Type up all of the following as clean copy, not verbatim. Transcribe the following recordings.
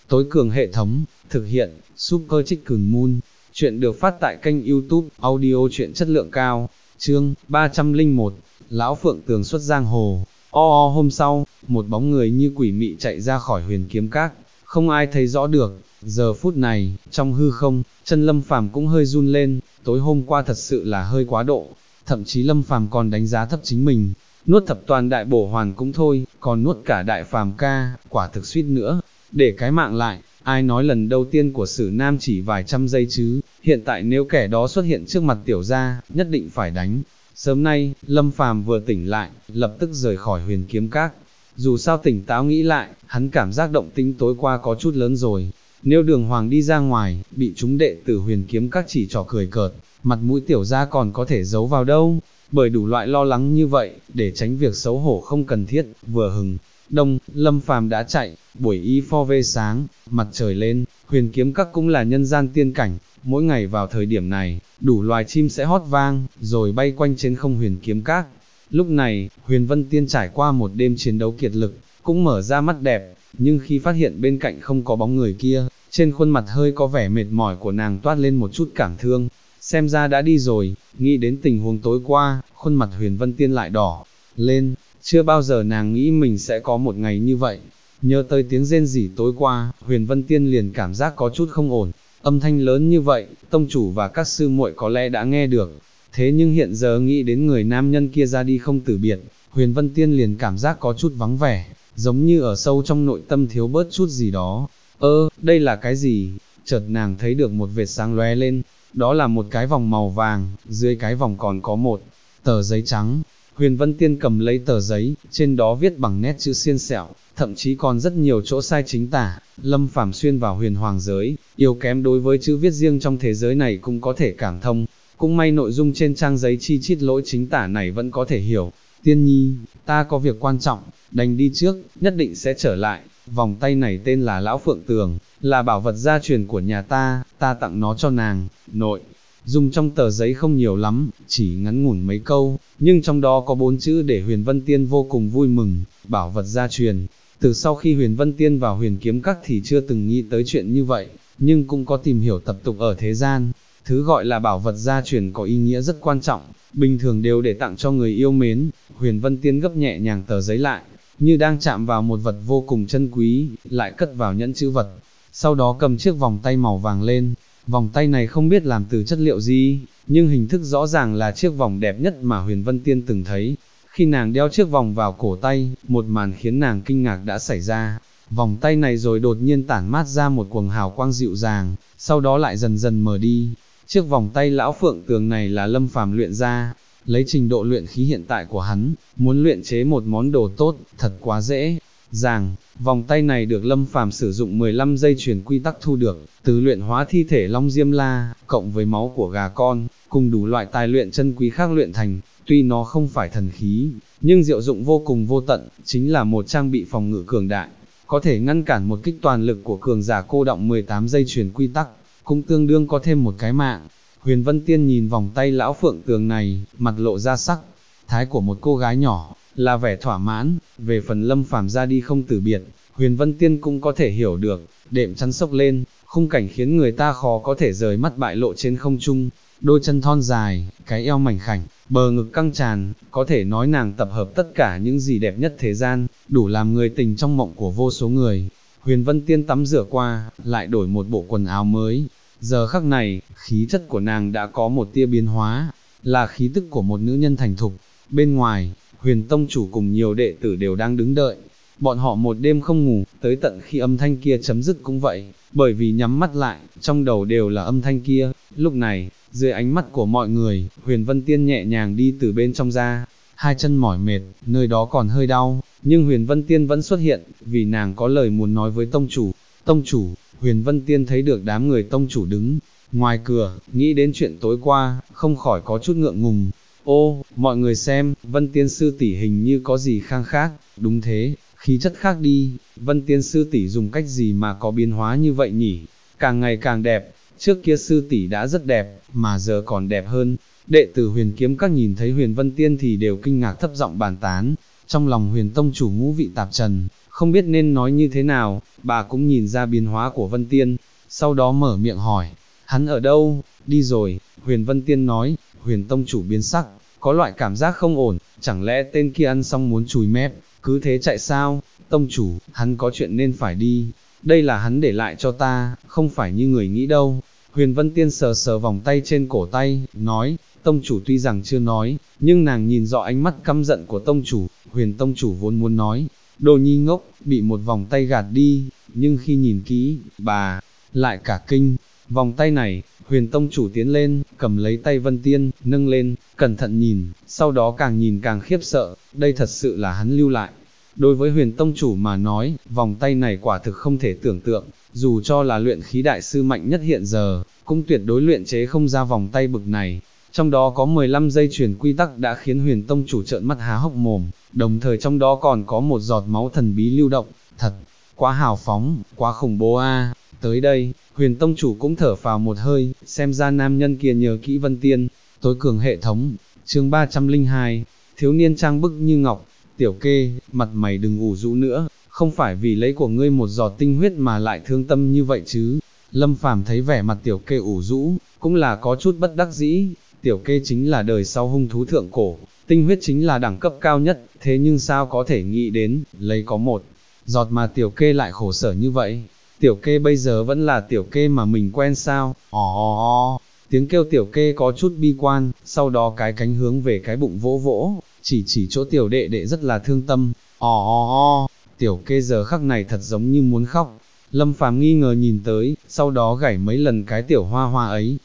tối cường hệ thống, thực hiện, Super Chicken Moon. Chuyện được phát tại kênh YouTube, audio truyện chất lượng cao, chương 301, Lão Phượng Tường xuất giang hồ. Hôm sau, một bóng người như quỷ mị chạy ra khỏi Huyền Kiếm Các, không ai thấy rõ được. Giờ phút này, trong hư không, chân Lâm Phàm cũng hơi run lên, tối hôm qua thật sự là hơi quá độ, thậm chí Lâm Phàm còn đánh giá thấp chính mình, nuốt thập toàn đại bổ hoàn cũng thôi, còn nuốt cả đại phàm ca, quả thực suýt nữa, để cái mạng lại. Ai nói lần đầu tiên của Sử Nam chỉ vài trăm giây chứ, hiện tại nếu kẻ đó xuất hiện trước mặt tiểu gia, nhất định phải đánh. Sớm nay, Lâm Phàm vừa tỉnh lại, lập tức rời khỏi Huyền Kiếm Các. Dù sao tỉnh táo nghĩ lại, hắn cảm giác động tĩnh tối qua có chút lớn rồi. Nếu Đường Hoàng đi ra ngoài, bị chúng đệ tử Huyền Kiếm Các chỉ trò cười cợt, mặt mũi tiểu gia còn có thể giấu vào đâu. Bởi đủ loại lo lắng như vậy, để tránh việc xấu hổ không cần thiết, vừa hừng đông, Lâm Phàm đã chạy. Buổi y pho vê sáng, mặt trời lên, Huyền Kiếm Các cũng là nhân gian tiên cảnh, mỗi ngày vào thời điểm này, đủ loài chim sẽ hót vang, rồi bay quanh trên không Huyền Kiếm Các. Lúc này, Huyền Vân Tiên trải qua một đêm chiến đấu kiệt lực, cũng mở ra mắt đẹp, nhưng khi phát hiện bên cạnh không có bóng người kia, trên khuôn mặt hơi có vẻ mệt mỏi của nàng toát lên một chút cảm thương. Xem ra đã đi rồi, nghĩ đến tình huống tối qua, khuôn mặt Huyền Vân Tiên lại đỏ lên, chưa bao giờ nàng nghĩ mình sẽ có một ngày như vậy. Nhớ tới tiếng rên rỉ tối qua, Huyền Vân Tiên liền cảm giác có chút không ổn, âm thanh lớn như vậy, tông chủ và các sư muội có lẽ đã nghe được. Thế nhưng hiện giờ nghĩ đến người nam nhân kia ra đi không từ biệt, Huyền Vân Tiên liền cảm giác có chút vắng vẻ, giống như ở sâu trong nội tâm thiếu bớt chút gì đó. Đây là cái gì? Chợt nàng thấy được một vệt sáng lóe lên, đó là một cái vòng màu vàng, dưới cái vòng còn có một tờ giấy trắng. Huyền Vân Tiên cầm lấy tờ giấy, trên đó viết bằng nét chữ xiên xẹo, thậm chí còn rất nhiều chỗ sai chính tả. Lâm Phàm xuyên vào huyền hoàng giới, yếu kém đối với chữ viết riêng trong thế giới này cũng có thể cảm thông, cũng may nội dung trên trang giấy chi chít lỗi chính tả này vẫn có thể hiểu. Tiên nhi, ta có việc quan trọng, đành đi trước, nhất định sẽ trở lại. Vòng tay này tên là Lão Phượng Tường, là bảo vật gia truyền của nhà ta tặng nó cho nàng. Nội dung trong tờ giấy không nhiều lắm, chỉ ngắn ngủn mấy câu, nhưng trong đó có 4 chữ để Huyền Vân Tiên vô cùng vui mừng, bảo vật gia truyền. Từ sau khi Huyền Vân Tiên vào Huyền Kiếm Các thì chưa từng nghĩ tới chuyện như vậy, nhưng cũng có tìm hiểu tập tục ở thế gian. Thứ gọi là bảo vật gia truyền có ý nghĩa rất quan trọng, bình thường đều để tặng cho người yêu mến. Huyền Vân Tiên gấp nhẹ nhàng tờ giấy lại, như đang chạm vào một vật vô cùng chân quý, lại cất vào nhẫn chữ vật. Sau đó cầm chiếc vòng tay màu vàng lên. Vòng tay này không biết làm từ chất liệu gì, nhưng hình thức rõ ràng là chiếc vòng đẹp nhất mà Huyền Vân Tiên từng thấy. Khi nàng đeo chiếc vòng vào cổ tay, một màn khiến nàng kinh ngạc đã xảy ra. Vòng tay này rồi đột nhiên tản mát ra một quầng hào quang dịu dàng, sau đó lại dần dần mờ đi. Chiếc vòng tay Lão Phượng Tường này là Lâm Phàm luyện ra, lấy trình độ luyện khí hiện tại của hắn, muốn luyện chế một món đồ tốt, thật quá dễ dàng. Vòng tay này được Lâm Phàm sử dụng 15 dây chuyền quy tắc thu được từ luyện hóa thi thể Long Diêm La, cộng với máu của gà con, cùng đủ loại tài luyện chân quý khác luyện thành. Tuy nó không phải thần khí, nhưng diệu dụng vô cùng vô tận, chính là một trang bị phòng ngự cường đại, có thể ngăn cản một kích toàn lực của cường giả cô động 18 dây chuyền quy tắc, cũng tương đương có thêm một cái mạng. Huyền Vân Tiên nhìn vòng tay Lão Phượng Tường này, mặt lộ ra sắc thái của một cô gái nhỏ, là vẻ thỏa mãn. Về phần Lâm Phàm ra đi không từ biệt, Huyền Vân Tiên cũng có thể hiểu được, đệm chắn sốc lên, khung cảnh khiến người ta khó có thể rời mắt bại lộ trên không trung, đôi chân thon dài, cái eo mảnh khảnh, bờ ngực căng tràn, có thể nói nàng tập hợp tất cả những gì đẹp nhất thế gian, đủ làm người tình trong mộng của vô số người. Huyền Vân Tiên tắm rửa qua, lại đổi một bộ quần áo mới. Giờ khắc này, khí chất của nàng đã có một tia biến hóa, là khí tức của một nữ nhân thành thục. Bên ngoài, Huyền Tông chủ cùng nhiều đệ tử đều đang đứng đợi. Bọn họ một đêm không ngủ, tới tận khi âm thanh kia chấm dứt cũng vậy, bởi vì nhắm mắt lại, trong đầu đều là âm thanh kia. Lúc này, dưới ánh mắt của mọi người, Huyền Vân Tiên nhẹ nhàng đi từ bên trong ra, hai chân mỏi mệt, nơi đó còn hơi đau, nhưng Huyền Vân Tiên vẫn xuất hiện, vì nàng có lời muốn nói với tông chủ. Tông chủ, Huyền Vân Tiên thấy được đám người tông chủ đứng ngoài cửa, nghĩ đến chuyện tối qua, không khỏi có chút ngượng ngùng. Mọi người xem, Vân Tiên sư tỷ hình như có gì khang khác. Đúng thế, khí chất khác đi, Vân Tiên sư tỷ dùng cách gì mà có biến hóa như vậy nhỉ? Càng ngày càng đẹp, trước kia sư tỷ đã rất đẹp, mà giờ còn đẹp hơn. Đệ tử Huyền Kiếm Các nhìn thấy Huyền Vân Tiên thì đều kinh ngạc thấp giọng bàn tán, trong lòng Huyền Tông chủ ngũ vị tạp trần, không biết nên nói như thế nào, bà cũng nhìn ra biến hóa của Vân Tiên, sau đó mở miệng hỏi, hắn ở đâu, đi rồi, Huyền Vân Tiên nói, Huyền tông chủ biến sắc, có loại cảm giác không ổn, chẳng lẽ tên kia ăn xong muốn chùi mép, cứ thế chạy sao, tông chủ, hắn có chuyện nên phải đi, đây là hắn để lại cho ta, không phải như người nghĩ đâu. Huyền Vân Tiên sờ sờ vòng tay trên cổ tay, nói, tông chủ tuy rằng chưa nói, nhưng nàng nhìn rõ ánh mắt căm giận của tông chủ, Huyền tông chủ vốn muốn nói, đồ nhi ngốc, bị một vòng tay gạt đi, nhưng khi nhìn kỹ, bà lại cả kinh, vòng tay này, Huyền tông chủ tiến lên, cầm lấy tay Vân Tiên, nâng lên, cẩn thận nhìn, sau đó càng nhìn càng khiếp sợ, đây thật sự là hắn lưu lại. Đối với Huyền tông chủ mà nói, vòng tay này quả thực không thể tưởng tượng, dù cho là luyện khí đại sư mạnh nhất hiện giờ, cũng tuyệt đối luyện chế không ra vòng tay bực này. Trong đó có 15 dây chuyền quy tắc đã khiến Huyền tông chủ trợn mắt há hốc mồm, đồng thời trong đó còn có một giọt máu thần bí lưu động, thật, quá hào phóng, quá khủng bố a. Tới đây, Huyền tông chủ cũng thở phào một hơi, xem ra nam nhân kia nhớ kỹ Vân Tiên, tối cường hệ thống, chương 302, thiếu niên trang bức như ngọc. Tiểu Kê, mặt mày đừng ủ rũ nữa, không phải vì lấy của ngươi một giọt tinh huyết mà lại thương tâm như vậy chứ. Lâm Phàm thấy vẻ mặt Tiểu Kê ủ rũ, cũng là có chút bất đắc dĩ, Tiểu Kê chính là đời sau hung thú thượng cổ, tinh huyết chính là đẳng cấp cao nhất, thế nhưng sao có thể nghĩ đến, lấy có một giọt mà Tiểu Kê lại khổ sở như vậy. Tiểu Kê bây giờ vẫn là Tiểu Kê mà mình quen sao, tiếng kêu Tiểu Kê có chút bi quan, sau đó cái cánh hướng về cái bụng vỗ vỗ, chỉ chỗ tiểu đệ đệ rất là thương tâm, Tiểu Kê giờ khắc này thật giống như muốn khóc. Lâm Phàm nghi ngờ nhìn tới, sau đó gảy mấy lần cái tiểu hoa hoa ấy,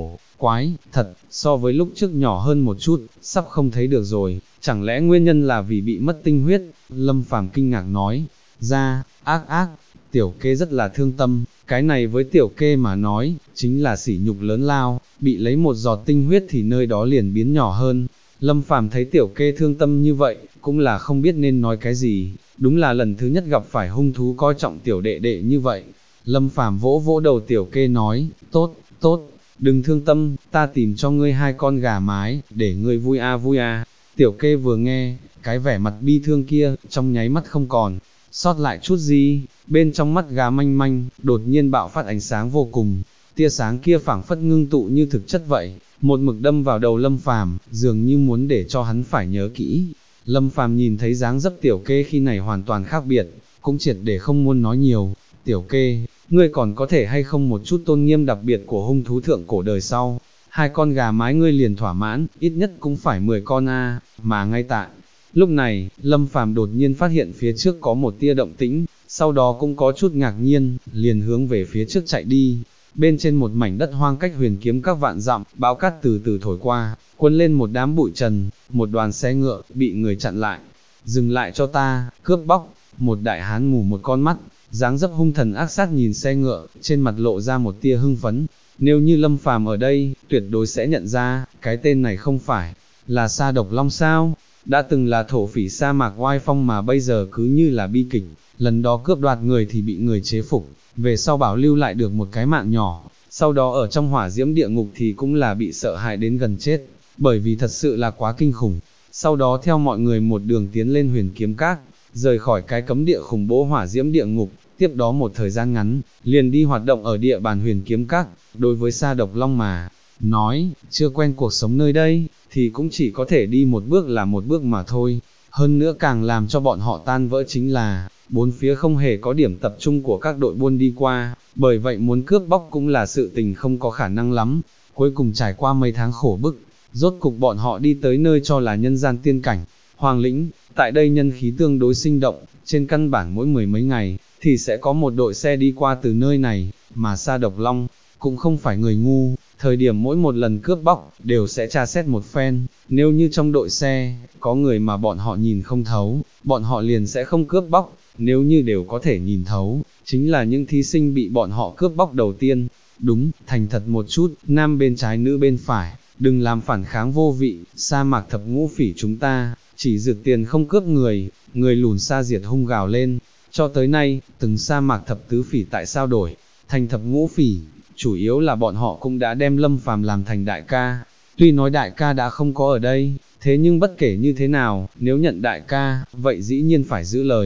quái, thật, so với lúc trước nhỏ hơn một chút, sắp không thấy được rồi, chẳng lẽ nguyên nhân là vì bị mất tinh huyết, Lâm Phàm kinh ngạc nói, ra, ác, Tiểu Kê rất là thương tâm, cái này với Tiểu Kê mà nói, chính là sỉ nhục lớn lao, bị lấy một giọt tinh huyết thì nơi đó liền biến nhỏ hơn. Lâm Phàm thấy Tiểu Kê thương tâm như vậy, cũng là không biết nên nói cái gì, đúng là lần thứ nhất gặp phải hung thú coi trọng tiểu đệ đệ như vậy. Lâm Phàm vỗ vỗ đầu Tiểu Kê nói, tốt, đừng thương tâm, ta tìm cho ngươi 2 con gà mái, để ngươi vui a. Tiểu Kê vừa nghe, cái vẻ mặt bi thương kia, trong nháy mắt không còn sót lại chút gì, bên trong mắt gà manh manh, đột nhiên bạo phát ánh sáng vô cùng, tia sáng kia phảng phất ngưng tụ như thực chất vậy, một mực đâm vào đầu Lâm Phàm, dường như muốn để cho hắn phải nhớ kỹ. Lâm Phàm nhìn thấy dáng dấp Tiểu Kê khi này hoàn toàn khác biệt, cũng triệt để không muốn nói nhiều. Tiểu Kê, ngươi còn có thể hay không một chút tôn nghiêm đặc biệt của hung thú thượng cổ đời sau, 2 con gà mái ngươi liền thỏa mãn, ít nhất cũng phải 10 con a. Mà ngay tại lúc này, Lâm Phàm đột nhiên phát hiện phía trước có một tia động tĩnh, sau đó cũng có chút ngạc nhiên, liền hướng về phía trước chạy đi. Bên trên một mảnh đất hoang cách Huyền Kiếm các vạn dặm, bão cát từ từ thổi qua, cuốn lên một đám bụi trần, một đoàn xe ngựa, bị người chặn lại. Dừng lại cho ta, cướp bóc, một đại hán mù một con mắt, dáng dấp hung thần ác sát nhìn xe ngựa, trên mặt lộ ra một tia hưng phấn. Nếu như Lâm Phàm ở đây, tuyệt đối sẽ nhận ra, cái tên này không phải là Sa Độc Long sao? Đã từng là thổ phỉ sa mạc oai phong mà bây giờ cứ như là bi kịch, lần đó cướp đoạt người thì bị người chế phục, về sau bảo lưu lại được một cái mạng nhỏ, sau đó ở trong hỏa diễm địa ngục thì cũng là bị sợ hãi đến gần chết, bởi vì thật sự là quá kinh khủng. Sau đó theo mọi người một đường tiến lên Huyền Kiếm Các, rời khỏi cái cấm địa khủng bố hỏa diễm địa ngục, tiếp đó một thời gian ngắn, liền đi hoạt động ở địa bàn Huyền Kiếm Các. Đối với Sa Độc Long mà nói, chưa quen cuộc sống nơi đây, thì cũng chỉ có thể đi một bước là một bước mà thôi. Hơn nữa càng làm cho bọn họ tan vỡ chính là, bốn phía không hề có điểm tập trung của các đội buôn đi qua, bởi vậy muốn cướp bóc cũng là sự tình không có khả năng lắm. Cuối cùng trải qua mấy tháng khổ bức, rốt cục bọn họ đi tới nơi cho là nhân gian tiên cảnh, Hoàng Lĩnh. Tại đây nhân khí tương đối sinh động, trên căn bản mỗi 10 mấy ngày, thì sẽ có một đội xe đi qua từ nơi này, mà Sa Độc Long cũng không phải người ngu, thời điểm mỗi một lần cướp bóc, đều sẽ tra xét một phen, nếu như trong đội xe, có người mà bọn họ nhìn không thấu, bọn họ liền sẽ không cướp bóc, nếu như đều có thể nhìn thấu, chính là những thí sinh bị bọn họ cướp bóc đầu tiên. Đúng, thành thật một chút, nam bên trái nữ bên phải, đừng làm phản kháng vô vị, sa mạc thập ngũ phỉ chúng ta, chỉ rực tiền không cướp người, người lùn sa diệt hung gào lên. Cho tới nay, từng sa mạc thập tứ phỉ tại sao đổi thành thập ngũ phỉ, chủ yếu là bọn họ cũng đã đem Lâm Phàm làm thành đại ca. Tuy nói đại ca đã không có ở đây, thế nhưng bất kể như thế nào, nếu nhận đại ca, vậy dĩ nhiên phải giữ lời.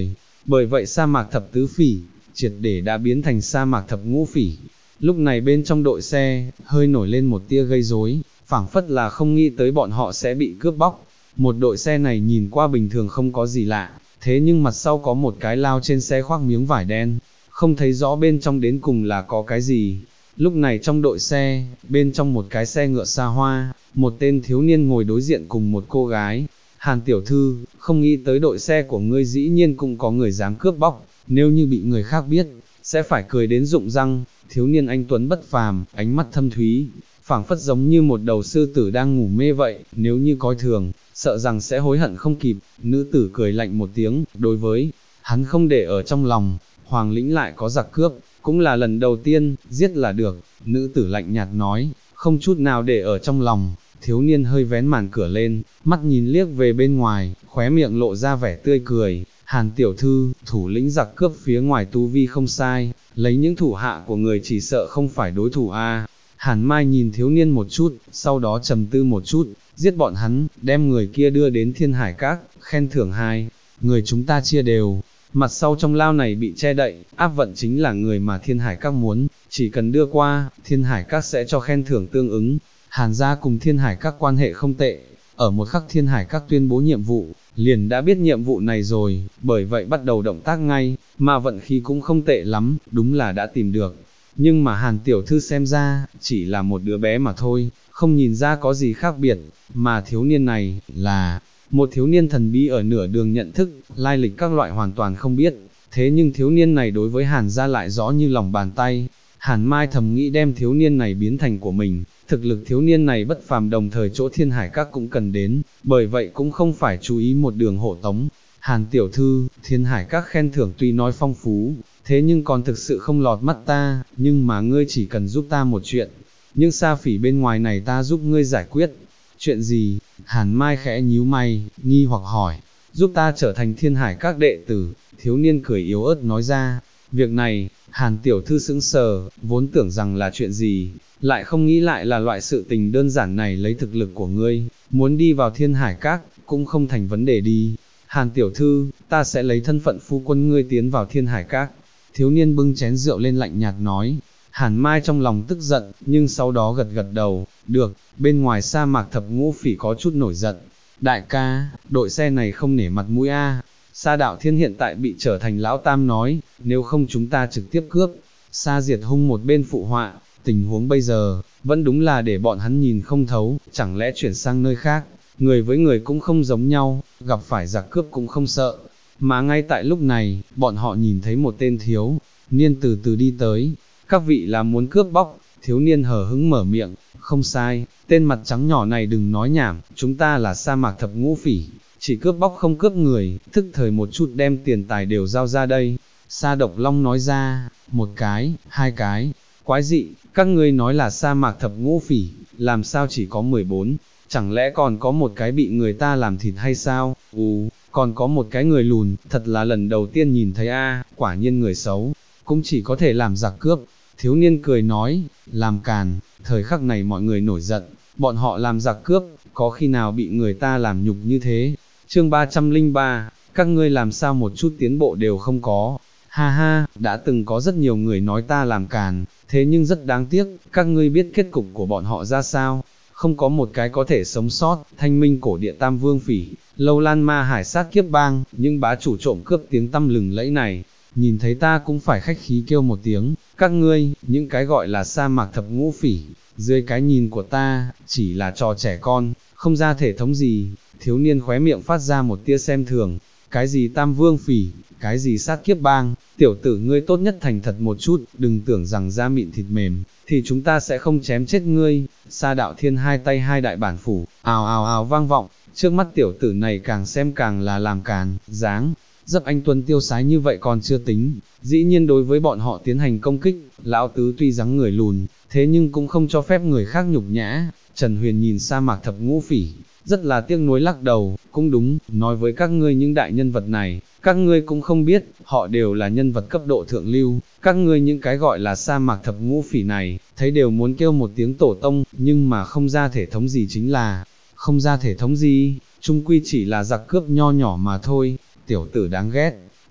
bởi vậy sa mạc thập tứ phỉ, triệt để đã biến thành sa mạc thập ngũ phỉ. Lúc này bên trong đội xe, hơi nổi lên một tia gây rối, phảng phất là không nghĩ tới bọn họ sẽ bị cướp bóc. Một đội xe này nhìn qua bình thường không có gì lạ, thế nhưng mặt sau có một cái lao trên xe khoác miếng vải đen, không thấy rõ bên trong đến cùng là có cái gì. Lúc này trong đội xe, bên trong một cái xe ngựa xa hoa, một tên thiếu niên ngồi đối diện cùng một cô gái. Hàn tiểu thư, không nghĩ tới đội xe của ngươi dĩ nhiên cũng có người dám cướp bóc, nếu như bị người khác biết, sẽ phải cười đến rụng răng. Thiếu niên anh tuấn bất phàm, ánh mắt thâm thúy, phảng phất giống như một đầu sư tử đang ngủ mê vậy, nếu như coi thường, sợ rằng sẽ hối hận không kịp. Nữ tử cười lạnh một tiếng, đối với hắn không để ở trong lòng. Hoàng lĩnh lại có giặc cướp, cũng là lần đầu tiên, giết là được. Nữ tử lạnh nhạt nói, không chút nào để ở trong lòng. Thiếu niên hơi vén màn cửa lên, mắt nhìn liếc về bên ngoài, khóe miệng lộ ra vẻ tươi cười. Hàn tiểu thư, thủ lĩnh giặc cướp phía ngoài tu vi không sai, lấy những thủ hạ của người chỉ sợ không phải đối thủ a. Hàn Mai nhìn thiếu niên một chút, sau đó trầm tư một chút, giết bọn hắn, đem người kia đưa đến Thiên Hải Các, khen thưởng hai, người chúng ta chia đều. Mặt sau trong lao này bị che đậy, áp vận chính là người mà Thiên Hải Các muốn, chỉ cần đưa qua, Thiên Hải Các sẽ cho khen thưởng tương ứng. Hàn gia cùng Thiên Hải Các quan hệ không tệ, ở một khắc Thiên Hải Các tuyên bố nhiệm vụ, liền đã biết nhiệm vụ này rồi, bởi vậy bắt đầu động tác ngay, mà vận khí cũng không tệ lắm, đúng là đã tìm được. Nhưng mà Hàn tiểu thư xem ra, chỉ là một đứa bé mà thôi, không nhìn ra có gì khác biệt, mà thiếu niên này, là một thiếu niên thần bí ở nửa đường nhận thức, lai lịch các loại hoàn toàn không biết, thế nhưng thiếu niên này đối với Hàn gia lại rõ như lòng bàn tay. Hàn Mai thầm nghĩ đem thiếu niên này biến thành của mình, thực lực thiếu niên này bất phàm, đồng thời chỗ Thiên Hải Các cũng cần đến, bởi vậy cũng không phải chú ý một đường hộ tống. Hàn tiểu thư, Thiên Hải Các khen thưởng tuy nói phong phú, thế nhưng còn thực sự không lọt mắt ta, nhưng mà ngươi chỉ cần giúp ta một chuyện, những sa phỉ bên ngoài này ta giúp ngươi giải quyết. Chuyện gì? Hàn Mai khẽ nhíu mày, nghi hoặc hỏi. Giúp ta trở thành Thiên Hải Các đệ tử. Thiếu niên cười yếu ớt nói ra. Việc này, Hàn tiểu thư sững sờ, vốn tưởng rằng là chuyện gì, lại không nghĩ lại là loại sự tình đơn giản này. Lấy thực lực của ngươi, muốn đi vào Thiên Hải Các, cũng không thành vấn đề đi. Hàn tiểu thư, ta sẽ lấy thân phận phu quân ngươi tiến vào Thiên Hải Các. Thiếu niên bưng chén rượu lên lạnh nhạt nói. Hàn Mai trong lòng tức giận, nhưng sau đó gật gật đầu. Được. Bên ngoài sa mạc thập ngũ phỉ có chút nổi giận. Đại ca, đội xe này không nể mặt mũi a. Sa đạo thiên hiện tại bị trở thành lão tam nói, nếu không chúng ta trực tiếp cướp. Sa diệt hung một bên phụ họa, tình huống bây giờ, vẫn đúng là để bọn hắn nhìn không thấu, chẳng lẽ chuyển sang nơi khác, người với người cũng không giống nhau, gặp phải giặc cướp cũng không sợ. Mà ngay tại lúc này, bọn họ nhìn thấy một tên thiếu niên từ từ đi tới. Các vị là muốn cướp bóc? Thiếu niên hờ hững mở miệng. Không sai, tên mặt trắng nhỏ này đừng nói nhảm, chúng ta là sa mạc thập ngũ phỉ, chỉ cướp bóc không cướp người, thức thời một chút đem tiền tài đều giao ra đây. Sa Độc Long nói ra. Một cái, hai cái, quái dị, các ngươi nói là sa mạc thập ngũ phỉ, làm sao chỉ có 14, chẳng lẽ còn có một cái bị người ta làm thịt hay sao? Còn có một cái người lùn, thật là lần đầu tiên nhìn thấy a, quả nhiên người xấu, cũng chỉ có thể làm giặc cướp. Thiếu niên cười nói, làm càn. Thời khắc này mọi người nổi giận, bọn họ làm giặc cướp, có khi nào bị người ta làm nhục như thế? Chương 303, các ngươi làm sao một chút tiến bộ đều không có? Ha ha, đã từng có rất nhiều người nói ta làm càn, thế nhưng rất đáng tiếc, các ngươi biết kết cục của bọn họ ra sao? Không có một cái có thể sống sót. Thanh Minh cổ địa Tam Vương Phỉ, Lâu Lan Ma Hải sát kiếp bang, những bá chủ trộm cướp tiếng tăm lừng lẫy này, nhìn thấy ta cũng phải khách khí kêu một tiếng. Các ngươi, những cái gọi là sa mạc thập ngũ phỉ, dưới cái nhìn của ta, chỉ là trò trẻ con, không ra thể thống gì. Thiếu niên khóe miệng phát ra một tia xem thường. Cái gì Tam Vương Phỉ, cái gì sát kiếp bang, tiểu tử ngươi tốt nhất thành thật một chút, đừng tưởng rằng da mịn thịt mềm, thì chúng ta sẽ không chém chết ngươi. Sa đạo thiên hai tay hai đại bản phủ, ào ào ào vang vọng, trước mắt tiểu tử này càng xem càng là làm càn, dáng dấp anh tuấn tiêu sái như vậy còn chưa tính, dĩ nhiên đối với bọn họ tiến hành công kích. Lão tứ tuy dáng người lùn, thế nhưng cũng không cho phép người khác nhục nhã. Trần Huyền nhìn sa mạc thập ngũ phỉ, rất là tiếc nuối lắc đầu. Cũng đúng, nói với các ngươi những đại nhân vật này, các ngươi cũng không biết, họ đều là nhân vật cấp độ thượng lưu. Các ngươi những cái gọi là sa mạc thập ngũ phỉ này, thấy đều muốn kêu một tiếng tổ tông, nhưng mà không ra thể thống gì chính là, không ra thể thống gì, chung quy chỉ là giặc cướp nho nhỏ mà thôi. Tiểu tử đáng ghét,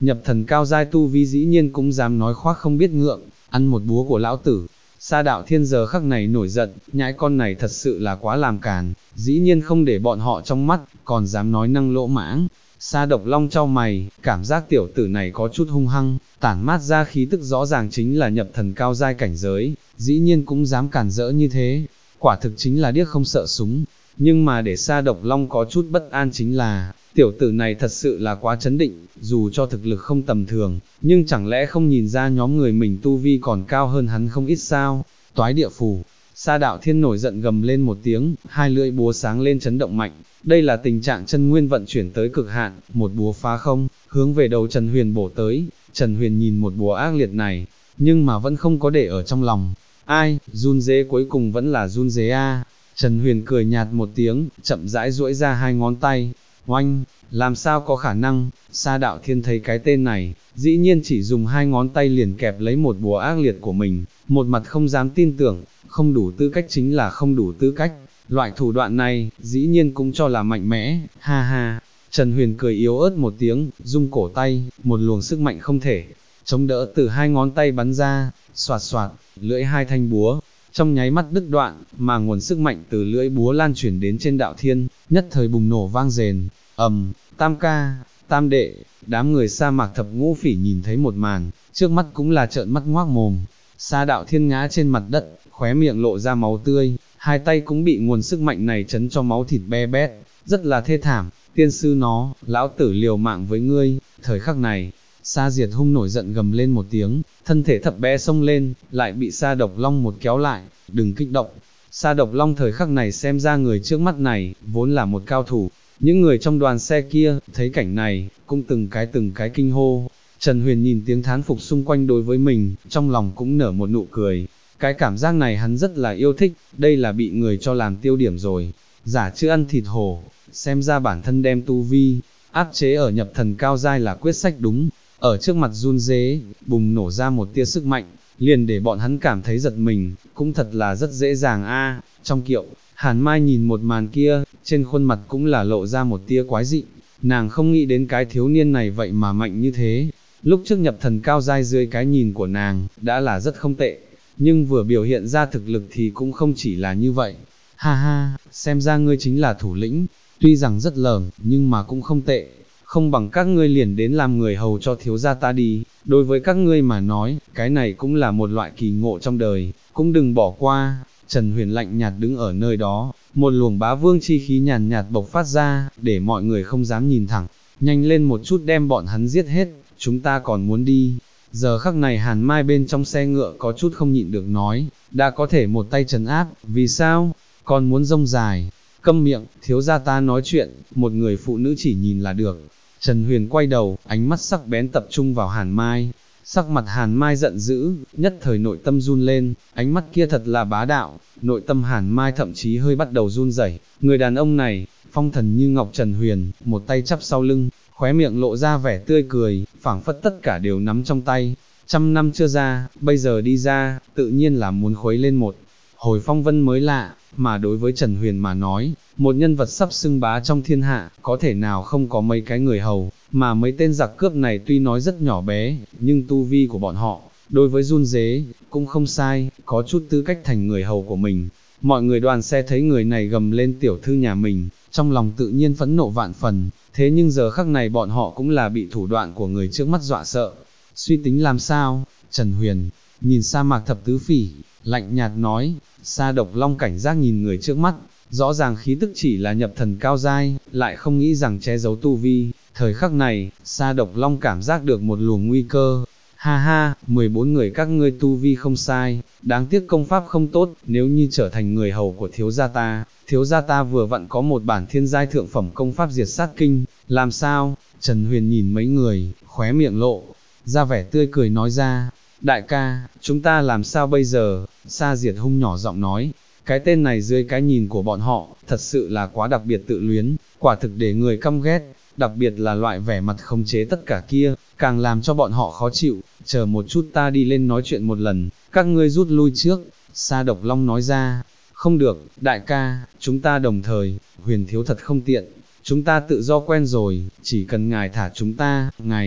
nhập thần cao giai tu vi dĩ nhiên cũng dám nói khoác không biết ngượng, ăn một búa của lão tử. Sa Đạo Thiên giờ khắc này nổi giận, nhãi con này thật sự là quá làm càn, dĩ nhiên không để bọn họ trong mắt, còn dám nói năng lỗ mãng. Sa Độc Long chau mày, cảm giác tiểu tử này có chút hung hăng, tản mát ra khí tức rõ ràng chính là nhập thần cao giai cảnh giới, dĩ nhiên cũng dám cản rỡ như thế, quả thực chính là điếc không sợ súng. Nhưng mà để Sa Độc Long có chút bất an chính là, tiểu tử này thật sự là quá chấn định, dù cho thực lực không tầm thường, nhưng chẳng lẽ không nhìn ra nhóm người mình tu vi còn cao hơn hắn không ít sao? Toái địa phủ. Sa Đạo Thiên nổi giận gầm lên một tiếng, hai lưỡi búa sáng lên chấn động mạnh, đây là tình trạng chân nguyên vận chuyển tới cực hạn, một búa phá không, hướng về đầu Trần Huyền bổ tới. Trần Huyền nhìn một búa ác liệt này, nhưng mà vẫn không có để ở trong lòng. Ai, run dế cuối cùng vẫn là run dế a. Trần Huyền cười nhạt một tiếng, chậm rãi duỗi ra hai ngón tay. Oanh, làm sao có khả năng? Sa Đạo Thiên thấy cái tên này, dĩ nhiên chỉ dùng hai ngón tay liền kẹp lấy một búa ác liệt của mình, một mặt không dám tin tưởng, không đủ tư cách chính là không đủ tư cách. Loại thủ đoạn này, dĩ nhiên cũng cho là mạnh mẽ, ha ha. Trần Huyền cười yếu ớt một tiếng, rung cổ tay, một luồng sức mạnh không thể chống đỡ từ hai ngón tay bắn ra, xoạt xoạt, lưỡi hai thanh búa, trong nháy mắt đứt đoạn, mà nguồn sức mạnh từ lưỡi búa lan chuyển đến trên Đạo Thiên, nhất thời bùng nổ vang rền, Tam ca, Tam đệ, đám người sa mạc thập ngũ phỉ nhìn thấy một màn, trước mắt cũng là trợn mắt ngoác mồm. Sa Đạo Thiên ngã trên mặt đất, khóe miệng lộ ra máu tươi, hai tay cũng bị nguồn sức mạnh này chấn cho máu thịt be bét, rất là thê thảm. Tiên sư nó, lão tử liều mạng với ngươi. Thời khắc này, Sa Diệt Hung nổi giận gầm lên một tiếng, thân thể thập bé xông lên, lại bị Sa Độc Long một kéo lại, đừng kích động. Sa Độc Long thời khắc này xem ra người trước mắt này, vốn là một cao thủ. Những người trong đoàn xe kia, thấy cảnh này, cũng từng cái kinh hô. Trần Huyền nhìn tiếng thán phục xung quanh đối với mình, trong lòng cũng nở một nụ cười. Cái cảm giác này hắn rất là yêu thích, đây là bị người cho làm tiêu điểm rồi. Giả chưa ăn thịt hổ, xem ra bản thân đem tu vi, áp chế ở nhập thần cao giai là quyết sách đúng. Ở trước mặt run dế, bùng nổ ra một tia sức mạnh, liền để bọn hắn cảm thấy giật mình, cũng thật là rất dễ dàng a. Trong kiệu, Hàn Mai nhìn một màn kia, trên khuôn mặt cũng là lộ ra một tia quái dị, nàng không nghĩ đến cái thiếu niên này vậy mà mạnh như thế. Lúc trước nhập thần cao giai dưới cái nhìn của nàng, đã là rất không tệ, nhưng vừa biểu hiện ra thực lực thì cũng không chỉ là như vậy. Ha ha, xem ra ngươi chính là thủ lĩnh, tuy rằng rất lởm, nhưng mà cũng không tệ, không bằng các ngươi liền đến làm người hầu cho thiếu gia ta đi. Đối với các ngươi mà nói, cái này cũng là một loại kỳ ngộ trong đời, cũng đừng bỏ qua. Trần Huyền lạnh nhạt đứng ở nơi đó, một luồng bá vương chi khí nhàn nhạt bộc phát ra, để mọi người không dám nhìn thẳng. Nhanh lên một chút đem bọn hắn giết hết, chúng ta còn muốn đi. Giờ khắc này Hàn Mai bên trong xe ngựa có chút không nhịn được nói, đã có thể một tay trấn áp, vì sao, còn muốn rông dài. Câm miệng, thiếu gia ta nói chuyện, một người phụ nữ chỉ nhìn là được. Trần Huyền quay đầu, ánh mắt sắc bén tập trung vào Hàn Mai. Sắc mặt Hàn Mai giận dữ, nhất thời nội tâm run lên, ánh mắt kia thật là bá đạo, nội tâm Hàn Mai thậm chí hơi bắt đầu run rẩy. Người đàn ông này, phong thần như ngọc Trần Huyền, một tay chắp sau lưng, khóe miệng lộ ra vẻ tươi cười, phảng phất tất cả đều nắm trong tay. 100 năm chưa ra, bây giờ đi ra, tự nhiên là muốn khuấy lên một hồi phong vân mới lạ, mà đối với Trần Huyền mà nói, một nhân vật sắp xưng bá trong thiên hạ, có thể nào không có mấy cái người hầu, mà mấy tên giặc cướp này tuy nói rất nhỏ bé, nhưng tu vi của bọn họ, đối với run dế, cũng không sai, có chút tư cách thành người hầu của mình. Mọi người đoàn xe thấy người này gầm lên tiểu thư nhà mình, trong lòng tự nhiên phẫn nộ vạn phần, thế nhưng giờ khắc này bọn họ cũng là bị thủ đoạn của người trước mắt dọa sợ. Suy tính làm sao? Trần Huyền nhìn sa mạc thập tứ phỉ, lạnh nhạt nói. Sa Độc Long cảnh giác nhìn người trước mắt, rõ ràng khí tức chỉ là nhập thần cao giai, lại không nghĩ rằng che giấu tu vi. Thời khắc này, Sa Độc Long cảm giác được một luồng nguy cơ. Ha ha, 14 người các ngươi tu vi không sai, đáng tiếc công pháp không tốt, nếu như trở thành người hầu của thiếu gia ta vừa vặn có một bản thiên giai thượng phẩm công pháp diệt sát kinh, làm sao? Trần Huyền nhìn mấy người, khóe miệng lộ ra vẻ tươi cười nói ra, đại ca, chúng ta làm sao bây giờ? Sa Diệt Hung nhỏ giọng nói, cái tên này dưới cái nhìn của bọn họ, thật sự là quá đặc biệt tự luyến, quả thực để người căm ghét, đặc biệt là loại vẻ mặt khống chế tất cả kia, càng làm cho bọn họ khó chịu. Chờ một chút ta đi lên nói chuyện một lần, các ngươi rút lui trước. Sa Độc Long nói ra, không được, đại ca, chúng ta đồng thời, Huyền thiếu thật không tiện, chúng ta tự do quen rồi, chỉ cần ngài thả chúng ta, ngài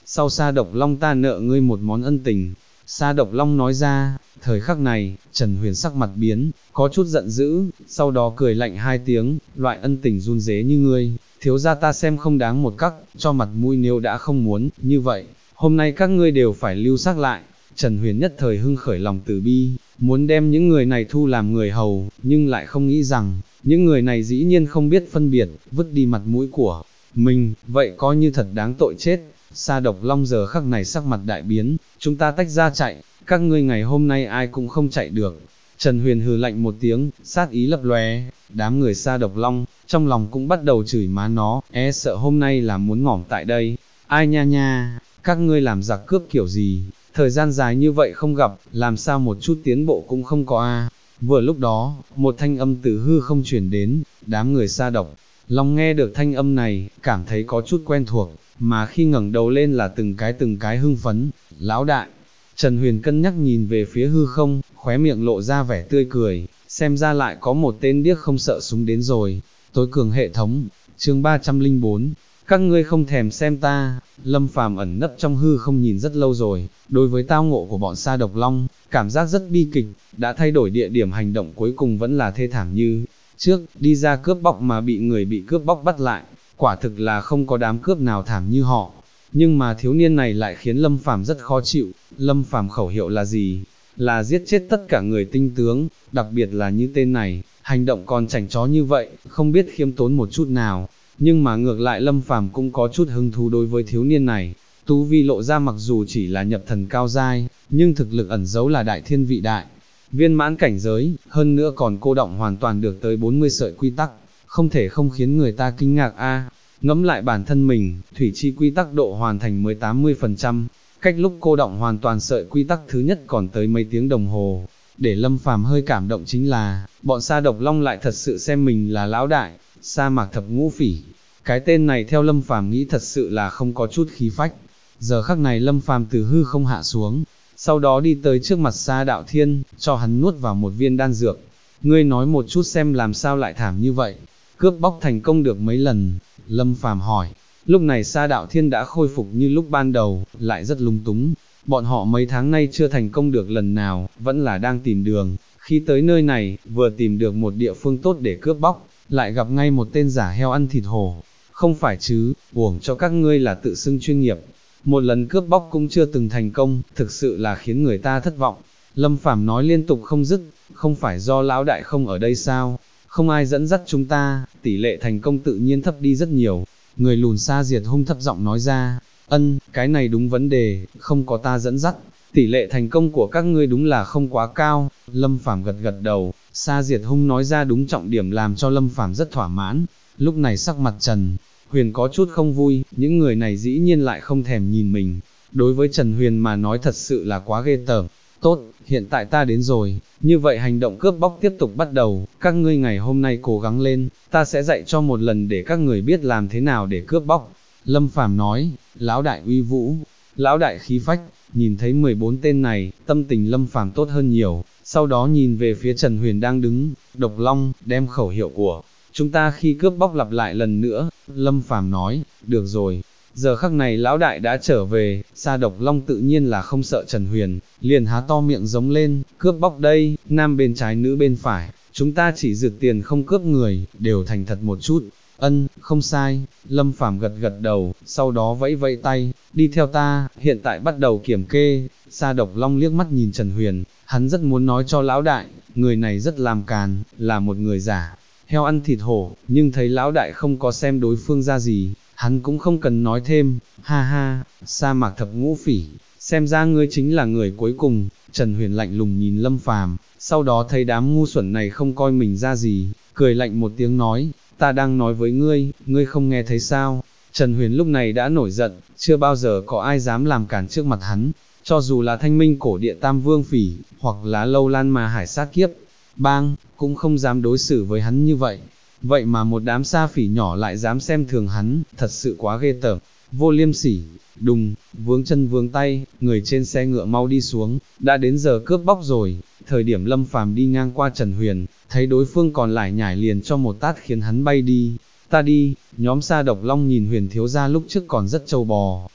sau Sa Độc Long ta nợ ngươi một món ân tình. Sa Độc Long nói ra, thời khắc này, Trần Huyền sắc mặt biến, có chút giận dữ, sau đó cười lạnh hai tiếng, loại ân tình run rế như ngươi, thiếu gia ta xem không đáng một cắc, cho mặt mũi nếu đã không muốn, như vậy, hôm nay các ngươi đều phải lưu xác lại. Trần Huyền nhất thời hưng khởi lòng từ bi, muốn đem những người này thu làm người hầu, nhưng lại không nghĩ rằng, những người này dĩ nhiên không biết phân biệt, vứt đi mặt mũi của mình, vậy coi như thật đáng tội chết. Sa Độc Long giờ khắc này sắc mặt đại biến, chúng ta tách ra chạy, các ngươi ngày hôm nay ai cũng không chạy được. Trần Huyền hừ lạnh một tiếng, sát ý lập lòe, đám người Sa Độc Long, trong lòng cũng bắt đầu chửi má nó, sợ hôm nay là muốn ngỏm tại đây. Ai nha nha, các ngươi làm giặc cướp kiểu gì, thời gian dài như vậy không gặp, làm sao một chút tiến bộ cũng không có a. Vừa lúc đó, một thanh âm từ hư không truyền đến, đám người Sa Độc Long nghe được thanh âm này, cảm thấy có chút quen thuộc, mà khi ngẩng đầu lên là từng cái hưng phấn, lão đại. Trần Huyền cân nhắc nhìn về phía hư không, khóe miệng lộ ra vẻ tươi cười, xem ra lại có một tên điếc không sợ súng đến rồi. Tối cường hệ thống, chương 304, các ngươi không thèm xem ta. Lâm Phàm ẩn nấp trong hư không nhìn rất lâu rồi, đối với tao ngộ của bọn Sa Độc Long, cảm giác rất bi kịch, đã thay đổi địa điểm hành động cuối cùng vẫn là thê thảm như trước, đi ra cướp bóc mà bị người bị cướp bóc bắt lại, quả thực là không có đám cướp nào thảm như họ. Nhưng mà thiếu niên này lại khiến Lâm Phàm rất khó chịu. Lâm Phàm khẩu hiệu là gì? Là giết chết tất cả người tinh tướng, đặc biệt là như tên này, hành động còn chảnh chó như vậy, không biết khiêm tốn một chút nào. Nhưng mà ngược lại Lâm Phàm cũng có chút hứng thú đối với thiếu niên này. Tu vi lộ ra mặc dù chỉ là nhập thần cao giai, nhưng thực lực ẩn giấu là đại thiên vị đại viên mãn cảnh giới, hơn nữa còn cô động hoàn toàn được tới 40 sợi quy tắc, không thể không khiến người ta kinh ngạc a. Ngẫm lại bản thân mình, thủy chi quy tắc độ hoàn thành mới 80%, cách lúc cô động hoàn toàn sợi quy tắc thứ nhất còn tới mấy tiếng đồng hồ. Để Lâm Phàm hơi cảm động chính là, bọn Sa Độc Long lại thật sự xem mình là lão đại, Sa Mạc Thập Ngũ Phỉ. Cái tên này theo Lâm Phàm nghĩ thật sự là không có chút khí phách. Giờ khắc này Lâm Phàm từ hư không hạ xuống, sau đó đi tới trước mặt Sa Đạo Thiên, cho hắn nuốt vào một viên đan dược. Ngươi nói một chút xem làm sao lại thảm như vậy, cướp bóc thành công được mấy lần? Lâm Phàm hỏi. Lúc này Sa Đạo Thiên đã khôi phục như lúc ban đầu, lại rất lung túng. Bọn họ mấy tháng nay chưa thành công được lần nào, vẫn là đang tìm đường. Khi tới nơi này, vừa tìm được một địa phương tốt để cướp bóc, lại gặp ngay một tên giả heo ăn thịt hổ. Không phải chứ, uổng cho các ngươi là tự xưng chuyên nghiệp. Một lần cướp bóc cũng chưa từng thành công, thực sự là khiến người ta thất vọng. Lâm Phàm nói liên tục không dứt, không phải do lão đại không ở đây sao? Không ai dẫn dắt chúng ta, tỷ lệ thành công tự nhiên thấp đi rất nhiều. Người lùn Sa Diệt Hung thấp giọng nói ra, cái này đúng vấn đề, không có ta dẫn dắt, tỷ lệ thành công của các ngươi đúng là không quá cao. Lâm Phàm gật gật đầu, Sa Diệt Hung nói ra đúng trọng điểm làm cho Lâm Phàm rất thỏa mãn. Lúc này sắc mặt Trần Huyền có chút không vui, những người này dĩ nhiên lại không thèm nhìn mình. Đối với Trần Huyền mà nói thật sự là quá ghê tởm. Tốt, hiện tại ta đến rồi, như vậy hành động cướp bóc tiếp tục bắt đầu, các ngươi ngày hôm nay cố gắng lên, ta sẽ dạy cho một lần để các người biết làm thế nào để cướp bóc. Lâm Phàm nói, lão đại uy vũ, lão đại khí phách. Nhìn thấy 14 tên này, tâm tình Lâm Phàm tốt hơn nhiều, sau đó nhìn về phía Trần Huyền đang đứng, Độc Long, đem khẩu hiệu của chúng ta khi cướp bóc lặp lại lần nữa. Lâm Phàm nói, được rồi. Giờ khắc này lão đại đã trở về, Sa Độc Long tự nhiên là không sợ Trần Huyền, liền há to miệng giống lên, cướp bóc đây, nam bên trái nữ bên phải, chúng ta chỉ rượt tiền không cướp người, đều thành thật một chút. Không sai. Lâm Phàm gật gật đầu, sau đó vẫy vẫy tay, đi theo ta, hiện tại bắt đầu kiểm kê. Sa Độc Long liếc mắt nhìn Trần Huyền, hắn rất muốn nói cho lão đại, người này rất làm càn, là một người giả heo ăn thịt hổ, nhưng thấy lão đại không có xem đối phương ra gì, hắn cũng không cần nói thêm. Ha ha, Sa Mạc Thập Ngũ Phỉ, xem ra ngươi chính là người cuối cùng. Trần Huyền lạnh lùng nhìn Lâm Phàm, sau đó thấy đám ngu xuẩn này không coi mình ra gì, cười lạnh một tiếng nói, ta đang nói với ngươi, ngươi không nghe thấy sao? Trần Huyền lúc này đã nổi giận, chưa bao giờ có ai dám làm cản trước mặt hắn, cho dù là Thanh Minh Cổ Địa Tam Vương Phỉ, hoặc là Lâu Lan Ma Hải Sát Kiếp Bang, cũng không dám đối xử với hắn như vậy. Vậy mà một đám sa phỉ nhỏ lại dám xem thường hắn, thật sự quá ghê tởm, vô liêm sỉ. Đùng, vướng chân vướng tay, người trên xe ngựa mau đi xuống, đã đến giờ cướp bóc rồi. Thời điểm Lâm Phàm đi ngang qua Trần Huyền, thấy đối phương còn lải nhải liền cho một tát khiến hắn bay đi. Ta đi. Nhóm Sa Độc Long nhìn Huyền thiếu gia lúc trước còn rất trâu bò,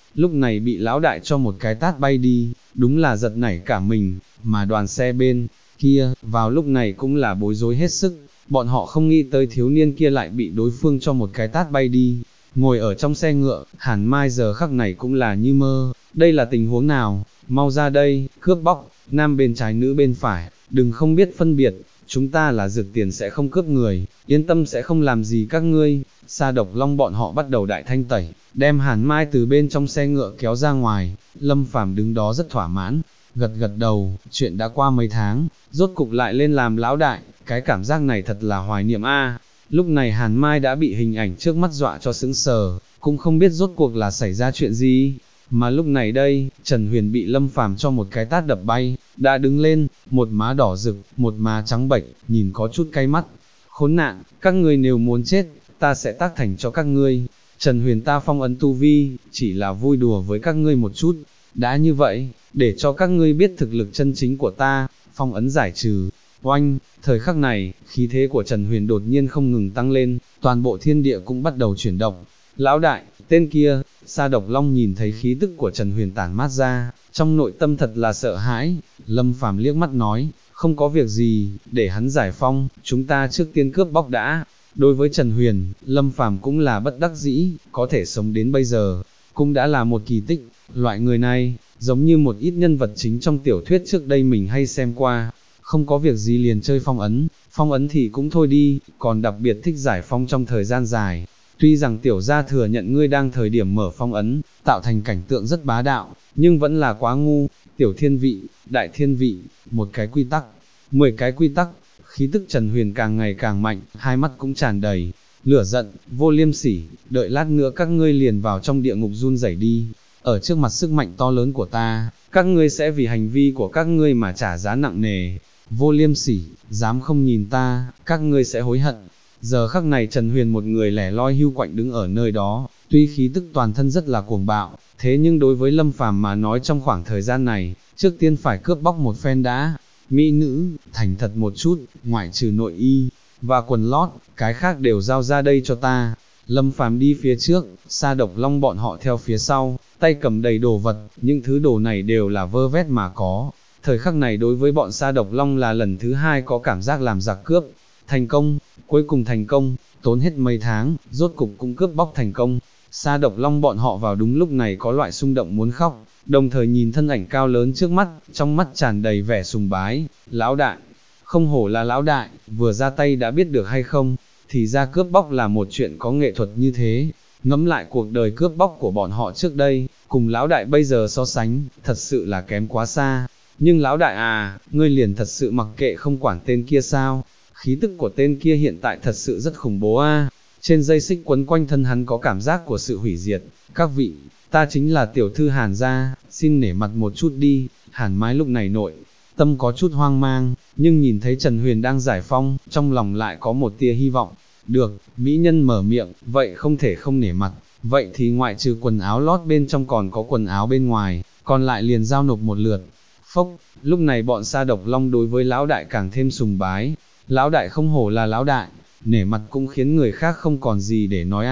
lúc này bị lão đại cho một cái tát bay đi, đúng là giật nảy cả mình, mà đoàn xe bên kia, vào lúc này cũng là bối rối hết sức, bọn họ không nghĩ tới thiếu niên kia lại bị đối phương cho một cái tát bay đi. Ngồi ở trong xe ngựa, Hàn Mai giờ khắc này cũng là như mơ, đây là tình huống nào, mau ra đây, cướp bóc, nam bên trái nữ bên phải, đừng không biết phân biệt, chúng ta là dược tiền sẽ không cướp người, yên tâm sẽ không làm gì các ngươi. Sa Độc Long bọn họ bắt đầu đại thanh tẩy, đem Hàn Mai từ bên trong xe ngựa kéo ra ngoài, Lâm Phàm đứng đó rất thỏa mãn, gật gật đầu, chuyện đã qua mấy tháng, rốt cục lại lên làm lão đại, cái cảm giác này thật là hoài niệm a. Lúc này Hàn Mai đã bị hình ảnh trước mắt dọa cho sững sờ, cũng không biết rốt cuộc là xảy ra chuyện gì. Mà lúc này đây, Trần Huyền bị Lâm Phàm cho một cái tát đập bay, đã đứng lên, một má đỏ rực, một má trắng bệch, nhìn có chút cay mắt. Khốn nạn, các ngươi nếu muốn chết, ta sẽ tác thành cho các ngươi. Trần Huyền ta phong ấn tu vi, chỉ là vui đùa với các ngươi một chút. Đã như vậy, để cho các ngươi biết thực lực chân chính của ta, phong ấn giải trừ. Oanh, thời khắc này, khí thế của Trần Huyền đột nhiên không ngừng tăng lên, toàn bộ thiên địa cũng bắt đầu chuyển động. Lão đại, tên kia, Sa Độc Long nhìn thấy khí tức của Trần Huyền tản mát ra, trong nội tâm thật là sợ hãi. Lâm Phàm liếc mắt nói, không có việc gì, để hắn giải phong, chúng ta trước tiên cướp bóc đã. Đối với Trần Huyền, Lâm Phàm cũng là bất đắc dĩ, có thể sống đến bây giờ, cũng đã là một kỳ tích. Loại người này, giống như một ít nhân vật chính trong tiểu thuyết trước đây mình hay xem qua, không có việc gì liền chơi phong ấn thì cũng thôi đi, còn đặc biệt thích giải phong trong thời gian dài. Tuy rằng tiểu gia thừa nhận ngươi đang thời điểm mở phong ấn, tạo thành cảnh tượng rất bá đạo, nhưng vẫn là quá ngu. Tiểu thiên vị, đại thiên vị, một cái quy tắc, 10 cái quy tắc. Khí tức Trần Huyền càng ngày càng mạnh, hai mắt cũng tràn đầy lửa giận, vô liêm sỉ, đợi lát nữa các ngươi liền vào trong địa ngục run rẩy đi. Ở trước mặt sức mạnh to lớn của ta, các ngươi sẽ vì hành vi của các ngươi mà trả giá nặng nề. Vô liêm sỉ, dám không nhìn ta, các ngươi sẽ hối hận. Giờ khắc này Trần Huyền một người lẻ loi hưu quạnh đứng ở nơi đó, tuy khí tức toàn thân rất là cuồng bạo, thế nhưng đối với Lâm Phàm mà nói trong khoảng thời gian này, trước tiên phải cướp bóc một phen đã. Mỹ nữ, thành thật một chút, ngoại trừ nội y và quần lót, cái khác đều giao ra đây cho ta. Lâm Phàm đi phía trước, Sa Độc Long bọn họ theo phía sau, tay cầm đầy đồ vật, những thứ đồ này đều là vơ vét mà có. Thời khắc này đối với bọn Sa Độc Long là lần thứ hai có cảm giác làm giặc cướp. Thành công, cuối cùng thành công, tốn hết mấy tháng, rốt cục cũng cướp bóc thành công. Sa Độc Long bọn họ vào đúng lúc này có loại xung động muốn khóc, đồng thời nhìn thân ảnh cao lớn trước mắt, trong mắt tràn đầy vẻ sùng bái. Lão đại, không hổ là lão đại, vừa ra tay đã biết được hay không, thì ra cướp bóc là một chuyện có nghệ thuật như thế. Ngẫm lại cuộc đời cướp bóc của bọn họ trước đây, cùng lão đại bây giờ so sánh, thật sự là kém quá xa. Nhưng lão đại à, ngươi liền thật sự mặc kệ không quản tên kia sao? Khí tức của tên kia hiện tại thật sự rất khủng bố a. Trên dây xích quấn quanh thân hắn có cảm giác của sự hủy diệt. Các vị, ta chính là tiểu thư Hàn gia, xin nể mặt một chút đi. Hàn Mai lúc này nội tâm có chút hoang mang, nhưng nhìn thấy Trần Huyền đang giải phong, trong lòng lại có một tia hy vọng. Được, mỹ nhân mở miệng, vậy không thể không nể mặt, vậy thì ngoại trừ quần áo lót bên trong còn có quần áo bên ngoài, còn lại liền giao nộp một lượt. Phốc, lúc này bọn Sa Độc Long đối với lão đại càng thêm sùng bái. Lão đại không hổ là lão đại, nể mặt cũng khiến người khác không còn gì để nói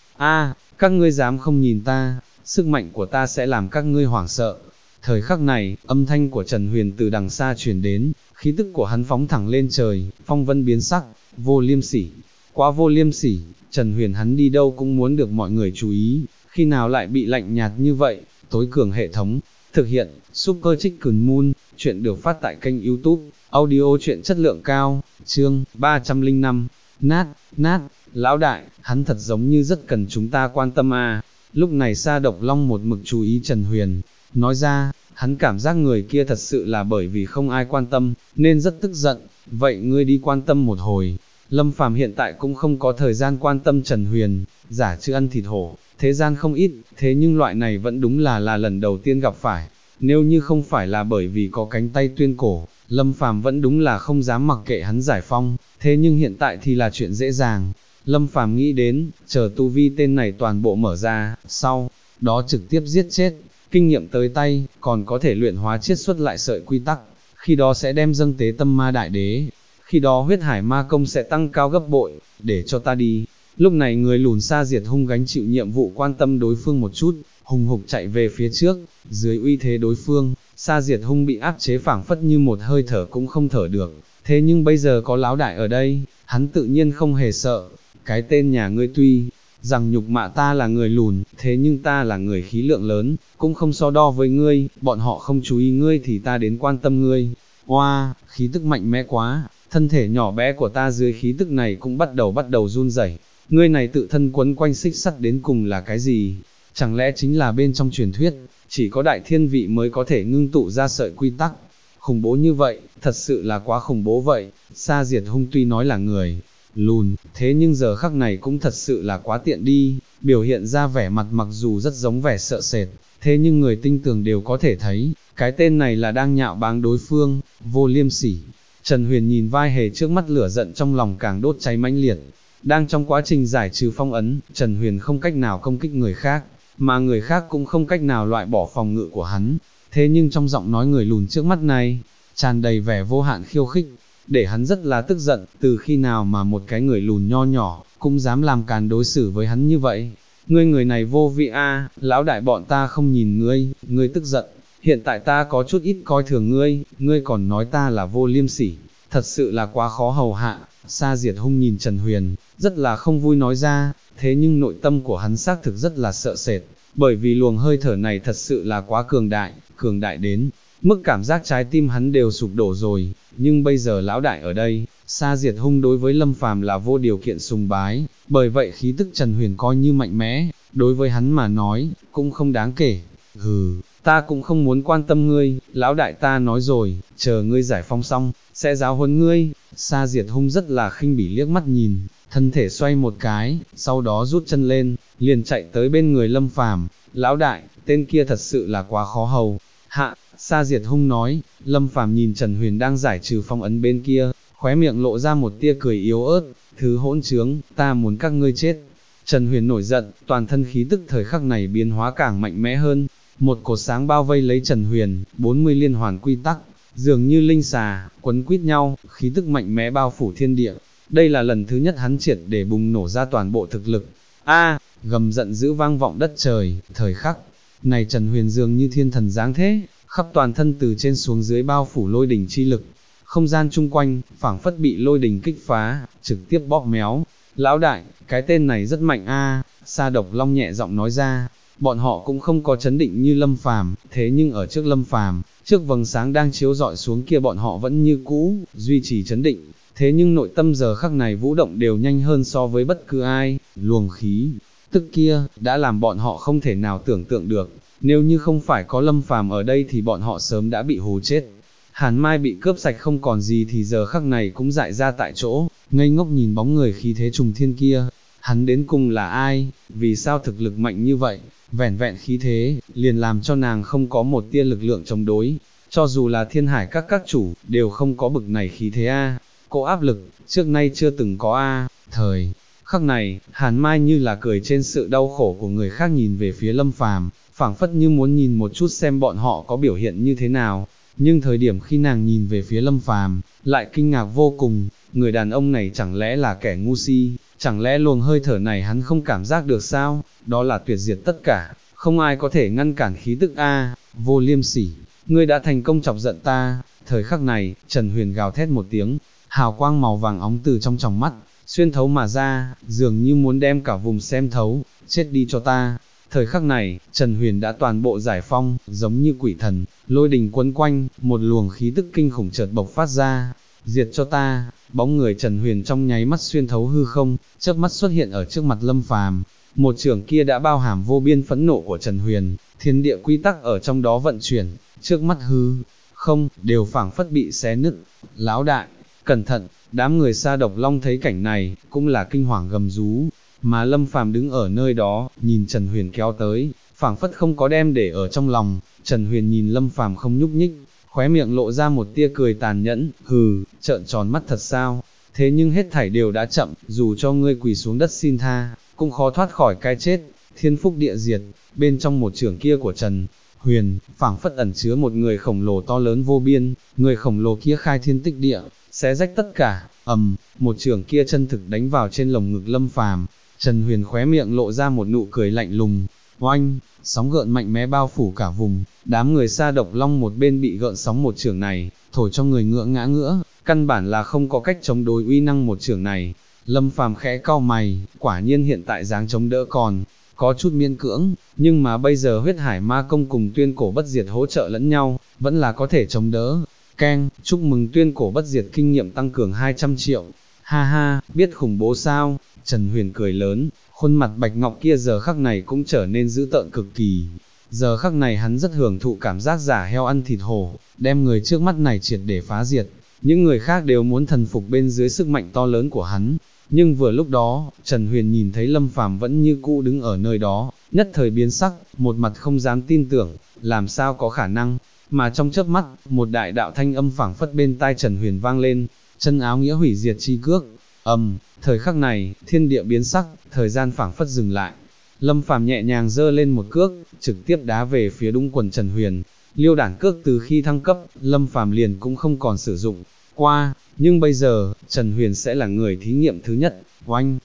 a. Các ngươi dám không nhìn ta, sức mạnh của ta sẽ làm các ngươi hoảng sợ. Thời khắc này, âm thanh của Trần Huyền từ đằng xa truyền đến, khí tức của hắn phóng thẳng lên trời, phong vân biến sắc, vô liêm sỉ, quá vô liêm sỉ. Trần Huyền hắn đi đâu cũng muốn được mọi người chú ý, khi nào lại bị lạnh nhạt như vậy. Tối cường hệ thống, thực hiện, Super Chicken Moon, chuyện được phát tại kênh YouTube, audio chuyện chất lượng cao, chương 305, nát, lão đại, hắn thật giống như rất cần chúng ta quan tâm a. Lúc này Sa Độc Long một mực chú ý Trần Huyền, nói ra, hắn cảm giác người kia thật sự là bởi vì không ai quan tâm, nên rất tức giận, vậy ngươi đi quan tâm một hồi. Lâm Phàm hiện tại cũng không có thời gian quan tâm Trần Huyền, giả chứ ăn thịt hổ, thế gian không ít, thế nhưng loại này vẫn đúng là lần đầu tiên gặp phải. Nếu như không phải là bởi vì có cánh tay tuyên cổ, Lâm Phàm vẫn đúng là không dám mặc kệ hắn giải phong, thế nhưng hiện tại thì là chuyện dễ dàng. Lâm Phàm nghĩ đến, chờ tu vi tên này toàn bộ mở ra, sau đó trực tiếp giết chết, kinh nghiệm tới tay, còn có thể luyện hóa chiết xuất lại sợi quy tắc, khi đó sẽ đem dâng tế tâm ma đại đế, khi đó huyết hải ma công sẽ tăng cao gấp bội, để cho ta đi. Lúc này người lùn Sa Diệt Hung gánh chịu nhiệm vụ quan tâm đối phương một chút, hùng hục chạy về phía trước, dưới uy thế đối phương, Sa Diệt Hung bị áp chế phảng phất như một hơi thở cũng không thở được, thế nhưng bây giờ có lão đại ở đây, hắn tự nhiên không hề sợ, cái tên nhà ngươi tuy rằng nhục mạ ta là người lùn, thế nhưng ta là người khí lượng lớn, cũng không so đo với ngươi, bọn họ không chú ý ngươi thì ta đến quan tâm ngươi. Oa, khí tức mạnh mẽ quá, thân thể nhỏ bé của ta dưới khí tức này cũng bắt đầu run rẩy. Ngươi này tự thân quấn quanh xích sắt đến cùng là cái gì? Chẳng lẽ chính là bên trong truyền thuyết, chỉ có đại thiên vị mới có thể ngưng tụ ra sợi quy tắc. Khủng bố như vậy, thật sự là quá khủng bố vậy. Sa Diệt Hung tuy nói là người lùn, thế nhưng giờ khắc này cũng thật sự là quá tiện đi, biểu hiện ra vẻ mặt mặc dù rất giống vẻ sợ sệt, thế nhưng người tinh tường đều có thể thấy, cái tên này là đang nhạo báng đối phương, vô liêm sỉ. Trần Huyền nhìn vai hề trước mắt, lửa giận trong lòng càng đốt cháy mãnh liệt. Đang trong quá trình giải trừ phong ấn, Trần Huyền không cách nào công kích người khác, mà người khác cũng không cách nào loại bỏ phòng ngự của hắn. Thế nhưng trong giọng nói người lùn trước mắt này, tràn đầy vẻ vô hạn khiêu khích, để hắn rất là tức giận, từ khi nào mà một cái người lùn nho nhỏ, cũng dám làm càn đối xử với hắn như vậy. Ngươi người này vô vị a, lão đại bọn ta không nhìn ngươi tức giận, hiện tại ta có chút ít coi thường ngươi còn nói ta là vô liêm sỉ, thật sự là quá khó hầu hạ. Sa Diệt Hung nhìn Trần Huyền, rất là không vui nói ra, thế nhưng nội tâm của hắn xác thực rất là sợ sệt, bởi vì luồng hơi thở này thật sự là quá cường đại đến mức cảm giác trái tim hắn đều sụp đổ rồi, nhưng bây giờ lão đại ở đây, Sa Diệt Hung đối với Lâm Phàm là vô điều kiện sùng bái, bởi vậy khí tức Trần Huyền coi như mạnh mẽ, đối với hắn mà nói, cũng không đáng kể. Hừ, ta cũng không muốn quan tâm ngươi, lão đại ta nói rồi, chờ ngươi giải phóng xong, sẽ giáo huấn ngươi. Sa Diệt Hung rất là khinh bỉ liếc mắt nhìn, thân thể xoay một cái, sau đó rút chân lên, liền chạy tới bên người Lâm Phàm. Lão đại, tên kia thật sự là quá khó hầu hạ. Sa Diệt Hung nói. Lâm Phàm nhìn Trần Huyền đang giải trừ phong ấn bên kia, khóe miệng lộ ra một tia cười yếu ớt, thứ hỗn trướng, ta muốn các ngươi chết. Trần Huyền nổi giận, toàn thân khí tức thời khắc này biến hóa càng mạnh mẽ hơn, một cột sáng bao vây lấy Trần Huyền, 40 liên hoàn quy tắc, dường như linh xà, quấn quýt nhau, khí tức mạnh mẽ bao phủ thiên địa. Đây là lần thứ nhất hắn triệt để bùng nổ ra toàn bộ thực lực. A, gầm giận dữ vang vọng đất trời, thời khắc này Trần Huyền dường như thiên thần giáng thế, khắp toàn thân từ trên xuống dưới bao phủ lôi đỉnh chi lực. Không gian chung quanh, phảng phất bị lôi đỉnh kích phá, trực tiếp bóp méo. Lão đại, cái tên này rất mạnh a. Sa Độc Long nhẹ giọng nói ra. Bọn họ cũng không có chấn định như Lâm Phàm, thế nhưng ở trước Lâm Phàm, trước vầng sáng đang chiếu rọi xuống kia bọn họ vẫn như cũ, duy trì chấn định. Thế nhưng nội tâm giờ khắc này vũ động đều nhanh hơn so với bất cứ ai, luồng khí tức kia, đã làm bọn họ không thể nào tưởng tượng được, nếu như không phải có Lâm Phàm ở đây thì bọn họ sớm đã bị hù chết. Hàn Mai bị cướp sạch không còn gì thì giờ khắc này cũng dại ra tại chỗ, ngây ngốc nhìn bóng người khí thế trùng thiên kia, hắn đến cùng là ai, vì sao thực lực mạnh như vậy, vẻn vẹn khí thế, liền làm cho nàng không có một tia lực lượng chống đối, cho dù là thiên hải các chủ, đều không có bực này khí thế a. Cô áp lực, trước nay chưa từng có a. Thời khắc này, Hàn Mai như là cười trên sự đau khổ của người khác nhìn về phía Lâm Phàm, phảng phất như muốn nhìn một chút xem bọn họ có biểu hiện như thế nào, nhưng thời điểm khi nàng nhìn về phía Lâm Phàm, lại kinh ngạc vô cùng, người đàn ông này chẳng lẽ là kẻ ngu si, chẳng lẽ luồng hơi thở này hắn không cảm giác được sao, đó là tuyệt diệt tất cả, không ai có thể ngăn cản khí tức a. Vô liêm sỉ, ngươi đã thành công chọc giận ta. Thời khắc này, Trần Huyền gào thét một tiếng, hào quang màu vàng óng từ trong tròng mắt, xuyên thấu mà ra, dường như muốn đem cả vùng xem thấu, chết đi cho ta. Thời khắc này, Trần Huyền đã toàn bộ giải phong, giống như quỷ thần, lôi đình quấn quanh, một luồng khí tức kinh khủng chợt bộc phát ra, diệt cho ta. Bóng người Trần Huyền trong nháy mắt xuyên thấu hư không, chớp mắt xuất hiện ở trước mặt Lâm Phàm. Một trường kia đã bao hàm vô biên phẫn nộ của Trần Huyền, thiên địa quy tắc ở trong đó vận chuyển, trước mắt hư không, đều phảng phất bị xé nứt. Lão đại, cẩn thận. Đám người Sa Độc Long thấy cảnh này, cũng là kinh hoàng gầm rú, mà Lâm Phàm đứng ở nơi đó, nhìn Trần Huyền kéo tới, phảng phất không có đem để ở trong lòng. Trần Huyền nhìn Lâm Phàm không nhúc nhích, khóe miệng lộ ra một tia cười tàn nhẫn, hừ, trợn tròn mắt thật sao, thế nhưng hết thảy đều đã chậm, dù cho ngươi quỳ xuống đất xin tha, cũng khó thoát khỏi cái chết. Thiên phúc địa diệt, bên trong một chưởng kia của Trần Huyền, phảng phất ẩn chứa một người khổng lồ to lớn vô biên, người khổng lồ kia khai thiên tích địa, xé rách tất cả. Một chưởng kia chân thực đánh vào trên lồng ngực Lâm Phàm. Trần Huyền khóe miệng lộ ra một nụ cười lạnh lùng, oanh, sóng gợn mạnh mẽ bao phủ cả vùng, đám người Sa Độc Long một bên bị gợn sóng một chưởng này, thổi cho người ngựa ngã ngửa, căn bản là không có cách chống đối uy năng một chưởng này. Lâm Phàm khẽ cau mày, quả nhiên hiện tại dáng chống đỡ còn có chút miễn cưỡng, nhưng mà bây giờ huyết hải ma công cùng tuyên cổ bất diệt hỗ trợ lẫn nhau, vẫn là có thể chống đỡ. Keng, chúc mừng tuyên cổ bất diệt kinh nghiệm tăng cường 200 triệu. Ha ha, biết khủng bố sao? Trần Huyền cười lớn, khuôn mặt bạch ngọc kia giờ khắc này cũng trở nên dữ tợn cực kỳ. Giờ khắc này hắn rất hưởng thụ cảm giác giả heo ăn thịt hổ, đem người trước mắt này triệt để phá diệt. Những người khác đều muốn thần phục bên dưới sức mạnh to lớn của hắn. Nhưng vừa lúc đó, Trần Huyền nhìn thấy Lâm Phàm vẫn như cũ đứng ở nơi đó, nhất thời biến sắc, một mặt không dám tin tưởng, làm sao có khả năng. Mà trong chớp mắt, một đại đạo thanh âm phảng phất bên tai Trần Huyền vang lên, chân áo nghĩa hủy diệt chi cước. Thời khắc này, thiên địa biến sắc, thời gian phảng phất dừng lại. Lâm Phàm nhẹ nhàng giơ lên một cước, trực tiếp đá về phía đúng quần Trần Huyền. Liêu đản cước từ khi thăng cấp, Lâm Phàm liền cũng không còn sử dụng qua, nhưng bây giờ, Trần Huyền sẽ là người thí nghiệm thứ nhất. Oanh,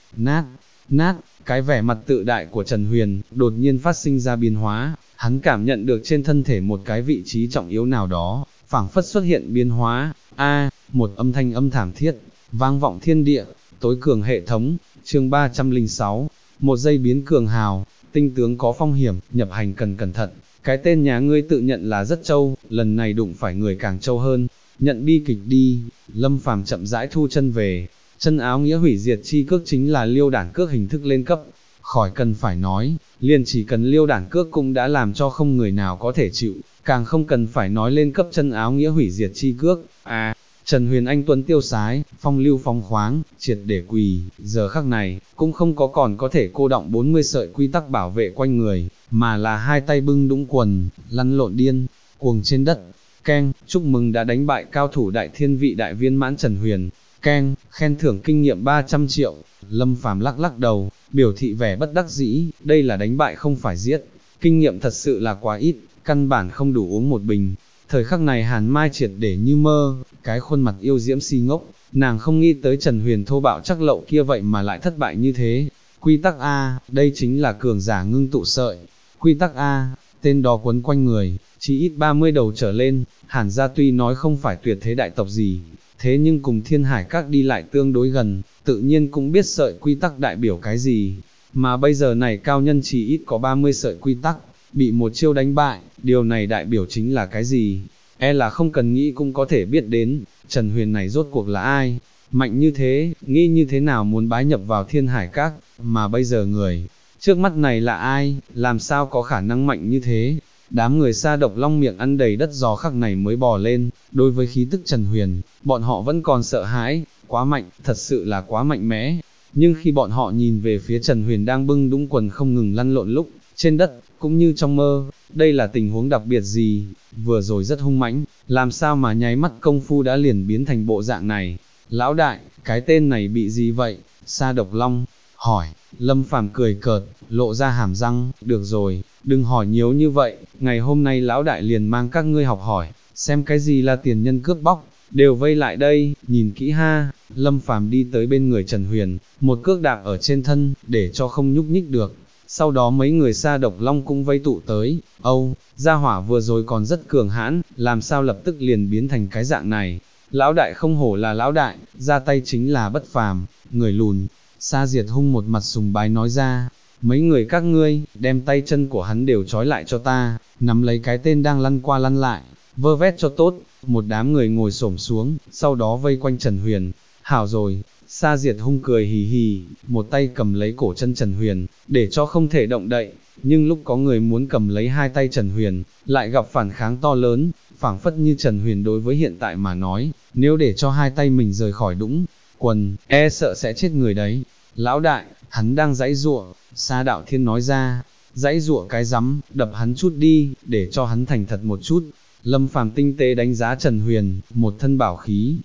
nát, cái vẻ mặt tự đại của Trần Huyền, đột nhiên phát sinh ra biến hóa, hắn cảm nhận được trên thân thể một cái vị trí trọng yếu nào đó, phảng phất xuất hiện biến hóa. Một âm thanh âm thảm thiết, vang vọng thiên địa, tối cường hệ thống, chương 306, một giây biến cường hào, tinh tướng có phong hiểm, nhập hành cần cẩn thận, cái tên nhà ngươi tự nhận là rất trâu, lần này đụng phải người càng trâu hơn, nhận bi kịch đi. Lâm Phàm chậm rãi thu chân về, chân áo nghĩa hủy diệt chi cước chính là liêu đản cước hình thức lên cấp, khỏi cần phải nói, liền chỉ cần liêu đản cước cũng đã làm cho không người nào có thể chịu, càng không cần phải nói lên cấp chân áo nghĩa hủy diệt chi cước. Trần Huyền anh tuấn tiêu sái, phong lưu phóng khoáng, triệt để quỳ, giờ khắc này, cũng không có còn có thể cô động 40 sợi quy tắc bảo vệ quanh người, mà là hai tay bưng đũng quần, lăn lộn điên, cuồng trên đất. Keng, chúc mừng đã đánh bại cao thủ đại thiên vị đại viên mãn Trần Huyền. Keng, khen thưởng kinh nghiệm 300 triệu. Lâm Phàm lắc lắc đầu, biểu thị vẻ bất đắc dĩ, đây là đánh bại không phải giết, kinh nghiệm thật sự là quá ít, căn bản không đủ uống một bình. Thời khắc này Hàn Mai triệt để như mơ, cái khuôn mặt yêu diễm si ngốc, nàng không nghĩ tới Trần Huyền thô bạo chắc lậu kia vậy mà lại thất bại như thế. Quy tắc A, đây chính là cường giả ngưng tụ sợi. Quy tắc A, tên đó quấn quanh người, chỉ ít 30 đầu trở lên. Hàn gia tuy nói không phải tuyệt thế đại tộc gì, thế nhưng cùng Thiên Hải Các đi lại tương đối gần, tự nhiên cũng biết sợi quy tắc đại biểu cái gì. Mà bây giờ này cao nhân chỉ ít có 30 sợi quy tắc, bị một chiêu đánh bại, điều này đại biểu chính là cái gì? Là không cần nghĩ cũng có thể biết đến, Trần Huyền này rốt cuộc là ai? Mạnh như thế, nghĩ như thế nào muốn bái nhập vào Thiên Hải Các, mà bây giờ người trước mắt này là ai, làm sao có khả năng mạnh như thế? Đám người Sa Độc Long miệng ăn đầy đất giò khắc này mới bò lên, đối với khí tức Trần Huyền, bọn họ vẫn còn sợ hãi, quá mạnh, thật sự là quá mạnh mẽ. Nhưng khi bọn họ nhìn về phía Trần Huyền đang bưng đũng quần không ngừng lăn lộn lúc, trên đất, cũng như trong mơ, đây là tình huống đặc biệt gì, vừa rồi rất hung mãnh, làm sao mà nháy mắt công phu đã liền biến thành bộ dạng này. Lão đại, cái tên này bị gì vậy? Sa Độc Long hỏi. Lâm Phàm cười cợt, lộ ra hàm răng, được rồi, đừng hỏi nhiều như vậy, ngày hôm nay lão đại liền mang các ngươi học hỏi, xem cái gì là tiền nhân cướp bóc, đều vây lại đây, nhìn kỹ ha. Lâm Phàm đi tới bên người Trần Huyền, một cước đạp ở trên thân, để cho không nhúc nhích được. Sau đó mấy người Sa Độc Long cũng vây tụ tới. Gia hỏa vừa rồi còn rất cường hãn, làm sao lập tức liền biến thành cái dạng này? Lão đại không hổ là lão đại, ra tay chính là bất phàm, người lùn. Sa Diệt Hung một mặt sùng bái nói ra, mấy người các ngươi, đem tay chân của hắn đều trói lại cho ta, nắm lấy cái tên đang lăn qua lăn lại, vơ vét cho tốt. Một đám người ngồi xổm xuống, sau đó vây quanh Trần Huyền. Hảo rồi, Sa Diệt Hung cười hì hì, một tay cầm lấy cổ chân Trần Huyền, để cho không thể động đậy, nhưng lúc có người muốn cầm lấy hai tay Trần Huyền, lại gặp phản kháng to lớn, phảng phất như Trần Huyền đối với hiện tại mà nói, nếu để cho hai tay mình rời khỏi đũng quần, sợ sẽ chết người đấy. Lão đại, hắn đang giãy giụa, Sa Đạo Thiên nói ra, giãy giụa cái rắm, đập hắn chút đi, để cho hắn thành thật một chút. Lâm Phàm tinh tế đánh giá Trần Huyền, một thân bảo khí,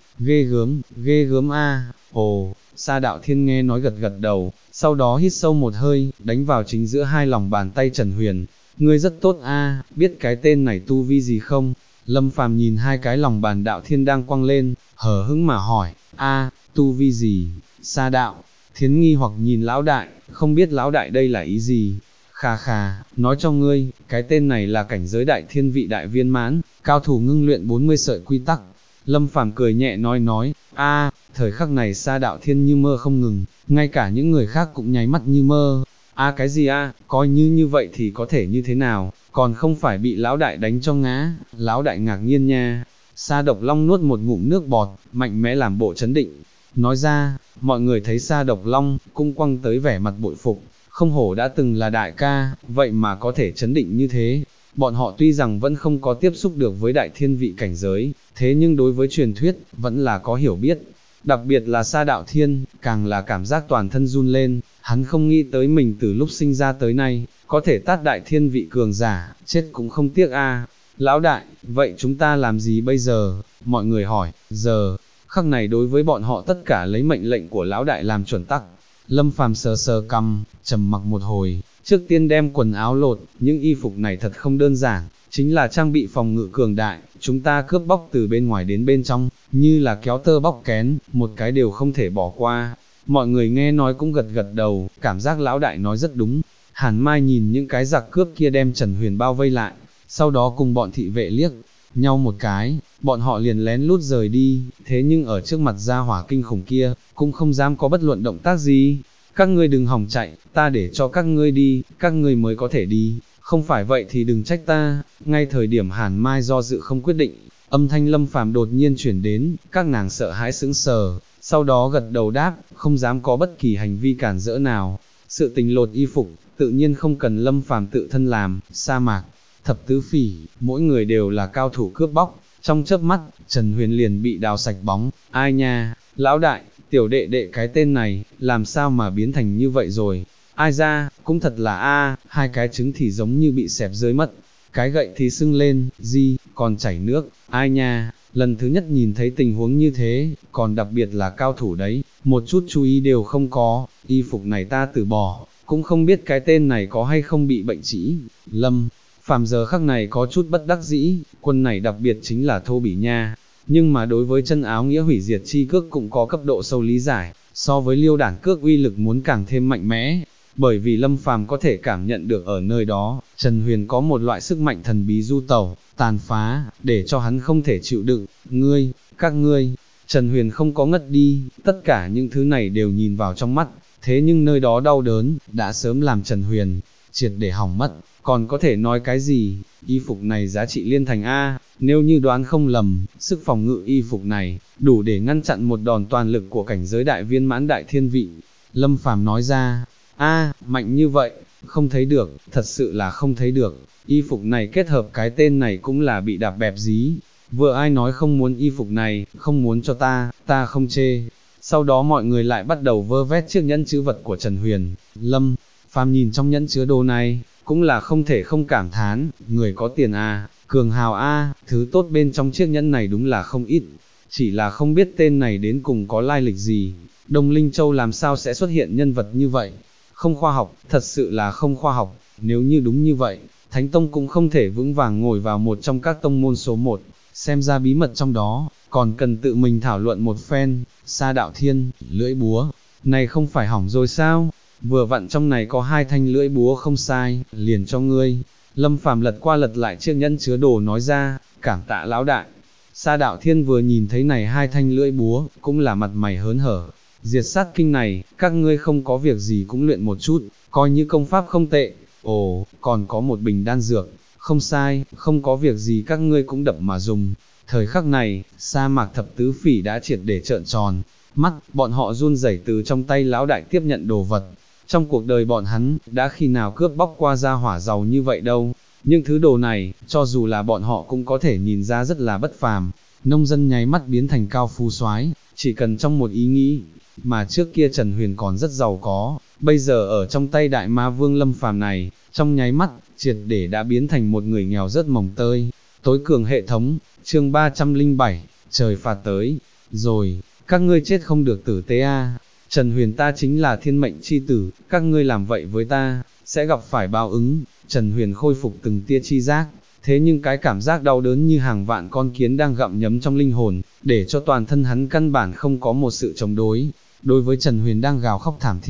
ghê gớm a. Sa Đạo Thiên nghe nói gật gật đầu, sau đó hít sâu một hơi, đánh vào chính giữa hai lòng bàn tay Trần Huyền. Ngươi rất tốt a, biết cái tên này tu vi gì không? Lâm Phàm nhìn hai cái lòng bàn Đạo Thiên đang quăng lên, hờ hững mà hỏi, tu vi gì? Sa Đạo Thiên nghi hoặc nhìn lão đại, không biết lão đại đây là ý gì? khà khà, nói cho ngươi, cái tên này là cảnh giới đại thiên vị đại viên mãn, cao thủ ngưng luyện 40 sợi quy tắc. Lâm Phàm cười nhẹ nói, thời khắc này Sa Đạo Thiên như mơ không ngừng, ngay cả những người khác cũng nháy mắt như mơ. Cái gì coi như vậy thì có thể như thế nào, còn không phải bị lão đại đánh cho ngã, lão đại ngạc nhiên nha. Sa Độc Long nuốt một ngụm nước bọt, mạnh mẽ làm bộ chấn định. Nói ra, mọi người thấy Sa Độc Long, cũng quăng tới vẻ mặt bội phục, không hổ đã từng là đại ca, vậy mà có thể chấn định như thế. Bọn họ tuy rằng vẫn không có tiếp xúc được với đại thiên vị cảnh giới, thế nhưng đối với truyền thuyết, vẫn là có hiểu biết. Đặc biệt là Sa Đạo Thiên, càng là cảm giác toàn thân run lên, hắn không nghĩ tới mình từ lúc sinh ra tới nay, có thể tát đại thiên vị cường giả, chết cũng không tiếc Lão đại, vậy chúng ta làm gì bây giờ? Mọi người hỏi, giờ, khắc này đối với bọn họ tất cả lấy mệnh lệnh của lão đại làm chuẩn tắc. Lâm Phàm sờ sờ cằm, trầm mặc một hồi, trước tiên đem quần áo lột, những y phục này thật không đơn giản, chính là trang bị phòng ngự cường đại, chúng ta cướp bóc từ bên ngoài đến bên trong, như là kéo tơ bóc kén, một cái đều không thể bỏ qua. Mọi người nghe nói cũng gật gật đầu, cảm giác lão đại nói rất đúng. Hàn Mai nhìn những cái giặc cướp kia đem Trần Huyền bao vây lại, sau đó cùng bọn thị vệ liếc nhau một cái, bọn họ liền lén lút rời đi, thế nhưng ở trước mặt gia hỏa kinh khủng kia, cũng không dám có bất luận động tác gì. Các ngươi đừng hòng chạy, ta để cho các ngươi đi, các ngươi mới có thể đi, không phải vậy thì đừng trách ta. Ngay thời điểm Hàn Mai do dự không quyết định, âm thanh Lâm Phàm đột nhiên chuyển đến, các nàng sợ hãi sững sờ, sau đó gật đầu đáp, không dám có bất kỳ hành vi cản rỡ nào. Sự tình lột y phục, tự nhiên không cần Lâm Phàm tự thân làm. Sa Mạc, Thập Tứ Phỉ, mỗi người đều là cao thủ cướp bóc, trong chớp mắt, Trần Huyền liền bị đào sạch bóng. Ai nha, lão đại, tiểu đệ đệ cái tên này, làm sao mà biến thành như vậy rồi? Ai ra, cũng thật là hai cái trứng thì giống như bị xẹp rơi mất, cái gậy thì sưng lên, còn chảy nước. Ai nha, lần thứ nhất nhìn thấy tình huống như thế, còn đặc biệt là cao thủ đấy, một chút chú ý đều không có, y phục này ta từ bỏ, cũng không biết cái tên này có hay không bị bệnh trĩ. Lâm Phàm giờ khắc này có chút bất đắc dĩ, quân này đặc biệt chính là thô bỉ nha, nhưng mà đối với chân áo nghĩa hủy diệt chi cước cũng có cấp độ sâu lý giải, so với liêu đản cước uy lực muốn càng thêm mạnh mẽ, bởi vì Lâm Phàm có thể cảm nhận được ở nơi đó, Trần Huyền có một loại sức mạnh thần bí du tẩu, tàn phá, để cho hắn không thể chịu đựng. Các ngươi, Trần Huyền không có ngất đi, tất cả những thứ này đều nhìn vào trong mắt, thế nhưng nơi đó đau đớn, đã sớm làm Trần Huyền triệt để hỏng mất, còn có thể nói cái gì? Y phục này giá trị liên thành nếu như đoán không lầm, sức phòng ngự y phục này, đủ để ngăn chặn một đòn toàn lực của cảnh giới đại viên mãn đại thiên vị. Lâm Phàm nói ra, mạnh như vậy, không thấy được, thật sự là không thấy được, y phục này kết hợp cái tên này cũng là bị đạp bẹp dí. Vừa ai nói không muốn y phục này, không muốn cho ta không chê. Sau đó mọi người lại bắt đầu vơ vét chiếc nhẫn chữ vật của Trần Huyền. Lâm Phàm nhìn trong nhẫn chứa đồ này, cũng là không thể không cảm thán, người có tiền cường hào thứ tốt bên trong chiếc nhẫn này đúng là không ít, chỉ là không biết tên này đến cùng có lai lịch gì, Đông Linh Châu làm sao sẽ xuất hiện nhân vật như vậy, không khoa học, thật sự là không khoa học, nếu như đúng như vậy, Thánh Tông cũng không thể vững vàng ngồi vào một trong các tông môn số 1, xem ra bí mật trong đó, còn cần tự mình thảo luận một phen. Sa Đạo Thiên, lưỡi búa, này không phải hỏng rồi sao? Vừa vặn trong này có 2 thanh lưỡi búa không sai, liền cho ngươi. Lâm Phàm lật qua lật lại chiếc nhẫn chứa đồ nói ra, cảm tạ lão đại. Sa Đạo Thiên vừa nhìn thấy này 2 thanh lưỡi búa, cũng là mặt mày hớn hở. Diệt sát kinh này, các ngươi không có việc gì cũng luyện một chút, coi như công pháp không tệ. Ồ, còn có một bình đan dược, không sai, không có việc gì các ngươi cũng đập mà dùng. Thời khắc này, sa mạc thập tứ phỉ đã triệt để trợn tròn, mắt, bọn họ run rẩy từ trong tay lão đại tiếp nhận đồ vật. Trong cuộc đời bọn hắn, đã khi nào cướp bóc qua gia hỏa giàu như vậy đâu. Nhưng thứ đồ này, cho dù là bọn họ cũng có thể nhìn ra rất là bất phàm. Nông dân nháy mắt biến thành cao phú soái, chỉ cần trong một ý nghĩ, mà trước kia Trần Huyền còn rất giàu có, bây giờ ở trong tay đại ma vương Lâm Phàm này, trong nháy mắt, triệt để đã biến thành một người nghèo rất mồng tơi. Tối cường hệ thống, chương 307, trời phạt tới, rồi, các ngươi chết không được tử tế Trần Huyền ta chính là thiên mệnh chi tử, các ngươi làm vậy với ta, sẽ gặp phải báo ứng. Trần Huyền khôi phục từng tia chi giác, thế nhưng cái cảm giác đau đớn như hàng vạn con kiến đang gặm nhấm trong linh hồn, để cho toàn thân hắn căn bản không có một sự chống đối. Đối với Trần Huyền đang gào khóc thảm thiết,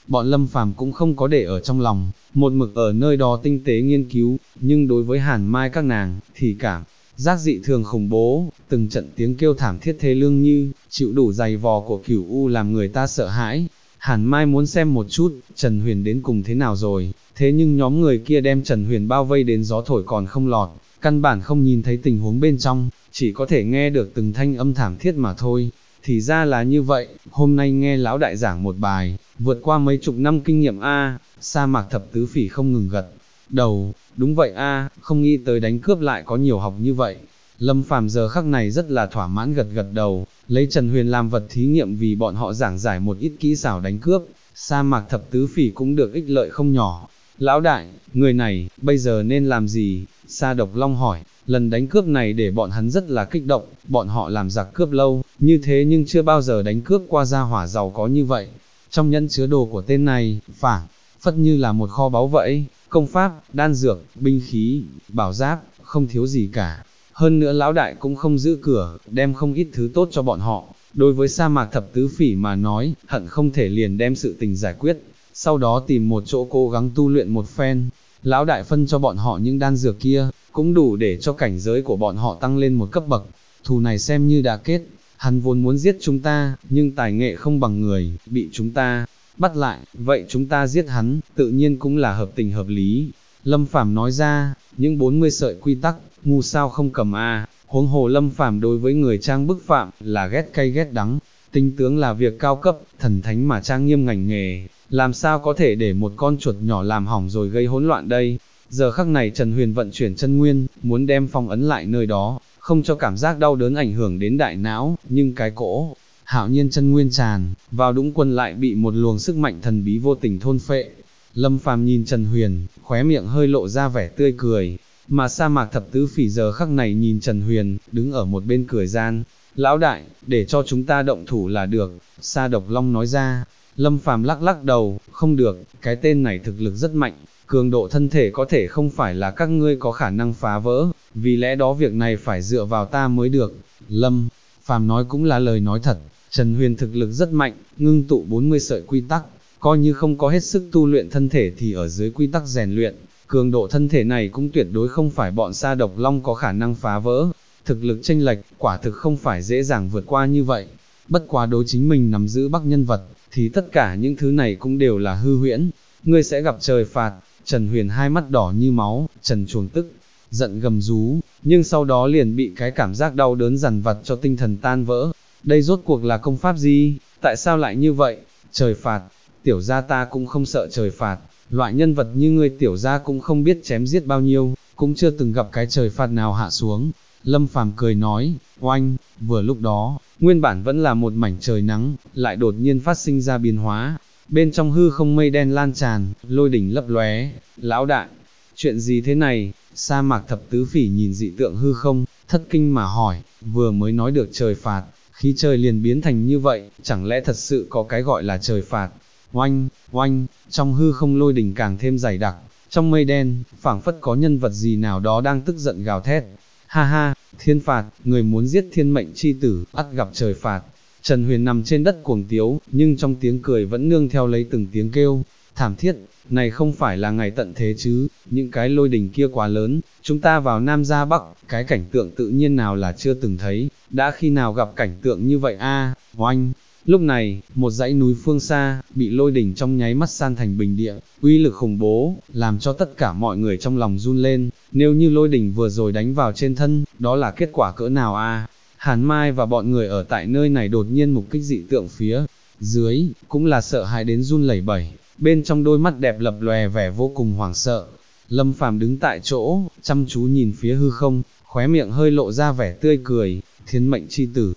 bọn Lâm Phàm cũng không có để ở trong lòng, một mực ở nơi đó tinh tế nghiên cứu, nhưng đối với Hàn Mai các nàng, thì cảm giác dị thường khủng bố, từng trận tiếng kêu thảm thiết thê lương như, chịu đủ dày vò của cửu u làm người ta sợ hãi. Hàn Mai muốn xem một chút, Trần Huyền đến cùng thế nào rồi, thế nhưng nhóm người kia đem Trần Huyền bao vây đến gió thổi còn không lọt, căn bản không nhìn thấy tình huống bên trong, chỉ có thể nghe được từng thanh âm thảm thiết mà thôi. Thì ra là như vậy, hôm nay nghe lão đại giảng một bài, vượt qua mấy chục năm kinh nghiệm a. Sa Mạc Thập Tứ Phỉ không ngừng gật đầu, đúng vậy a, không nghĩ tới đánh cướp lại có nhiều học như vậy. Lâm Phàm giờ khắc này rất là thỏa mãn gật gật đầu, lấy Trần Huyền làm vật thí nghiệm vì bọn họ giảng giải một ít kỹ xảo đánh cướp, Sa Mạc Thập Tứ Phỉ cũng được ích lợi không nhỏ. Lão đại, người này, bây giờ nên làm gì? Sa Độc Long hỏi, lần đánh cướp này để bọn hắn rất là kích động, bọn họ làm giặc cướp lâu, như thế nhưng chưa bao giờ đánh cướp qua gia hỏa giàu có như vậy. Trong nhẫn chứa đồ của tên này, phảng phất như là một kho báu vậy, công pháp, đan dược, binh khí, bảo giáp, không thiếu gì cả. Hơn nữa lão đại cũng không giữ cửa, đem không ít thứ tốt cho bọn họ. Đối với Sa Mạc Thập Tứ Phỉ mà nói, hận không thể liền đem sự tình giải quyết, sau đó tìm một chỗ cố gắng tu luyện một phen. Lão đại phân cho bọn họ những đan dược kia, cũng đủ để cho cảnh giới của bọn họ tăng lên một cấp bậc. Thù này xem như đã kết, hắn vốn muốn giết chúng ta, nhưng tài nghệ không bằng người, bị chúng ta bắt lại, vậy chúng ta giết hắn, tự nhiên cũng là hợp tình hợp lý. Lâm Phàm nói ra, những 40 sợi quy tắc, ngu sao không cầm a. Huống hồ Lâm Phàm đối với người trang bức phạm, là ghét cay ghét đắng, tinh tướng là việc cao cấp, thần thánh mà trang nghiêm ngành nghề, làm sao có thể để một con chuột nhỏ làm hỏng rồi gây hỗn loạn đây. Giờ khắc này Trần Huyền vận chuyển chân nguyên, muốn đem phong ấn lại nơi đó, không cho cảm giác đau đớn ảnh hưởng đến đại não, nhưng cái cỗ hạo nhiên chân nguyên tràn vào Đũng Quân lại bị một luồng sức mạnh thần bí vô tình thôn phệ. Lâm Phàm nhìn Trần Huyền, khóe miệng hơi lộ ra vẻ tươi cười, mà Sa Mạc Thập Tứ Phỉ giờ khắc này nhìn Trần Huyền, đứng ở một bên cười gian. Lão đại, để cho chúng ta động thủ là được, Sa Độc Long nói ra. Lâm Phàm lắc lắc đầu, không được, cái tên này thực lực rất mạnh, cường độ thân thể có thể không phải là các ngươi có khả năng phá vỡ, vì lẽ đó việc này phải dựa vào ta mới được. Lâm Phàm nói cũng là lời nói thật, Trần Huyền thực lực rất mạnh, ngưng tụ 40 sợi quy tắc, coi như không có hết sức tu luyện thân thể thì ở dưới quy tắc rèn luyện, cường độ thân thể này cũng tuyệt đối không phải bọn Sa Độc Long có khả năng phá vỡ. Thực lực chênh lệch, quả thực không phải dễ dàng vượt qua như vậy. Bất quá đối chính mình nắm giữ bắc nhân vật, thì tất cả những thứ này cũng đều là hư huyễn. Ngươi sẽ gặp trời phạt. Trần Huyền hai mắt đỏ như máu, Trần Chuồng tức giận gầm rú, nhưng sau đó liền bị cái cảm giác đau đớn dằn vặt cho tinh thần tan vỡ. Đây rốt cuộc là công pháp gì? Tại sao lại như vậy? Trời phạt, tiểu gia ta cũng không sợ trời phạt, loại nhân vật như ngươi tiểu gia cũng không biết chém giết bao nhiêu, cũng chưa từng gặp cái trời phạt nào hạ xuống. Lâm Phàm cười nói, oanh, vừa lúc đó, nguyên bản vẫn là một mảnh trời nắng, lại đột nhiên phát sinh ra biến hóa. Bên trong hư không mây đen lan tràn, lôi đỉnh lấp lóe. Lão đại, chuyện gì thế này? Sa Mạc Thập Tứ Phỉ nhìn dị tượng hư không, thất kinh mà hỏi, vừa mới nói được trời phạt, khí trời liền biến thành như vậy, chẳng lẽ thật sự có cái gọi là trời phạt? Oanh, oanh, trong hư không lôi đỉnh càng thêm dày đặc, trong mây đen, phảng phất có nhân vật gì nào đó đang tức giận gào thét. Ha ha, thiên phạt, người muốn giết thiên mệnh chi tử, ắt gặp trời phạt. Trần Huyền nằm trên đất cuồng tiếu, nhưng trong tiếng cười vẫn nương theo lấy từng tiếng kêu thảm thiết. Này không phải là ngày tận thế chứ, những cái lôi đỉnh kia quá lớn, chúng ta vào Nam ra Bắc, cái cảnh tượng tự nhiên nào là chưa từng thấy, đã khi nào gặp cảnh tượng như vậy a? Oanh! Lúc này, một dãy núi phương xa, bị lôi đỉnh trong nháy mắt san thành bình địa, uy lực khủng bố, làm cho tất cả mọi người trong lòng run lên. Nếu như lôi đỉnh vừa rồi đánh vào trên thân, đó là kết quả cỡ nào a? Hàn Mai và bọn người ở tại nơi này đột nhiên mục kích dị tượng phía dưới, cũng là sợ hãi đến run lẩy bẩy, bên trong đôi mắt đẹp lập lòe vẻ vô cùng hoảng sợ. Lâm Phàm đứng tại chỗ, chăm chú nhìn phía hư không, khóe miệng hơi lộ ra vẻ tươi cười. Thiên mệnh chi tử,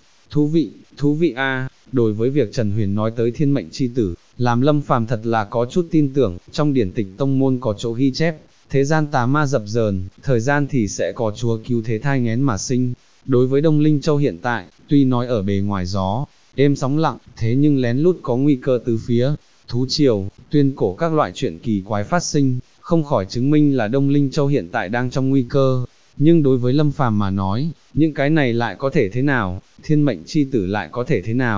thú vị a. Đối với việc Trần Huyền nói tới thiên mệnh chi tử, làm Lâm Phàm thật là có chút tin tưởng. Trong điển tịch tông môn có chỗ ghi chép, thế gian tà ma dập dờn, thời gian thì sẽ có chúa cứu thế thai nghén mà sinh. Đối với Đông Linh Châu hiện tại, tuy nói ở bề ngoài gió êm sóng lặng, thế nhưng lén lút có nguy cơ từ phía thú triều, tuyên cổ các loại chuyện kỳ quái phát sinh, không khỏi chứng minh là Đông Linh Châu hiện tại đang trong nguy cơ. Nhưng đối với Lâm Phàm mà nói, những cái này lại có thể thế nào, thiên mệnh chi tử lại có thể thế nào?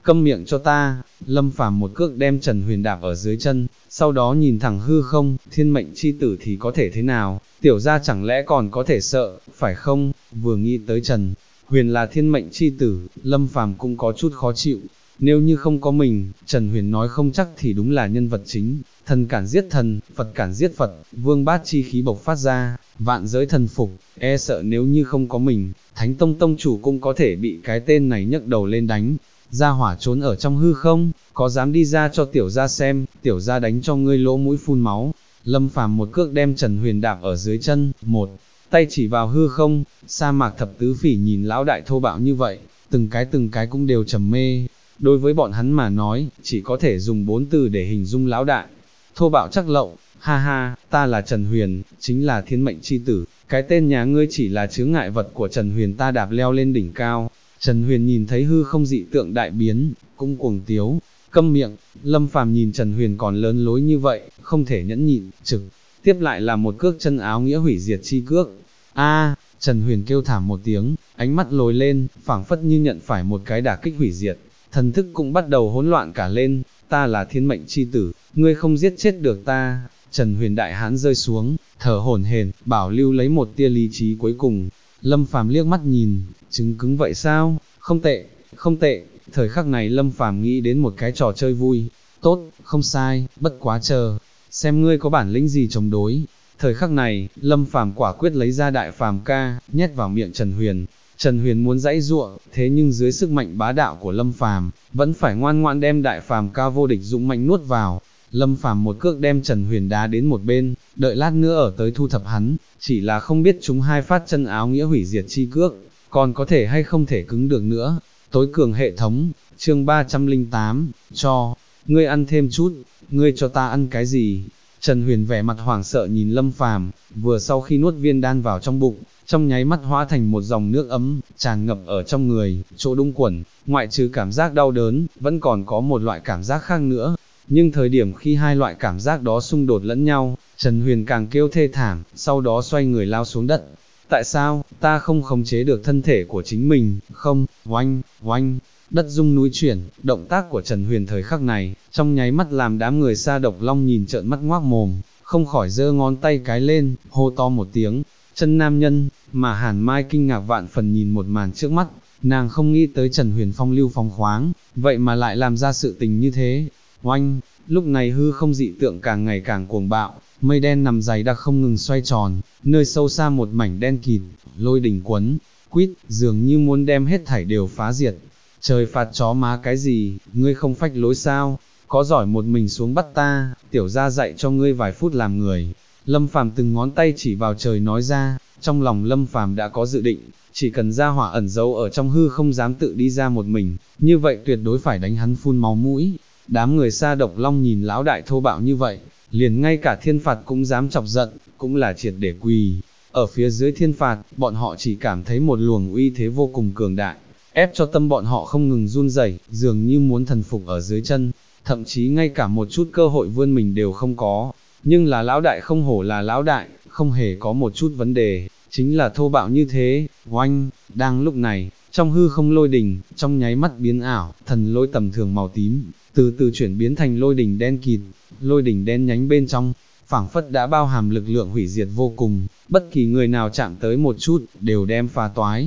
câm miệng cho ta. Lâm Phàm một cước đem Trần Huyền đạp ở dưới chân, sau đó nhìn thẳng hư không, thiên mệnh chi tử thì có thể thế nào, tiểu gia chẳng lẽ còn có thể sợ, phải không? Vừa nghĩ tới Trần Huyền là thiên mệnh chi tử, Lâm Phàm cũng có chút khó chịu. Nếu như không có mình, Trần Huyền nói không chắc thì đúng là nhân vật chính, thần cản giết thần, Phật cản giết Phật, vương bát chi khí bộc phát ra, vạn giới thần phục, e sợ nếu như không có mình, Thánh Tông Tông chủ cũng có thể bị cái tên này nhấc đầu lên đánh. Gia hỏa trốn ở trong hư không, có dám đi ra cho tiểu gia xem, tiểu gia đánh cho ngươi lỗ mũi phun máu. Lâm Phàm một cước đem Trần Huyền đạp ở dưới chân, một tay chỉ vào hư không, sa mạc thập tứ phỉ nhìn lão đại thô bạo như vậy, từng cái cũng đều trầm mê. Đối với bọn hắn mà nói, chỉ có thể dùng 4 từ để hình dung lão đại. Thô bạo chắc lậu, ha ha, ta là Trần Huyền, chính là thiên mệnh chi tử, cái tên nhà ngươi chỉ là chướng ngại vật của Trần Huyền ta đạp leo lên đỉnh cao. Trần Huyền nhìn thấy hư không dị tượng đại biến, cũng cuồng tiếu, câm miệng. Lâm Phàm nhìn Trần Huyền còn lớn lối như vậy, không thể nhẫn nhịn, trực tiếp lại là một cước chân áo nghĩa hủy diệt chi cước. A, Trần Huyền kêu thảm một tiếng, ánh mắt lồi lên, phảng phất như nhận phải một cái đả kích hủy diệt, thần thức cũng bắt đầu hỗn loạn cả lên. Ta là thiên mệnh chi tử, ngươi không giết chết được ta. Trần Huyền đại hãn rơi xuống, thở hổn hển, bảo lưu lấy một tia lý trí cuối cùng. Lâm Phàm liếc mắt nhìn, chứng cứng vậy sao? Không tệ, không tệ. Thời khắc này Lâm Phàm nghĩ đến một cái trò chơi vui. Tốt, không sai, bất quá chờ, xem ngươi có bản lĩnh gì chống đối. Thời khắc này, Lâm Phàm quả quyết lấy ra đại phàm ca, nhét vào miệng Trần Huyền. Trần Huyền muốn giãy giụa, thế nhưng dưới sức mạnh bá đạo của Lâm Phàm, vẫn phải ngoan ngoãn đem đại phàm ca vô địch dũng mạnh nuốt vào. Lâm Phàm một cước đem Trần Huyền đá đến một bên, đợi lát nữa ở tới thu thập hắn, chỉ là không biết chúng hai phát chân áo nghĩa hủy diệt chi cước, còn có thể hay không thể cứng được nữa. Tối cường hệ thống, chương 308, cho, ngươi ăn thêm chút, ngươi cho ta ăn cái gì? Trần Huyền vẻ mặt hoảng sợ nhìn Lâm Phàm, vừa sau khi nuốt viên đan vào trong bụng, trong nháy mắt hóa thành một dòng nước ấm, tràn ngập ở trong người, chỗ đung quẩn, ngoại trừ cảm giác đau đớn, vẫn còn có một loại cảm giác khác nữa. Nhưng thời điểm khi hai loại cảm giác đó xung đột lẫn nhau, Trần Huyền càng kêu thê thảm, sau đó xoay người lao xuống đất. Tại sao, ta không khống chế được thân thể của chính mình, không, oanh, oanh, đất rung núi chuyển, động tác của Trần Huyền thời khắc này, trong nháy mắt làm đám người Sa Độc Long nhìn trợn mắt ngoác mồm, không khỏi giơ ngón tay cái lên, hô to một tiếng, chân nam nhân, mà Hàn Mai kinh ngạc vạn phần nhìn một màn trước mắt, nàng không nghĩ tới Trần Huyền phong lưu phóng khoáng, vậy mà lại làm ra sự tình như thế. Oanh, lúc này hư không dị tượng càng ngày càng cuồng bạo, mây đen nằm dày đặc không ngừng xoay tròn, nơi sâu xa một mảnh đen kịt, lôi đỉnh quấn, quýt, dường như muốn đem hết thảy đều phá diệt. Trời phạt chó má cái gì, ngươi không phách lối sao, có giỏi một mình xuống bắt ta, tiểu gia dạy cho ngươi vài phút làm người. Lâm Phàm từng ngón tay chỉ vào trời nói ra, trong lòng Lâm Phàm đã có dự định, chỉ cần gia hỏa ẩn giấu ở trong hư không dám tự đi ra một mình, như vậy tuyệt đối phải đánh hắn phun máu mũi. Đám người Sa Độc Long nhìn lão đại thô bạo như vậy, liền ngay cả thiên phạt cũng dám chọc giận, cũng là triệt để quỳ. Ở phía dưới thiên phạt, bọn họ chỉ cảm thấy một luồng uy thế vô cùng cường đại, ép cho tâm bọn họ không ngừng run rẩy, dường như muốn thần phục ở dưới chân, thậm chí ngay cả một chút cơ hội vươn mình đều không có. Nhưng là lão đại không hổ là lão đại, không hề có một chút vấn đề, chính là thô bạo như thế. Oanh, đang lúc này, trong hư không lôi đình, trong nháy mắt biến ảo, thần lôi tầm thường màu tím, từ từ chuyển biến thành lôi đình đen kịt, lôi đình đen nhánh bên trong, phảng phất đã bao hàm lực lượng hủy diệt vô cùng, bất kỳ người nào chạm tới một chút, đều đem phá toái.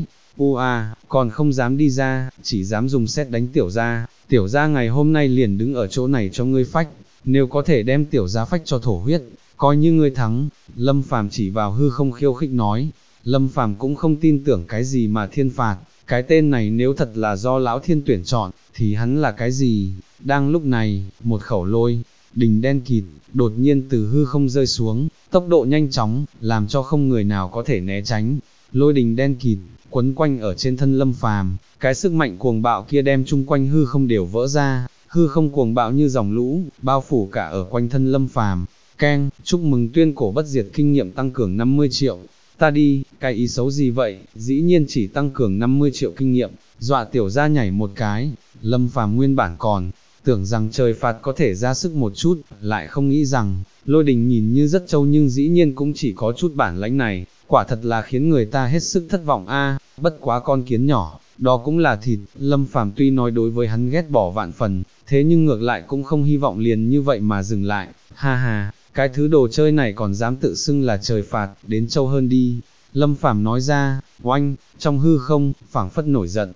Còn không dám đi ra, chỉ dám dùng sét đánh tiểu gia ngày hôm nay liền đứng ở chỗ này cho ngươi phách, nếu có thể đem tiểu gia phách cho thổ huyết, coi như ngươi thắng. Lâm Phàm chỉ vào hư không khiêu khích nói. Lâm Phàm cũng không tin tưởng cái gì mà thiên phạt, cái tên này nếu thật là do lão thiên tuyển chọn, thì hắn là cái gì? Đang lúc này, một khẩu lôi đình đen kịt, đột nhiên từ hư không rơi xuống, tốc độ nhanh chóng, làm cho không người nào có thể né tránh. Lôi đình đen kịt, quấn quanh ở trên thân Lâm Phàm, cái sức mạnh cuồng bạo kia đem chung quanh hư không đều vỡ ra, hư không cuồng bạo như dòng lũ, bao phủ cả ở quanh thân Lâm Phàm. Keng, chúc mừng tuyên cổ bất diệt kinh nghiệm tăng cường 50 triệu. Ta đi, cái ý xấu gì vậy, dĩ nhiên chỉ tăng cường 50 triệu kinh nghiệm, dọa tiểu gia nhảy một cái. Lâm Phàm nguyên bản còn tưởng rằng trời phạt có thể ra sức một chút, lại không nghĩ rằng, lôi đình nhìn như rất trâu nhưng dĩ nhiên cũng chỉ có chút bản lãnh này, quả thật là khiến người ta hết sức thất vọng a. Bất quá con kiến nhỏ, đó cũng là thịt. Lâm Phàm tuy nói đối với hắn ghét bỏ vạn phần, thế nhưng ngược lại cũng không hy vọng liền như vậy mà dừng lại, ha ha, cái thứ đồ chơi này còn dám tự xưng là trời phạt, đến trâu hơn đi. Lâm Phàm nói ra, oanh, trong hư không, phảng phất nổi giận,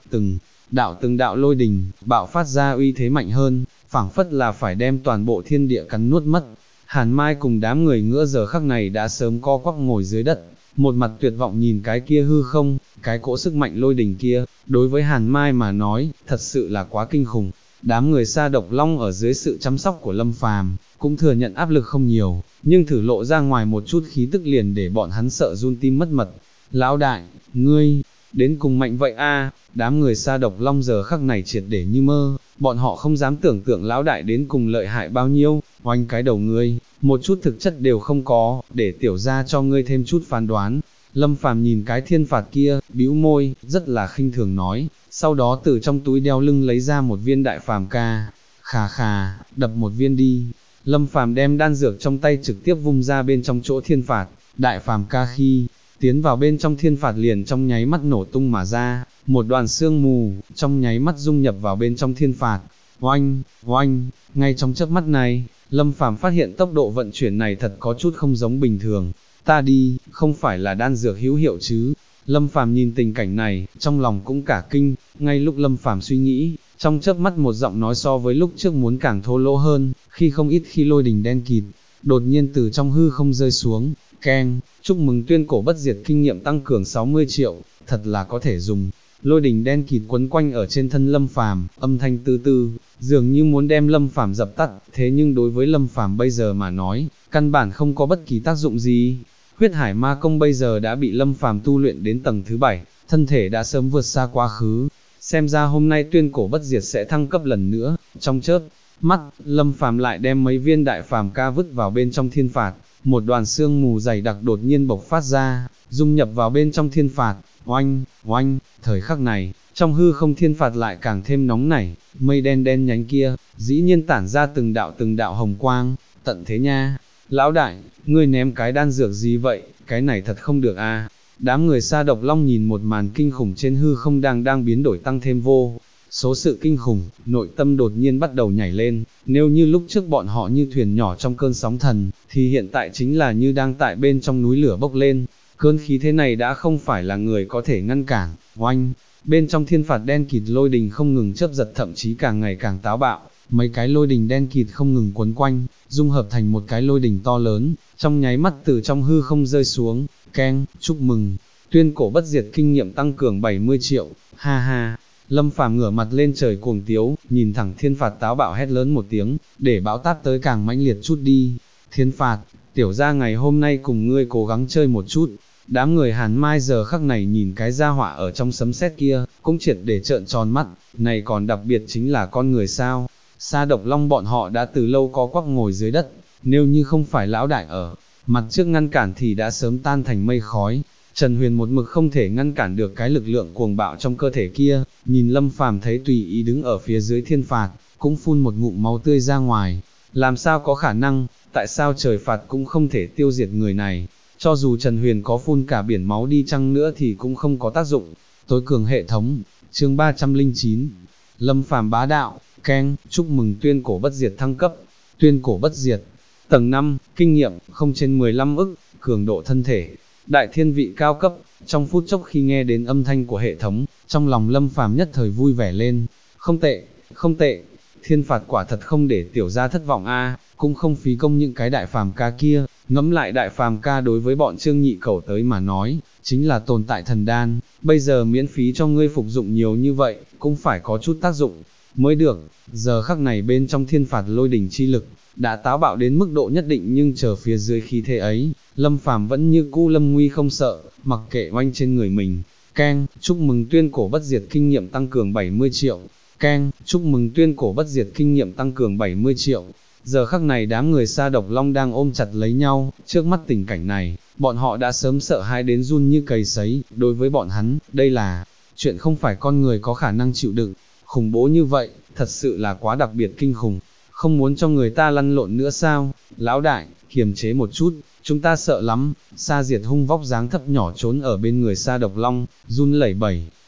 từng đạo lôi đình, bạo phát ra uy thế mạnh hơn, phảng phất là phải đem toàn bộ thiên địa cắn nuốt mất. Hàn Mai cùng đám người ngựa giờ khắc này đã sớm co quắp ngồi dưới đất, một mặt tuyệt vọng nhìn cái kia hư không, cái cỗ sức mạnh lôi đình kia, đối với Hàn Mai mà nói, thật sự là quá kinh khủng. Đám người Sa Độc Long ở dưới sự chăm sóc của Lâm Phàm cũng thừa nhận áp lực không nhiều, nhưng thử lộ ra ngoài một chút khí tức liền để bọn hắn sợ run tim mất mật. Lão đại, ngươi, đến cùng mạnh vậy a? Đám người Sa Độc Long giờ khắc này triệt để như mơ, bọn họ không dám tưởng tượng lão đại đến cùng lợi hại bao nhiêu. Oanh cái đầu ngươi, một chút thực chất đều không có, để tiểu ra cho ngươi thêm chút phán đoán. Lâm Phàm nhìn cái thiên phạt kia, bĩu môi, rất là khinh thường nói, sau đó từ trong túi đeo lưng lấy ra một viên đại phàm ca, khà khà, đập một viên đi. Lâm Phàm đem đan dược trong tay trực tiếp vung ra bên trong chỗ thiên phạt, đại phàm ca khi tiến vào bên trong thiên phạt liền trong nháy mắt nổ tung mà ra, một đoàn sương mù, trong nháy mắt dung nhập vào bên trong thiên phạt. Oanh, oanh, ngay trong chớp mắt này, Lâm Phàm phát hiện tốc độ vận chuyển này thật có chút không giống bình thường. Ta đi, không phải là đan dược hữu hiệu chứ? Lâm Phàm nhìn tình cảnh này, trong lòng cũng cả kinh. Ngay lúc Lâm Phàm suy nghĩ, trong chớp mắt một giọng nói so với lúc trước muốn càng thô lỗ hơn, khi không ít khi lôi đình đen kịt, đột nhiên từ trong hư không rơi xuống. Keng, chúc mừng tuyên cổ bất diệt kinh nghiệm tăng cường 60 triệu, thật là có thể dùng. Lôi đình đen kịt quấn quanh ở trên thân Lâm Phàm, âm thanh tư tư, dường như muốn đem Lâm Phàm dập tắt, thế nhưng đối với Lâm Phàm bây giờ mà nói, căn bản không có bất kỳ tác dụng gì. Huyết Hải Ma Công bây giờ đã bị Lâm Phàm tu luyện đến tầng thứ 7, thân thể đã sớm vượt xa quá khứ. Xem ra hôm nay tuyên cổ bất diệt sẽ thăng cấp lần nữa. Trong chớp mắt, Lâm Phàm lại đem mấy viên đại phàm ca vứt vào bên trong thiên phạt, một đoàn sương mù dày đặc đột nhiên bộc phát ra, dung nhập vào bên trong thiên phạt. Oanh, oanh, thời khắc này, trong hư không thiên phạt lại càng thêm nóng nảy, mây đen đen nhánh kia, dĩ nhiên tản ra từng đạo hồng quang, tận thế nha. Lão đại, ngươi ném cái đan dược gì vậy, cái này thật không được a. Đám người Sa Độc Long nhìn một màn kinh khủng trên hư không đang biến đổi tăng thêm vô số sự kinh khủng, nội tâm đột nhiên bắt đầu nhảy lên. Nếu như lúc trước bọn họ như thuyền nhỏ trong cơn sóng thần, thì hiện tại chính là như đang tại bên trong núi lửa bốc lên. Cơn khí thế này đã không phải là người có thể ngăn cản. Oanh, bên trong thiên phạt đen kịt lôi đình không ngừng chớp giật, thậm chí càng ngày càng táo bạo. Mấy cái lôi đình đen kịt không ngừng quấn quanh, dung hợp thành một cái lôi đình to lớn, trong nháy mắt từ trong hư không rơi xuống. Keng, chúc mừng, tuyên cổ bất diệt kinh nghiệm tăng cường 70 triệu, ha ha. Lâm Phàm ngửa mặt lên trời cuồng tiếu, nhìn thẳng thiên phạt táo bạo hét lớn một tiếng, để bão táp tới càng mãnh liệt chút đi. Thiên phạt, tiểu gia ngày hôm nay cùng ngươi cố gắng chơi một chút. Đám người Hàn Mai giờ khắc này nhìn cái gia họa ở trong sấm sét kia, cũng triệt để trợn tròn mắt, này còn đặc biệt chính là con người sao? Sa Độc Long bọn họ đã từ lâu có quắp ngồi dưới đất, nếu như không phải lão đại ở mặt trước ngăn cản thì đã sớm tan thành mây khói. Trần Huyền một mực không thể ngăn cản được cái lực lượng cuồng bạo trong cơ thể kia, nhìn Lâm Phàm thấy tùy ý đứng ở phía dưới thiên phạt, cũng phun một ngụm máu tươi ra ngoài. Làm sao có khả năng, tại sao trời phạt cũng không thể tiêu diệt người này? Cho dù Trần Huyền có phun cả biển máu đi chăng nữa thì cũng không có tác dụng. Tối cường hệ thống, chương 309, Lâm Phàm bá đạo. Keng, chúc mừng tuyên cổ bất diệt thăng cấp. Tuyên cổ bất diệt, tầng 5, kinh nghiệm, không trên 15 ức, cường độ thân thể, đại thiên vị cao cấp. Trong phút chốc khi nghe đến âm thanh của hệ thống, trong lòng Lâm Phàm nhất thời vui vẻ lên. Không tệ, không tệ, thiên phạt quả thật không để tiểu gia thất vọng a, cũng không phí công những cái đại phàm ca kia. Ngẫm lại đại phàm ca đối với bọn Trương Nhị Cẩu tới mà nói, chính là tồn tại thần đan, bây giờ miễn phí cho ngươi phục dụng nhiều như vậy, cũng phải có chút tác dụng mới được. Giờ khắc này bên trong thiên phạt lôi đỉnh chi lực, đã táo bạo đến mức độ nhất định, nhưng chờ phía dưới khí thế ấy, Lâm Phàm vẫn như cũ lâm nguy không sợ, mặc kệ oanh trên người mình. Keng, chúc mừng tuyên cổ bất diệt kinh nghiệm tăng cường 70 triệu. Keng, chúc mừng tuyên cổ bất diệt kinh nghiệm tăng cường 70 triệu. Giờ khắc này đám người Sa Độc Long đang ôm chặt lấy nhau, trước mắt tình cảnh này, bọn họ đã sớm sợ hãi đến run như cầy sấy. Đối với bọn hắn, đây là chuyện không phải con người có khả năng chịu đựng. Khủng bố như vậy, thật sự là quá đặc biệt kinh khủng. Không muốn cho người ta lăn lộn nữa sao? Lão đại, kiềm chế một chút, chúng ta sợ lắm. Sa Diệt Hung vóc dáng thấp nhỏ trốn ở bên người Sa Độc Long, run lẩy bẩy,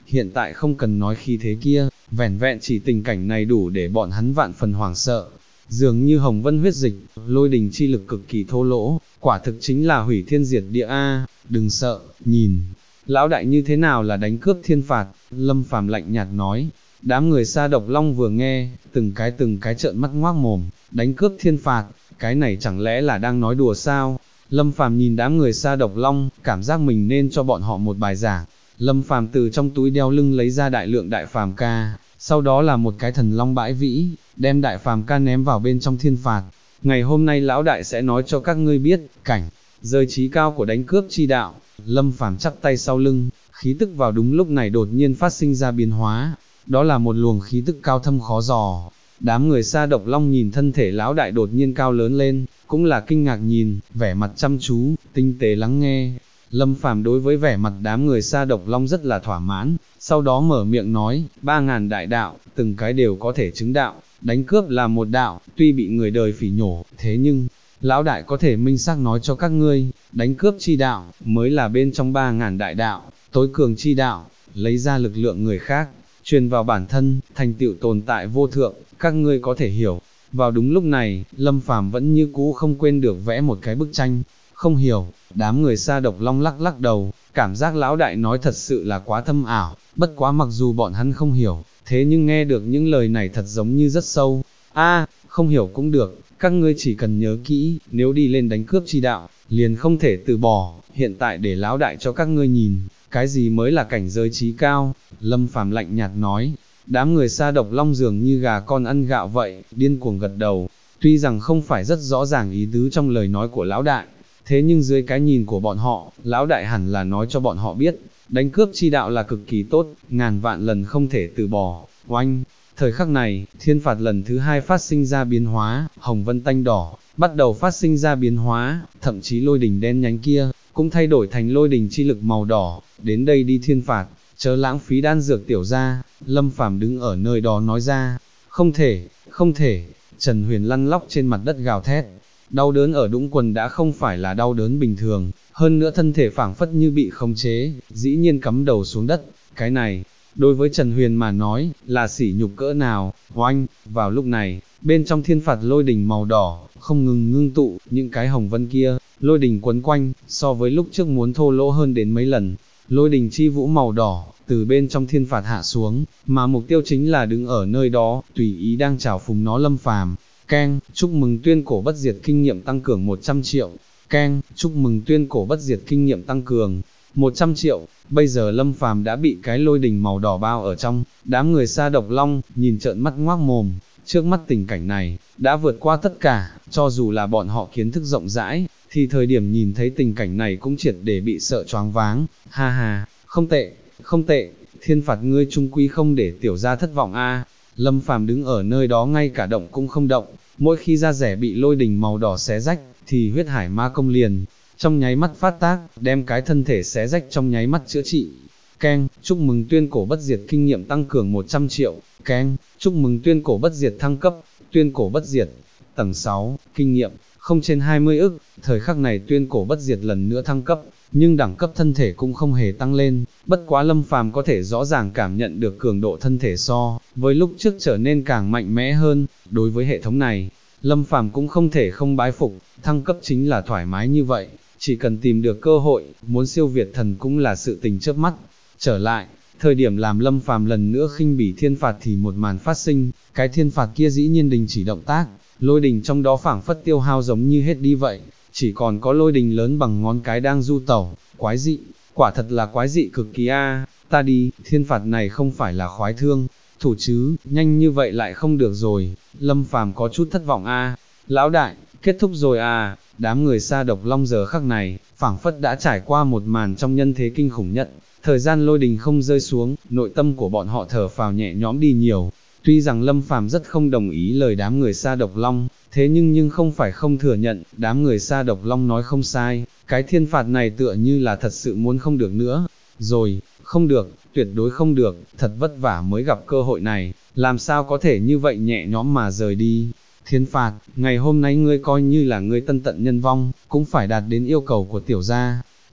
hiện tại không cần nói khí thế kia, vẻn vẹn chỉ tình cảnh này đủ để bọn hắn vạn phần hoảng sợ. Dường như hồng vân huyết dịch, lôi đình chi lực cực kỳ thô lỗ, quả thực chính là hủy thiên diệt địa a. Đừng sợ, nhìn, lão đại như thế nào là đánh cướp thiên phạt, Lâm Phàm lạnh nhạt nói. Đám người Sa Độc Long vừa nghe, từng cái trợn mắt ngoác mồm, đánh cướp thiên phạt, cái này chẳng lẽ là đang nói đùa sao? Lâm Phàm nhìn đám người Sa Độc Long, cảm giác mình nên cho bọn họ một bài giảng. Lâm Phàm từ trong túi đeo lưng lấy ra đại lượng đại phàm ca, sau đó là một cái thần long bãi vĩ, đem đại phàm ca ném vào bên trong thiên phạt. Ngày hôm nay lão đại sẽ nói cho các ngươi biết, cảnh, giới trí cao của đánh cướp chi đạo. Lâm Phàm chắp tay sau lưng, khí tức vào đúng lúc này đột nhiên phát sinh ra biến hóa, đó là một luồng khí tức cao thâm khó dò. Đám người Sa Độc Long nhìn thân thể lão đại đột nhiên cao lớn lên, cũng là kinh ngạc nhìn, vẻ mặt chăm chú, tinh tế lắng nghe. Lâm Phàm đối với vẻ mặt đám người Sa Độc Long rất là thỏa mãn, sau đó mở miệng nói, 3.000 đại đạo, từng cái đều có thể chứng đạo, đánh cướp là một đạo, tuy bị người đời phỉ nhổ, thế nhưng, lão đại có thể minh xác nói cho các ngươi, đánh cướp chi đạo, mới là bên trong 3.000 đại đạo, tối cường chi đạo, lấy ra lực lượng người khác, truyền vào bản thân, thành tựu tồn tại vô thượng, các ngươi có thể hiểu. Vào đúng lúc này, Lâm Phàm vẫn như cũ không quên được vẽ một cái bức tranh, không hiểu, đám người Sa Độc Long lắc lắc đầu, cảm giác lão đại nói thật sự là quá thâm ảo, bất quá mặc dù bọn hắn không hiểu, thế nhưng nghe được những lời này thật giống như rất sâu. Không hiểu cũng được, các ngươi chỉ cần nhớ kỹ, nếu đi lên đánh cướp chi đạo, liền không thể từ bỏ, hiện tại để lão đại cho các ngươi nhìn, cái gì mới là cảnh giới trí cao. Lâm Phàm lạnh nhạt nói. Đám người Sa Độc Long dường như gà con ăn gạo vậy, điên cuồng gật đầu, tuy rằng không phải rất rõ ràng ý tứ trong lời nói của lão đại, thế nhưng dưới cái nhìn của bọn họ, lão đại hẳn là nói cho bọn họ biết, đánh cướp chi đạo là cực kỳ tốt, ngàn vạn lần không thể từ bỏ. Oanh! Thời khắc này, thiên phạt lần thứ hai phát sinh ra biến hóa, hồng vân tanh đỏ, bắt đầu phát sinh ra biến hóa, thậm chí lôi đỉnh đen nhánh kia, cũng thay đổi thành lôi đỉnh chi lực màu đỏ, đến đây đi thiên phạt, chớ lãng phí đan dược tiểu ra. Lâm Phàm đứng ở nơi đó nói ra, không thể, Trần Huyền lăn lóc trên mặt đất gào thét, đau đớn ở đũng quần đã không phải là đau đớn bình thường, hơn nữa thân thể phảng phất như bị khống chế, dĩ nhiên cắm đầu xuống đất, cái này, đối với Trần Huyền mà nói, là sỉ nhục cỡ nào. Oanh! Vào lúc này, bên trong thiên phạt lôi đỉnh màu đỏ, không ngừng ngưng tụ, những cái hồng vân kia, lôi đỉnh quấn quanh, so với lúc trước muốn thô lỗ hơn đến mấy lần, lôi đỉnh chi vũ màu đỏ, từ bên trong thiên phạt hạ xuống, mà mục tiêu chính là đứng ở nơi đó, tùy ý đang chào phúng nó Lâm Phàm. Keng, chúc mừng tuyên cổ bất diệt kinh nghiệm tăng cường 100 triệu. Keng, chúc mừng tuyên cổ bất diệt kinh nghiệm tăng cường 100 triệu. Bây giờ Lâm Phàm đã bị cái lôi đình màu đỏ bao ở trong, đám người Sa Độc Long, nhìn trợn mắt ngoác mồm, trước mắt tình cảnh này, đã vượt qua tất cả, cho dù là bọn họ kiến thức rộng rãi, thì thời điểm nhìn thấy tình cảnh này cũng triệt để bị sợ choáng váng. Ha ha, không tệ, thiên phạt ngươi trung quy không để tiểu gia thất vọng a. Lâm Phàm đứng ở nơi đó ngay cả động cũng không động, mỗi khi da rẻ bị lôi đình màu đỏ xé rách, thì huyết hải ma công liền, trong nháy mắt phát tác, đem cái thân thể xé rách trong nháy mắt chữa trị. Keng, chúc mừng tuyên cổ bất diệt kinh nghiệm tăng cường 100 triệu. Keng, chúc mừng tuyên cổ bất diệt thăng cấp, tuyên cổ bất diệt, tầng 6, kinh nghiệm, không trên 20 ức, thời khắc này tuyên cổ bất diệt lần nữa thăng cấp, nhưng đẳng cấp thân thể cũng không hề tăng lên, bất quá Lâm Phàm có thể rõ ràng cảm nhận được cường độ thân thể so với lúc trước trở nên càng mạnh mẽ hơn. Đối với hệ thống này, Lâm Phàm cũng không thể không bái phục, thăng cấp chính là thoải mái như vậy, chỉ cần tìm được cơ hội, muốn siêu việt thần cũng là sự tình chớp mắt. Trở lại, thời điểm làm Lâm Phàm lần nữa khinh bỉ thiên phạt thì một màn phát sinh, cái thiên phạt kia dĩ nhiên đình chỉ động tác, lôi đình trong đó phảng phất tiêu hao giống như hết đi vậy, chỉ còn có lôi đình lớn bằng ngón cái đang du tẩu, quái dị, quả thật là quái dị cực kỳ a. Ta đi, thiên phạt này không phải là khoái thương, thủ chứ, nhanh như vậy lại không được rồi. Lâm Phàm có chút thất vọng a. Lão đại, kết thúc rồi à? Đám người Sa Độc Long giờ khắc này, phảng phất đã trải qua một màn trong nhân thế kinh khủng nhất, thời gian lôi đình không rơi xuống, nội tâm của bọn họ thở phào nhẹ nhõm đi nhiều. Tuy rằng Lâm Phàm rất không đồng ý lời đám người Sa Độc Long, thế nhưng không phải không thừa nhận, đám người Sa Độc Long nói không sai, cái thiên phạt này tựa như là thật sự muốn không được nữa. Rồi, không được, tuyệt đối không được, thật vất vả mới gặp cơ hội này, làm sao có thể như vậy nhẹ nhõm mà rời đi. Thiên phạt, ngày hôm nay ngươi coi như là ngươi tân tận nhân vong, cũng phải đạt đến yêu cầu của tiểu gia.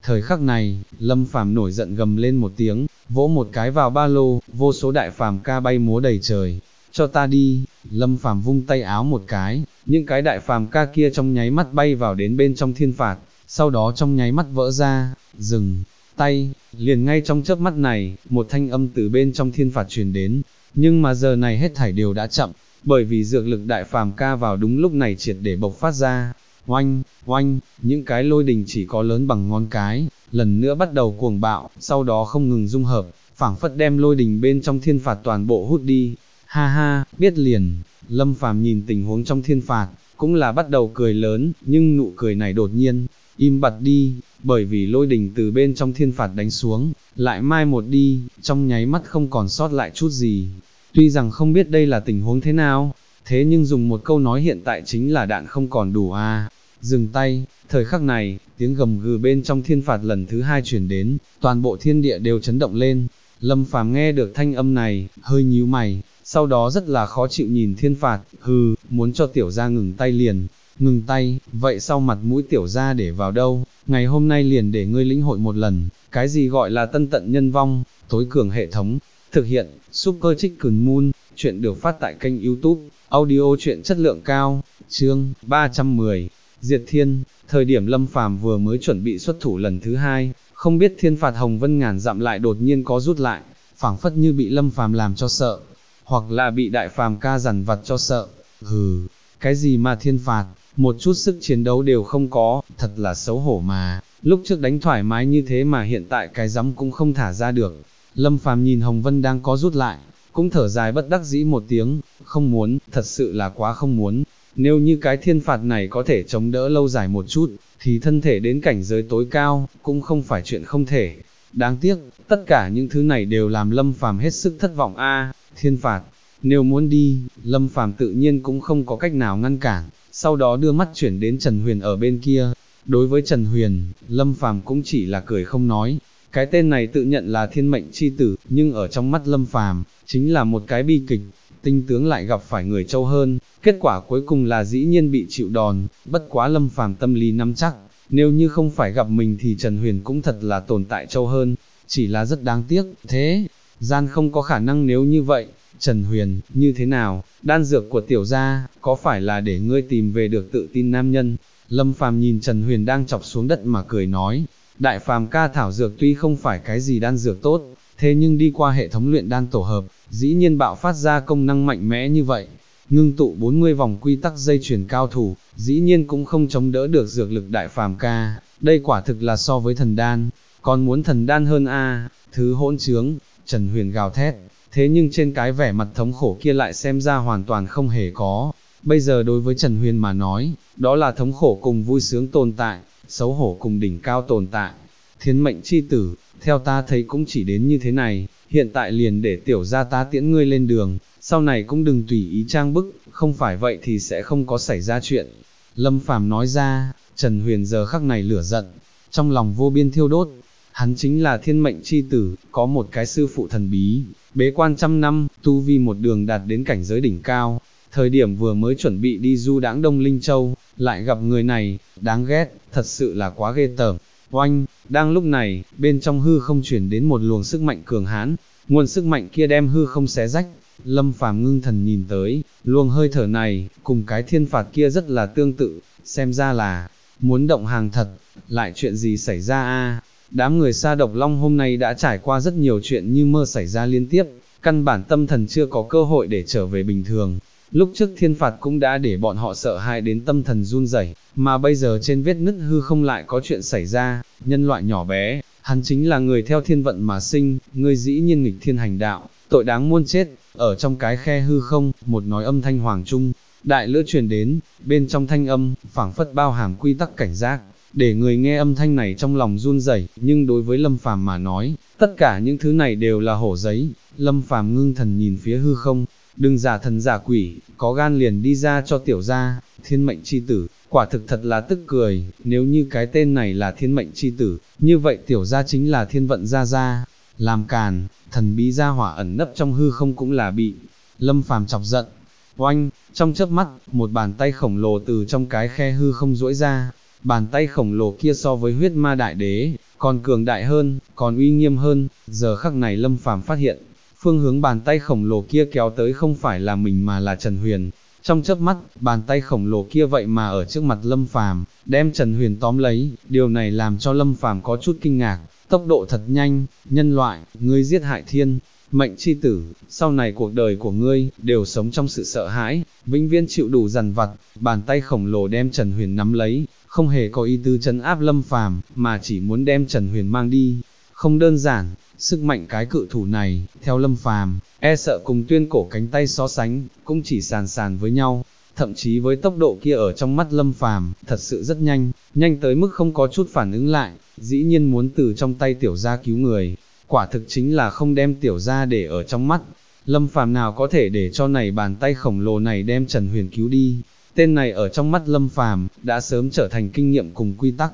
Thời khắc này, Lâm Phàm nổi giận gầm lên một tiếng, vỗ một cái vào ba lô, vô số đại phàm ca bay múa đầy trời. Cho ta đi, Lâm Phàm vung tay áo một cái, những cái đại phàm ca kia trong nháy mắt bay vào đến bên trong thiên phạt, sau đó trong nháy mắt vỡ ra, dừng tay, liền ngay trong chớp mắt này, một thanh âm từ bên trong thiên phạt truyền đến, nhưng mà giờ này hết thảy đều đã chậm, bởi vì dược lực đại phàm ca vào đúng lúc này triệt để bộc phát ra. Oanh, oanh, những cái lôi đình chỉ có lớn bằng ngón cái, lần nữa bắt đầu cuồng bạo, sau đó không ngừng dung hợp, phảng phất đem lôi đình bên trong thiên phạt toàn bộ hút đi. Ha ha, biết liền. Lâm Phàm nhìn tình huống trong thiên phạt, cũng là bắt đầu cười lớn, nhưng nụ cười này đột nhiên im bặt đi, bởi vì lôi đình từ bên trong thiên phạt đánh xuống, lại mai một đi, trong nháy mắt không còn sót lại chút gì. Tuy rằng không biết đây là tình huống thế nào, thế nhưng dùng một câu nói hiện tại chính là đạn không còn đủ a. Dừng tay, thời khắc này, tiếng gầm gừ bên trong thiên phạt lần thứ hai chuyển đến, toàn bộ thiên địa đều chấn động lên. Lâm Phàm nghe được thanh âm này, hơi nhíu mày, sau đó rất là khó chịu nhìn thiên phạt, hừ, muốn cho tiểu gia ngừng tay liền, ngừng tay, vậy sau mặt mũi tiểu gia để vào đâu, ngày hôm nay liền để ngươi lĩnh hội một lần, cái gì gọi là tân tận nhân vong, tối cường hệ thống, thực hiện, Super Chicken Moon, chuyện được phát tại kênh YouTube, audio chuyện chất lượng cao, chương 310, Diệt Thiên, thời điểm Lâm Phàm vừa mới chuẩn bị xuất thủ lần thứ hai, không biết thiên phạt Hồng Vân ngàn dặm lại đột nhiên có rút lại, phảng phất như bị Lâm Phàm làm cho sợ, hoặc là bị đại phàm ca dằn vặt cho sợ, hừ, cái gì mà thiên phạt, một chút sức chiến đấu đều không có, thật là xấu hổ mà, lúc trước đánh thoải mái như thế mà hiện tại cái giấm cũng không thả ra được. Lâm Phàm nhìn Hồng Vân đang có rút lại, cũng thở dài bất đắc dĩ một tiếng, không muốn, thật sự là quá không muốn, nếu như cái thiên phạt này có thể chống đỡ lâu dài một chút, thì thân thể đến cảnh giới tối cao, cũng không phải chuyện không thể. Đáng tiếc, tất cả những thứ này đều làm Lâm Phàm hết sức thất vọng a. Thiên phạt, nếu muốn đi, Lâm Phàm tự nhiên cũng không có cách nào ngăn cản, sau đó đưa mắt chuyển đến Trần Huyền ở bên kia. Đối với Trần Huyền, Lâm Phàm cũng chỉ là cười không nói. Cái tên này tự nhận là thiên mệnh chi tử, nhưng ở trong mắt Lâm Phàm chính là một cái bi kịch. Tinh tướng lại gặp phải người trâu hơn, kết quả cuối cùng là dĩ nhiên bị chịu đòn. Bất quá Lâm Phàm tâm lý nắm chắc, nếu như không phải gặp mình thì Trần Huyền cũng thật là tồn tại trâu hơn, chỉ là rất đáng tiếc. Thế gian không có khả năng nếu như vậy. Trần Huyền, như thế nào, đan dược của tiểu gia, có phải là để ngươi tìm về được tự tin nam nhân? Lâm Phàm nhìn Trần Huyền đang chọc xuống đất mà cười nói, đại phàm ca thảo dược tuy không phải cái gì đan dược tốt, thế nhưng đi qua hệ thống luyện đan tổ hợp, dĩ nhiên bạo phát ra công năng mạnh mẽ như vậy. Ngưng tụ 40 vòng quy tắc dây chuyền cao thủ, dĩ nhiên cũng không chống đỡ được dược lực đại phàm ca, đây quả thực là so với thần đan, còn muốn thần đan hơn a, thứ hỗn trướng, Trần Huyền gào thét. Thế nhưng trên cái vẻ mặt thống khổ kia lại xem ra hoàn toàn không hề có. Bây giờ đối với Trần Huyền mà nói, đó là thống khổ cùng vui sướng tồn tại, xấu hổ cùng đỉnh cao tồn tại. Thiên mệnh chi tử, theo ta thấy cũng chỉ đến như thế này, hiện tại liền để tiểu gia ta tiễn ngươi lên đường, sau này cũng đừng tùy ý trang bức, không phải vậy thì sẽ không có xảy ra chuyện. Lâm Phàm nói ra, Trần Huyền giờ khắc này lửa giận, trong lòng vô biên thiêu đốt. Hắn chính là thiên mệnh chi tử, có một cái sư phụ thần bí, bế quan trăm năm, tu vi một đường đạt đến cảnh giới đỉnh cao. Thời điểm vừa mới chuẩn bị đi du đãng Đông Linh Châu, lại gặp người này, đáng ghét, thật sự là quá ghê tởm. Oanh, đang lúc này, bên trong hư không chuyển đến một luồng sức mạnh cường hãn, nguồn sức mạnh kia đem hư không xé rách. Lâm Phàm ngưng thần nhìn tới, luồng hơi thở này, cùng cái thiên phạt kia rất là tương tự, xem ra là muốn động hàng thật, lại chuyện gì xảy ra a? Đám người Sa Độc Long hôm nay đã trải qua rất nhiều chuyện như mơ xảy ra liên tiếp, căn bản tâm thần chưa có cơ hội để trở về bình thường. Lúc trước thiên phạt cũng đã để bọn họ sợ hãi đến tâm thần run rẩy, mà bây giờ trên vết nứt hư không lại có chuyện xảy ra, nhân loại nhỏ bé, hắn chính là người theo thiên vận mà sinh, ngươi dĩ nhiên nghịch thiên hành đạo, tội đáng muôn chết. Ở trong cái khe hư không, một nói âm thanh hoàng trung, đại lữ truyền đến, bên trong thanh âm, phảng phất bao hàm quy tắc cảnh giác, để người nghe âm thanh này trong lòng run rẩy, nhưng đối với Lâm Phàm mà nói, tất cả những thứ này đều là hổ giấy. Lâm Phàm ngưng thần nhìn phía hư không, đừng giả thần giả quỷ, có gan liền đi ra cho tiểu gia. Thiên mệnh chi tử, quả thực thật là tức cười, nếu như cái tên này là thiên mệnh chi tử, như vậy tiểu gia chính là thiên vận gia gia. Làm càn, thần bí gia hỏa ẩn nấp trong hư không cũng là bị Lâm Phàm chọc giận. Oanh, trong chớp mắt, một bàn tay khổng lồ từ trong cái khe hư không duỗi ra, bàn tay khổng lồ kia so với huyết ma đại đế, còn cường đại hơn, còn uy nghiêm hơn, giờ khắc này Lâm Phàm phát hiện, phương hướng bàn tay khổng lồ kia kéo tới không phải là mình mà là Trần Huyền. Trong chớp mắt, bàn tay khổng lồ kia vậy mà ở trước mặt Lâm Phàm, đem Trần Huyền tóm lấy, điều này làm cho Lâm Phàm có chút kinh ngạc, tốc độ thật nhanh, nhân loại, ngươi giết hại thiên mệnh chi tử, sau này cuộc đời của ngươi, đều sống trong sự sợ hãi, vĩnh viễn chịu đủ dằn vặt, bàn tay khổng lồ đem Trần Huyền nắm lấy, không hề có ý tư trấn áp Lâm Phàm, mà chỉ muốn đem Trần Huyền mang đi, không đơn giản, sức mạnh cái cự thủ này, theo Lâm Phàm, e sợ cùng tuyên cổ cánh tay so sánh, cũng chỉ sàn sàn với nhau, thậm chí với tốc độ kia ở trong mắt Lâm Phàm, thật sự rất nhanh, nhanh tới mức không có chút phản ứng lại, dĩ nhiên muốn từ trong tay tiểu gia cứu người, quả thực chính là không đem tiểu gia để ở trong mắt. Lâm Phàm nào có thể để cho này bàn tay khổng lồ này đem Trần Huyền cứu đi, tên này ở trong mắt Lâm Phàm đã sớm trở thành kinh nghiệm cùng quy tắc,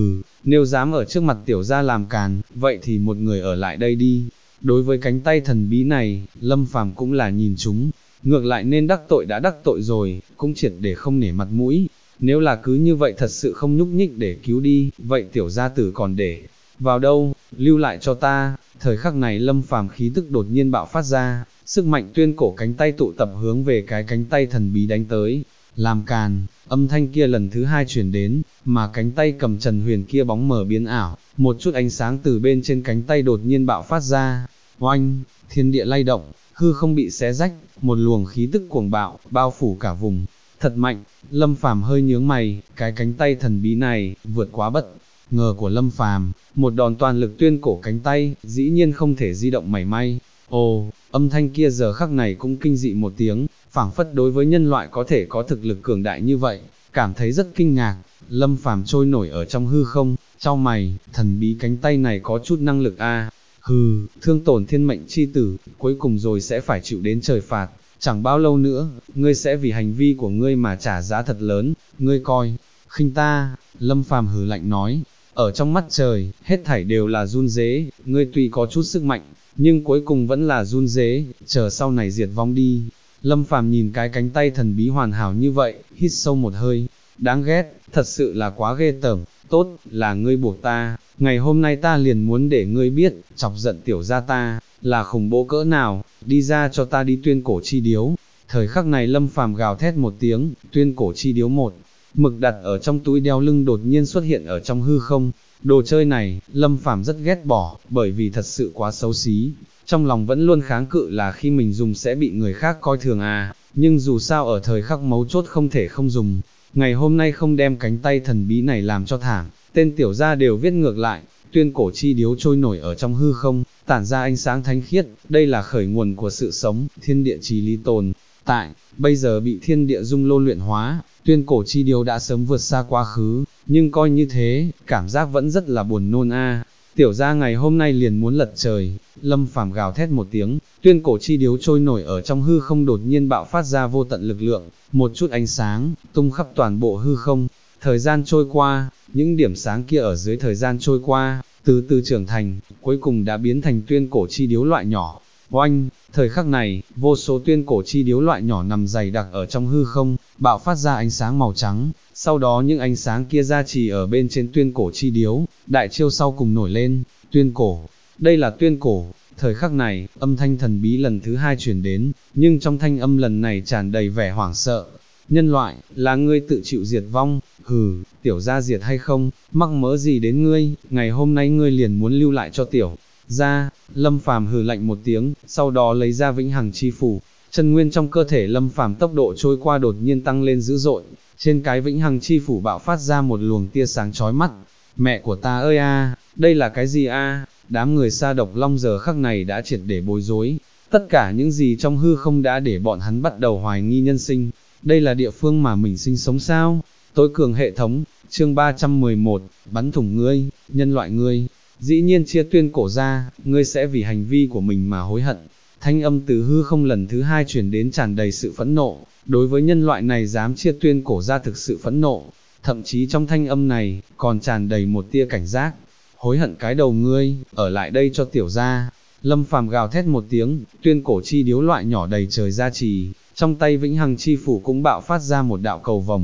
nếu dám ở trước mặt tiểu gia làm càn, vậy thì một người ở lại đây đi. Đối với cánh tay thần bí này, Lâm Phàm cũng là nhìn chúng, ngược lại nên đắc tội đã đắc tội rồi, cũng triệt để không nể mặt mũi, nếu là cứ như vậy thật sự không nhúc nhích để cứu đi, vậy tiểu gia tử còn để vào đâu, lưu lại cho ta. Thời khắc này Lâm Phàm khí tức đột nhiên bạo phát ra, sức mạnh tuyên cổ cánh tay tụ tập hướng về cái cánh tay thần bí đánh tới, làm càn, âm thanh kia lần thứ hai truyền đến, mà cánh tay cầm Trần Huyền kia bóng mờ biến ảo, một chút ánh sáng từ bên trên cánh tay đột nhiên bạo phát ra, oanh, thiên địa lay động, hư không bị xé rách, một luồng khí tức cuồng bạo, bao phủ cả vùng, thật mạnh. Lâm Phàm hơi nhướng mày, cái cánh tay thần bí này, vượt quá bất ngờ của Lâm Phàm, một đòn toàn lực tuyên cổ cánh tay, dĩ nhiên không thể di động mảy may. Ồ, âm thanh kia giờ khắc này cũng kinh dị một tiếng, phảng phất đối với nhân loại có thể có thực lực cường đại như vậy, cảm thấy rất kinh ngạc. Lâm Phàm trôi nổi ở trong hư không, chau mày, thần bí cánh tay này có chút năng lực a. Thương tổn thiên mệnh chi tử, cuối cùng rồi sẽ phải chịu đến trời phạt, chẳng bao lâu nữa, ngươi sẽ vì hành vi của ngươi mà trả giá thật lớn, ngươi coi, khinh ta. Lâm Phàm hừ lạnh nói, ở trong mắt trời, hết thảy đều là run rế, ngươi tuy có chút sức mạnh, nhưng cuối cùng vẫn là run rế, chờ sau này diệt vong đi. Lâm Phàm nhìn cái cánh tay thần bí hoàn hảo như vậy, hít sâu một hơi, đáng ghét, thật sự là quá ghê tởm, tốt, là ngươi buộc ta, ngày hôm nay ta liền muốn để ngươi biết, chọc giận tiểu gia ta, là khủng bố cỡ nào, đi ra cho ta đi tuyên cổ chi điếu. Thời khắc này Lâm Phàm gào thét một tiếng, tuyên cổ chi điếu một mực đặt ở trong túi đeo lưng đột nhiên xuất hiện ở trong hư không. Đồ chơi này, Lâm Phàm rất ghét bỏ, bởi vì thật sự quá xấu xí, trong lòng vẫn luôn kháng cự là khi mình dùng sẽ bị người khác coi thường nhưng dù sao ở thời khắc mấu chốt không thể không dùng. Ngày hôm nay không đem cánh tay thần bí này làm cho thảm, tên tiểu gia đều viết ngược lại, tuyên cổ chi điếu trôi nổi ở trong hư không, tản ra ánh sáng thánh khiết, đây là khởi nguồn của sự sống, thiên địa chí lý tồn tại, bây giờ bị thiên địa dung lô luyện hóa, tuyên cổ chi điếu đã sớm vượt xa quá khứ, nhưng coi như thế, cảm giác vẫn rất là buồn nôn Tiểu gia ngày hôm nay liền muốn lật trời. Lâm Phàm gào thét một tiếng, tuyên cổ chi điếu trôi nổi ở trong hư không đột nhiên bạo phát ra vô tận lực lượng, một chút ánh sáng, tung khắp toàn bộ hư không. Thời gian trôi qua, những điểm sáng kia ở dưới thời gian trôi qua, từ từ trưởng thành, cuối cùng đã biến thành tuyên cổ chi điếu loại nhỏ. Oanh, thời khắc này, vô số tuyên cổ chi điếu loại nhỏ nằm dày đặc ở trong hư không, bạo phát ra ánh sáng màu trắng, sau đó những ánh sáng kia ra trì ở bên trên tuyên cổ chi điếu, đại chiêu sau cùng nổi lên, tuyên cổ, đây là tuyên cổ. Thời khắc này, âm thanh thần bí lần thứ hai truyền đến, nhưng trong thanh âm lần này tràn đầy vẻ hoảng sợ. Nhân loại, là ngươi tự chịu diệt vong, tiểu gia diệt hay không, mắc mớ gì đến ngươi, ngày hôm nay ngươi liền muốn lưu lại cho tiểu gia. Lâm Phàm hừ lạnh một tiếng, sau đó lấy ra vĩnh hằng chi phủ, chân nguyên trong cơ thể Lâm Phàm tốc độ trôi qua đột nhiên tăng lên dữ dội, trên cái vĩnh hằng chi phủ bạo phát ra một luồng tia sáng chói mắt. Mẹ của ta ơi đây là cái gì Đám người Sa Độc Long giờ khắc này đã triệt để bối rối, tất cả những gì trong hư không đã để bọn hắn bắt đầu hoài nghi nhân sinh, đây là địa phương mà mình sinh sống sao? Tối cường hệ thống, chương 311, bắn thủng ngươi, nhân loại ngươi, dĩ nhiên chia tuyên cổ ra, ngươi sẽ vì hành vi của mình mà hối hận. Thanh âm từ hư không lần thứ hai truyền đến tràn đầy sự phẫn nộ, đối với nhân loại này dám chia tuyên cổ ra thực sự phẫn nộ, thậm chí trong thanh âm này, còn tràn đầy một tia cảnh giác. Hối hận cái đầu ngươi, ở lại đây cho tiểu gia. Lâm Phàm gào thét một tiếng, tuyên cổ chi điếu loại nhỏ đầy trời ra trì, trong tay vĩnh hằng chi phủ cũng bạo phát ra một đạo cầu vồng,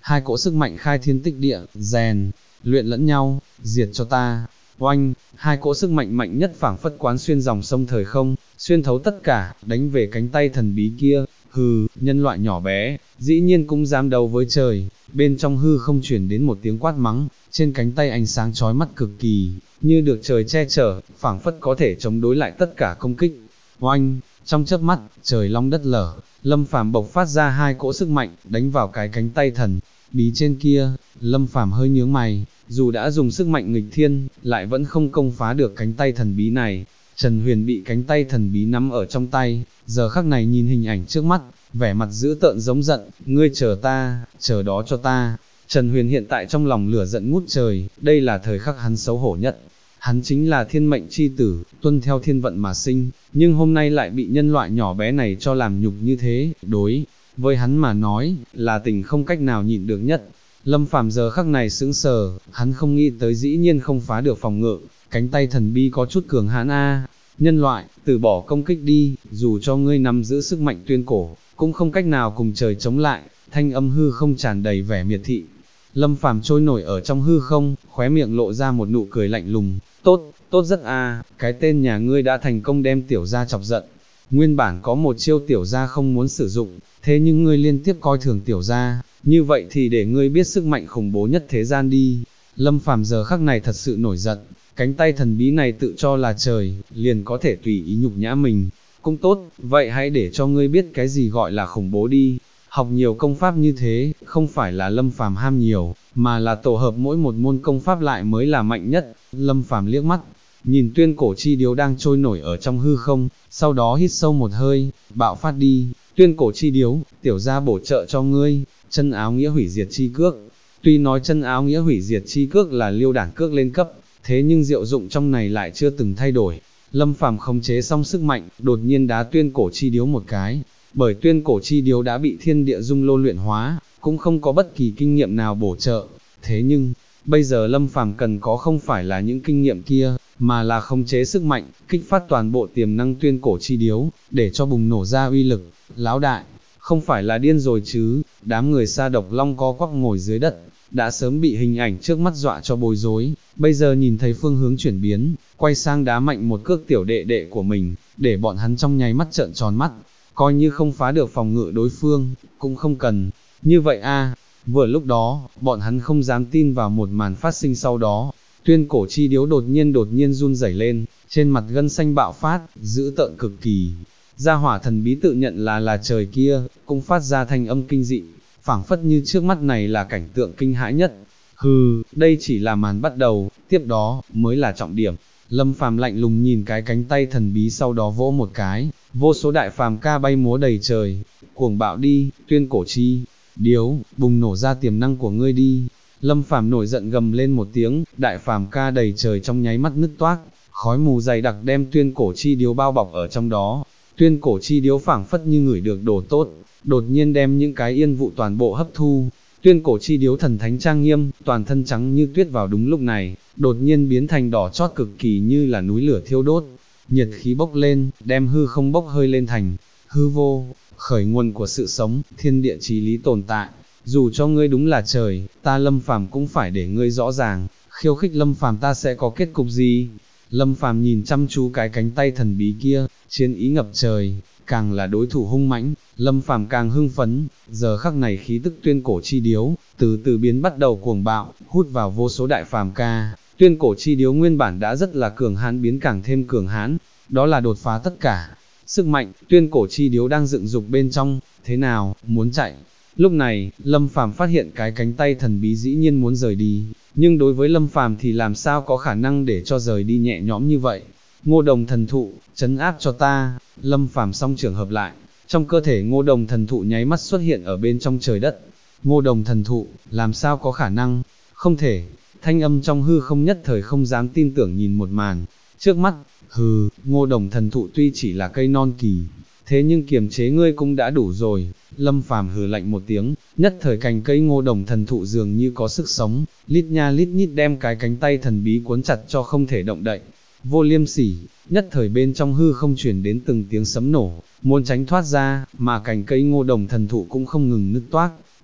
hai cỗ sức mạnh khai thiên tích địa, rèn, luyện lẫn nhau, diệt cho ta. Oanh, hai cỗ sức mạnh mạnh nhất phảng phất quán xuyên dòng sông thời không, xuyên thấu tất cả, đánh về cánh tay thần bí kia. Hừ, nhân loại nhỏ bé, dĩ nhiên cũng dám đấu với trời. Bên trong hư không chuyển đến một tiếng quát mắng, trên cánh tay ánh sáng chói mắt cực kỳ, như được trời che chở, phảng phất có thể chống đối lại tất cả công kích. Oanh, trong chớp mắt, trời long đất lở, Lâm Phàm bộc phát ra hai cỗ sức mạnh, đánh vào cái cánh tay thần bí trên kia. Lâm Phàm hơi nhướng mày, dù đã dùng sức mạnh nghịch thiên, lại vẫn không công phá được cánh tay thần bí này. Trần Huyền bị cánh tay thần bí nắm ở trong tay, giờ khắc này nhìn hình ảnh trước mắt, vẻ mặt dữ tợn giống giận, ngươi chờ ta, chờ đó cho ta. Trần Huyền hiện tại trong lòng lửa giận ngút trời, đây là thời khắc hắn xấu hổ nhất. Hắn chính là thiên mệnh chi tử, tuân theo thiên vận mà sinh, nhưng hôm nay lại bị nhân loại nhỏ bé này cho làm nhục như thế, đối với hắn mà nói, là tình không cách nào nhịn được nhất. Lâm Phàm giờ khắc này sững sờ, hắn không nghĩ tới dĩ nhiên không phá được phòng ngự, cánh tay thần bi có chút cường hãn a. Nhân loại, từ bỏ công kích đi, dù cho ngươi nắm giữ sức mạnh tuyên cổ, cũng không cách nào cùng trời chống lại. Thanh âm hư không tràn đầy vẻ miệt thị. Lâm Phàm trôi nổi ở trong hư không, khóe miệng lộ ra một nụ cười lạnh lùng. Tốt, tốt rất a, cái tên nhà ngươi đã thành công đem tiểu gia chọc giận. Nguyên bản có một chiêu tiểu gia không muốn sử dụng, thế nhưng ngươi liên tiếp coi thường tiểu gia, như vậy thì để ngươi biết sức mạnh khủng bố nhất thế gian đi. Lâm Phàm giờ khắc này thật sự nổi giận, cánh tay thần bí này tự cho là trời, liền có thể tùy ý nhục nhã mình. Cũng tốt, vậy hãy để cho ngươi biết cái gì gọi là khủng bố đi. Học nhiều công pháp như thế, không phải là Lâm Phàm ham nhiều, mà là tổ hợp mỗi một môn công pháp lại mới là mạnh nhất. Lâm Phàm liếc mắt, nhìn tuyên cổ chi điếu đang trôi nổi ở trong hư không, sau đó hít sâu một hơi, bạo phát đi. Tuyên cổ chi điếu, tiểu gia bổ trợ cho ngươi, chân áo nghĩa hủy diệt chi cước. Tuy nói chân áo nghĩa hủy diệt chi cước là liêu đản cước lên cấp, thế nhưng diệu dụng trong này lại chưa từng thay đổi. Lâm Phàm khống chế xong sức mạnh, đột nhiên đá tuyên cổ chi điếu một cái, bởi tuyên cổ chi điếu đã bị thiên địa dung lô luyện hóa, cũng không có bất kỳ kinh nghiệm nào bổ trợ. Thế nhưng, bây giờ Lâm Phàm cần có không phải là những kinh nghiệm kia, mà là khống chế sức mạnh, kích phát toàn bộ tiềm năng tuyên cổ chi điếu, để cho bùng nổ ra uy lực. Lão đại, không phải là điên rồi chứ? Đám người Sa Độc Long co quắp ngồi dưới đất, đã sớm bị hình ảnh trước mắt dọa cho bối rối, bây giờ nhìn thấy phương hướng chuyển biến, quay sang đá mạnh một cước tiểu đệ đệ của mình, để bọn hắn trong nháy mắt trợn tròn mắt, coi như không phá được phòng ngự đối phương, cũng không cần, như vậy a. Vừa lúc đó, bọn hắn không dám tin vào một màn phát sinh sau đó, tuyên cổ chi điếu đột nhiên run rẩy lên, trên mặt gân xanh bạo phát, dữ tợn cực kỳ. Gia hỏa thần bí tự nhận là trời kia, cũng phát ra thanh âm kinh dị, phảng phất như trước mắt này là cảnh tượng kinh hãi nhất. Hừ, đây chỉ là màn bắt đầu, tiếp đó, mới là trọng điểm. Lâm Phàm lạnh lùng nhìn cái cánh tay thần bí sau đó vỗ một cái, vô số đại phàm ca bay múa đầy trời, cuồng bạo đi, tuyên cổ chi điếu, bùng nổ ra tiềm năng của ngươi đi. Lâm Phàm nổi giận gầm lên một tiếng, đại phàm ca đầy trời trong nháy mắt nứt toác, khói mù dày đặc đem tuyên cổ chi điếu bao bọc ở trong đó. Tuyên cổ chi điếu phảng phất như ngửi được đồ tốt, đột nhiên đem những cái yên vụ toàn bộ hấp thu. Tuyên cổ chi điếu thần thánh trang nghiêm, toàn thân trắng như tuyết vào đúng lúc này, đột nhiên biến thành đỏ chót cực kỳ như là núi lửa thiêu đốt. Nhiệt khí bốc lên, đem hư không bốc hơi lên thành hư vô, khởi nguồn của sự sống, thiên địa chí lý tồn tại. Dù cho ngươi đúng là trời, ta Lâm Phàm cũng phải để ngươi rõ ràng, khiêu khích Lâm Phàm ta sẽ có kết cục gì. Lâm Phàm nhìn chăm chú cái cánh tay thần bí kia, chiến ý ngập trời, càng là đối thủ hung mãnh, Lâm Phàm càng hưng phấn. Giờ khắc này khí tức tuyên cổ chi điếu, từ từ biến bắt đầu cuồng bạo, hút vào vô số đại phàm ca. Tuyên cổ chi điếu nguyên bản đã rất là cường hãn biến càng thêm cường hãn, đó là đột phá tất cả. Sức mạnh, tuyên cổ chi điếu đang dựng dục bên trong, thế nào, muốn chạy. Lúc này, Lâm Phàm phát hiện cái cánh tay thần bí dĩ nhiên muốn rời đi, nhưng đối với Lâm Phàm thì làm sao có khả năng để cho rời đi nhẹ nhõm như vậy. Ngô Đồng thần thụ, trấn áp cho ta. Lâm Phàm song trường hợp lại, trong cơ thể Ngô Đồng thần thụ nháy mắt xuất hiện ở bên trong trời đất. Ngô Đồng thần thụ, làm sao có khả năng? Không thể. Thanh âm trong hư không nhất thời không dám tin tưởng nhìn một màn trước mắt. Hừ, Ngô Đồng thần thụ tuy chỉ là cây non kỳ, thế nhưng kiềm chế ngươi cũng đã đủ rồi. Lâm Phàm hừ lạnh một tiếng, nhất thời cành cây Ngô Đồng thần thụ dường như có sức sống, lít nha lít nhít đem cái cánh tay thần bí cuốn chặt cho không thể động đậy. Vô Liêm Sỉ, nhất thời bên trong hư không chuyển đến từng tiếng sấm nổ, muốn tránh thoát ra, mà cành cây Ngô Đồng thần thụ cũng không ngừng nứt toác,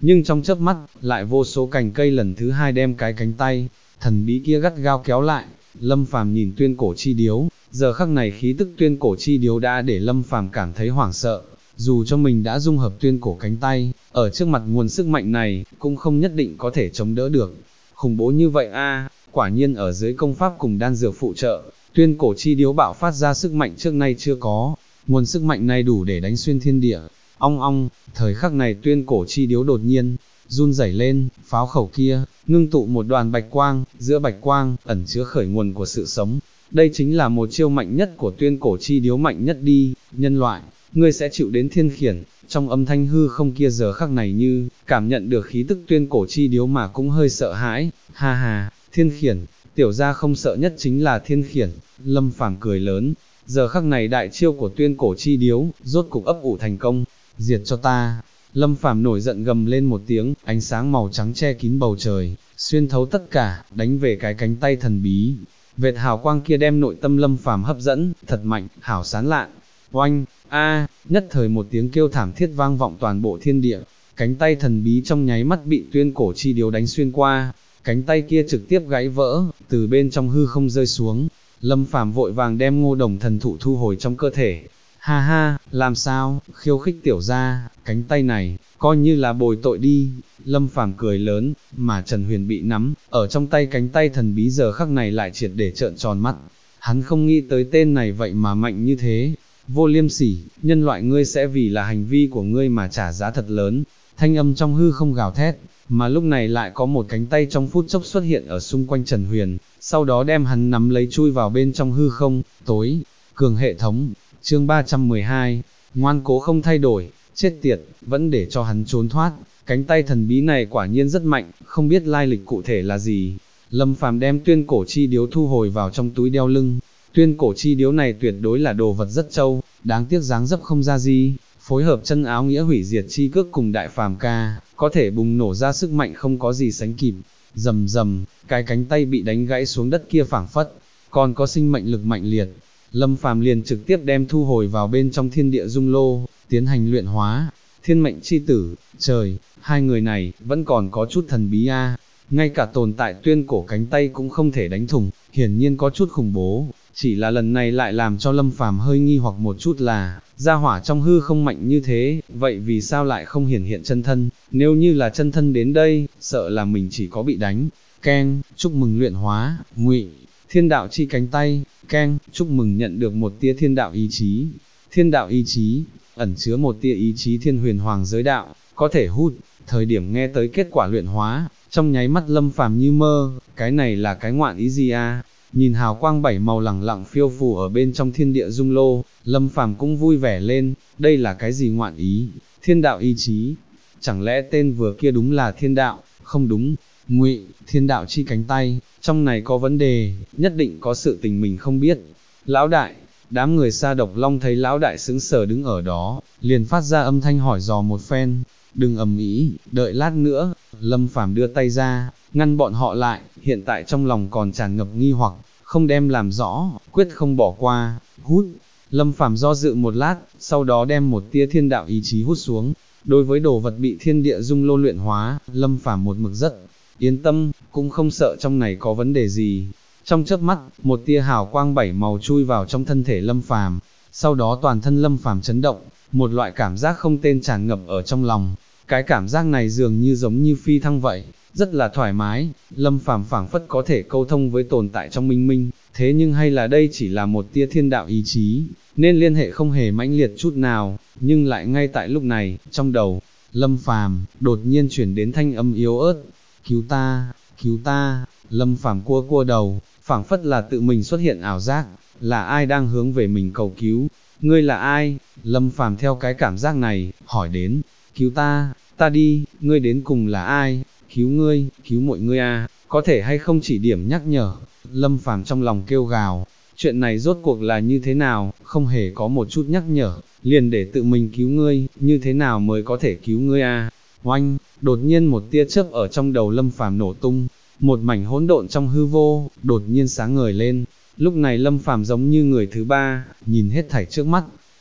nhưng trong chớp mắt, lại vô số cành cây lần thứ hai đem cái cánh tay, thần bí kia gắt gao kéo lại. Lâm Phàm nhìn tuyên cổ chi điếu, giờ khắc này khí tức tuyên cổ chi điếu đã để Lâm Phàm cảm thấy hoảng sợ, dù cho mình đã dung hợp tuyên cổ cánh tay, ở trước mặt nguồn sức mạnh này, cũng không nhất định có thể chống đỡ được. Khủng bố như vậy a, quả nhiên ở dưới công pháp cùng đan dược phụ trợ, tuyên cổ chi điếu bạo phát ra sức mạnh trước nay chưa có, nguồn sức mạnh này đủ để đánh xuyên thiên địa. Ong ong, thời khắc này tuyên cổ chi điếu đột nhiên run rẩy lên, pháo khẩu kia ngưng tụ một đoàn bạch quang, giữa bạch quang ẩn chứa khởi nguồn của sự sống. Đây chính là một chiêu mạnh nhất của tuyên cổ chi điếu mạnh nhất đi, nhân loại, ngươi sẽ chịu đến thiên khiển. Trong âm thanh hư không kia giờ khắc này như cảm nhận được khí tức tuyên cổ chi điếu mà cũng hơi sợ hãi. Ha ha, thiên khiển, tiểu gia không sợ nhất chính là thiên khiển. Lâm Phàm cười lớn, giờ khắc này đại chiêu của tuyên cổ chi điếu rốt cục ấp ủ thành công. Diệt cho ta. Lâm Phàm nổi giận gầm lên một tiếng, ánh sáng màu trắng che kín bầu trời, xuyên thấu tất cả, đánh về cái cánh tay thần bí. Vệt hào quang kia đem nội tâm Lâm Phàm hấp dẫn, thật mạnh, hảo sán lạn. Oanh, a, nhất thời một tiếng kêu thảm thiết vang vọng toàn bộ thiên địa, cánh tay thần bí trong nháy mắt bị tuyên cổ chi điếu đánh xuyên qua, cánh tay kia trực tiếp gãy vỡ, từ bên trong hư không rơi xuống. Lâm Phàm vội vàng đem Ngô Đồng thần thụ thu hồi trong cơ thể. Ha ha, làm sao, khiêu khích tiểu gia, cánh tay này, coi như là bồi tội đi. Lâm Phàm cười lớn, mà Trần Huyền bị nắm, ở trong tay cánh tay thần bí giờ khắc này lại triệt để trợn tròn mắt. Hắn không nghĩ tới tên này vậy mà mạnh như thế. Vô liêm sỉ, nhân loại ngươi sẽ vì là hành vi của ngươi mà trả giá thật lớn. Thanh âm trong hư không gào thét, mà lúc này lại có một cánh tay trong phút chốc xuất hiện ở xung quanh Trần Huyền, sau đó đem hắn nắm lấy chui vào bên trong hư không. Tối, cường hệ thống. Chương 312, ngoan cố không thay đổi, chết tiệt, vẫn để cho hắn trốn thoát. Cánh tay thần bí này quả nhiên rất mạnh, không biết lai lịch cụ thể là gì. Lâm Phàm đem tuyên cổ chi điếu thu hồi vào trong túi đeo lưng. Tuyên cổ chi điếu này tuyệt đối là đồ vật rất trâu, đáng tiếc dáng dấp không ra gì, phối hợp chân áo nghĩa hủy diệt chi cước cùng đại phàm ca, có thể bùng nổ ra sức mạnh không có gì sánh kịp. Rầm rầm, cái cánh tay bị đánh gãy xuống đất kia phảng phất, còn có sinh mệnh lực mạnh liệt. Lâm Phàm liền trực tiếp đem thu hồi vào bên trong thiên địa dung lô, tiến hành luyện hóa. Thiên mệnh chi tử, trời, hai người này vẫn còn có chút thần bí a, ngay cả tồn tại tuyên cổ cánh tay cũng không thể đánh thủng, hiển nhiên có chút khủng bố. Chỉ là lần này lại làm cho Lâm Phàm hơi nghi hoặc một chút là, gia hỏa trong hư không mạnh như thế, vậy vì sao lại không hiển hiện chân thân, nếu như là chân thân đến đây, sợ là mình chỉ có bị đánh. Keng, chúc mừng luyện hóa, Ngụy Thiên đạo chi cánh tay. Keng, chúc mừng nhận được một tia thiên đạo ý chí. Thiên đạo ý chí, ẩn chứa một tia ý chí thiên huyền hoàng giới đạo, có thể hút. Thời điểm nghe tới kết quả luyện hóa, trong nháy mắt Lâm Phàm như mơ, cái này là cái ngoạn ý gì a? Nhìn hào quang bảy màu lẳng lặng phiêu phù ở bên trong thiên địa dung lô, Lâm Phàm cũng vui vẻ lên, đây là cái gì ngoạn ý? Thiên đạo ý chí, chẳng lẽ tên vừa kia đúng là thiên đạo? Không đúng, Ngụy Thiên đạo chi cánh tay, trong này có vấn đề, nhất định có sự tình mình không biết. Lão đại, đám người Sa Độc Long thấy lão đại sững sờ đứng ở đó, liền phát ra âm thanh hỏi dò một phen. Đừng ầm ĩ, đợi lát nữa. Lâm Phàm đưa tay ra, ngăn bọn họ lại, hiện tại trong lòng còn tràn ngập nghi hoặc, không đem làm rõ, quyết không bỏ qua. Hút. Lâm Phàm do dự một lát, sau đó đem một tia thiên đạo ý chí hút xuống. Đối với đồ vật bị thiên địa dung lô luyện hóa, Lâm Phàm một mực rất yên tâm, cũng không sợ trong này có vấn đề gì. Trong chớp mắt, một tia hào quang bảy màu chui vào trong thân thể Lâm Phàm, sau đó toàn thân Lâm Phàm chấn động, một loại cảm giác không tên tràn ngập ở trong lòng. Cái cảm giác này dường như giống như phi thăng vậy, rất là thoải mái. Lâm Phàm phảng phất có thể câu thông với tồn tại trong minh minh, thế nhưng hay là đây chỉ là một tia thiên đạo ý chí, nên liên hệ không hề mãnh liệt chút nào. Nhưng lại ngay tại lúc này, trong đầu Lâm Phàm đột nhiên chuyển đến thanh âm yếu ớt, cứu ta, cứu ta. Lâm Phàm cua cua đầu, phảng phất là tự mình xuất hiện ảo giác, là ai đang hướng về mình cầu cứu. Ngươi là ai? Lâm Phàm theo cái cảm giác này, hỏi đến. Cứu ta, ta đi, ngươi đến cùng là ai? Cứu ngươi, cứu mọi ngươi à, có thể hay không chỉ điểm nhắc nhở. Lâm Phàm trong lòng kêu gào, chuyện này rốt cuộc là như thế nào, không hề có một chút nhắc nhở, liền để tự mình cứu ngươi, như thế nào mới có thể cứu ngươi à? Oanh, đột nhiên một tia chớp ở trong đầu Lâm Phàm nổ tung, một mảnh hỗn độn trong hư vô, đột nhiên sáng ngời lên. Lúc này Lâm Phàm giống như người thứ ba, nhìn hết thảy trước mắt,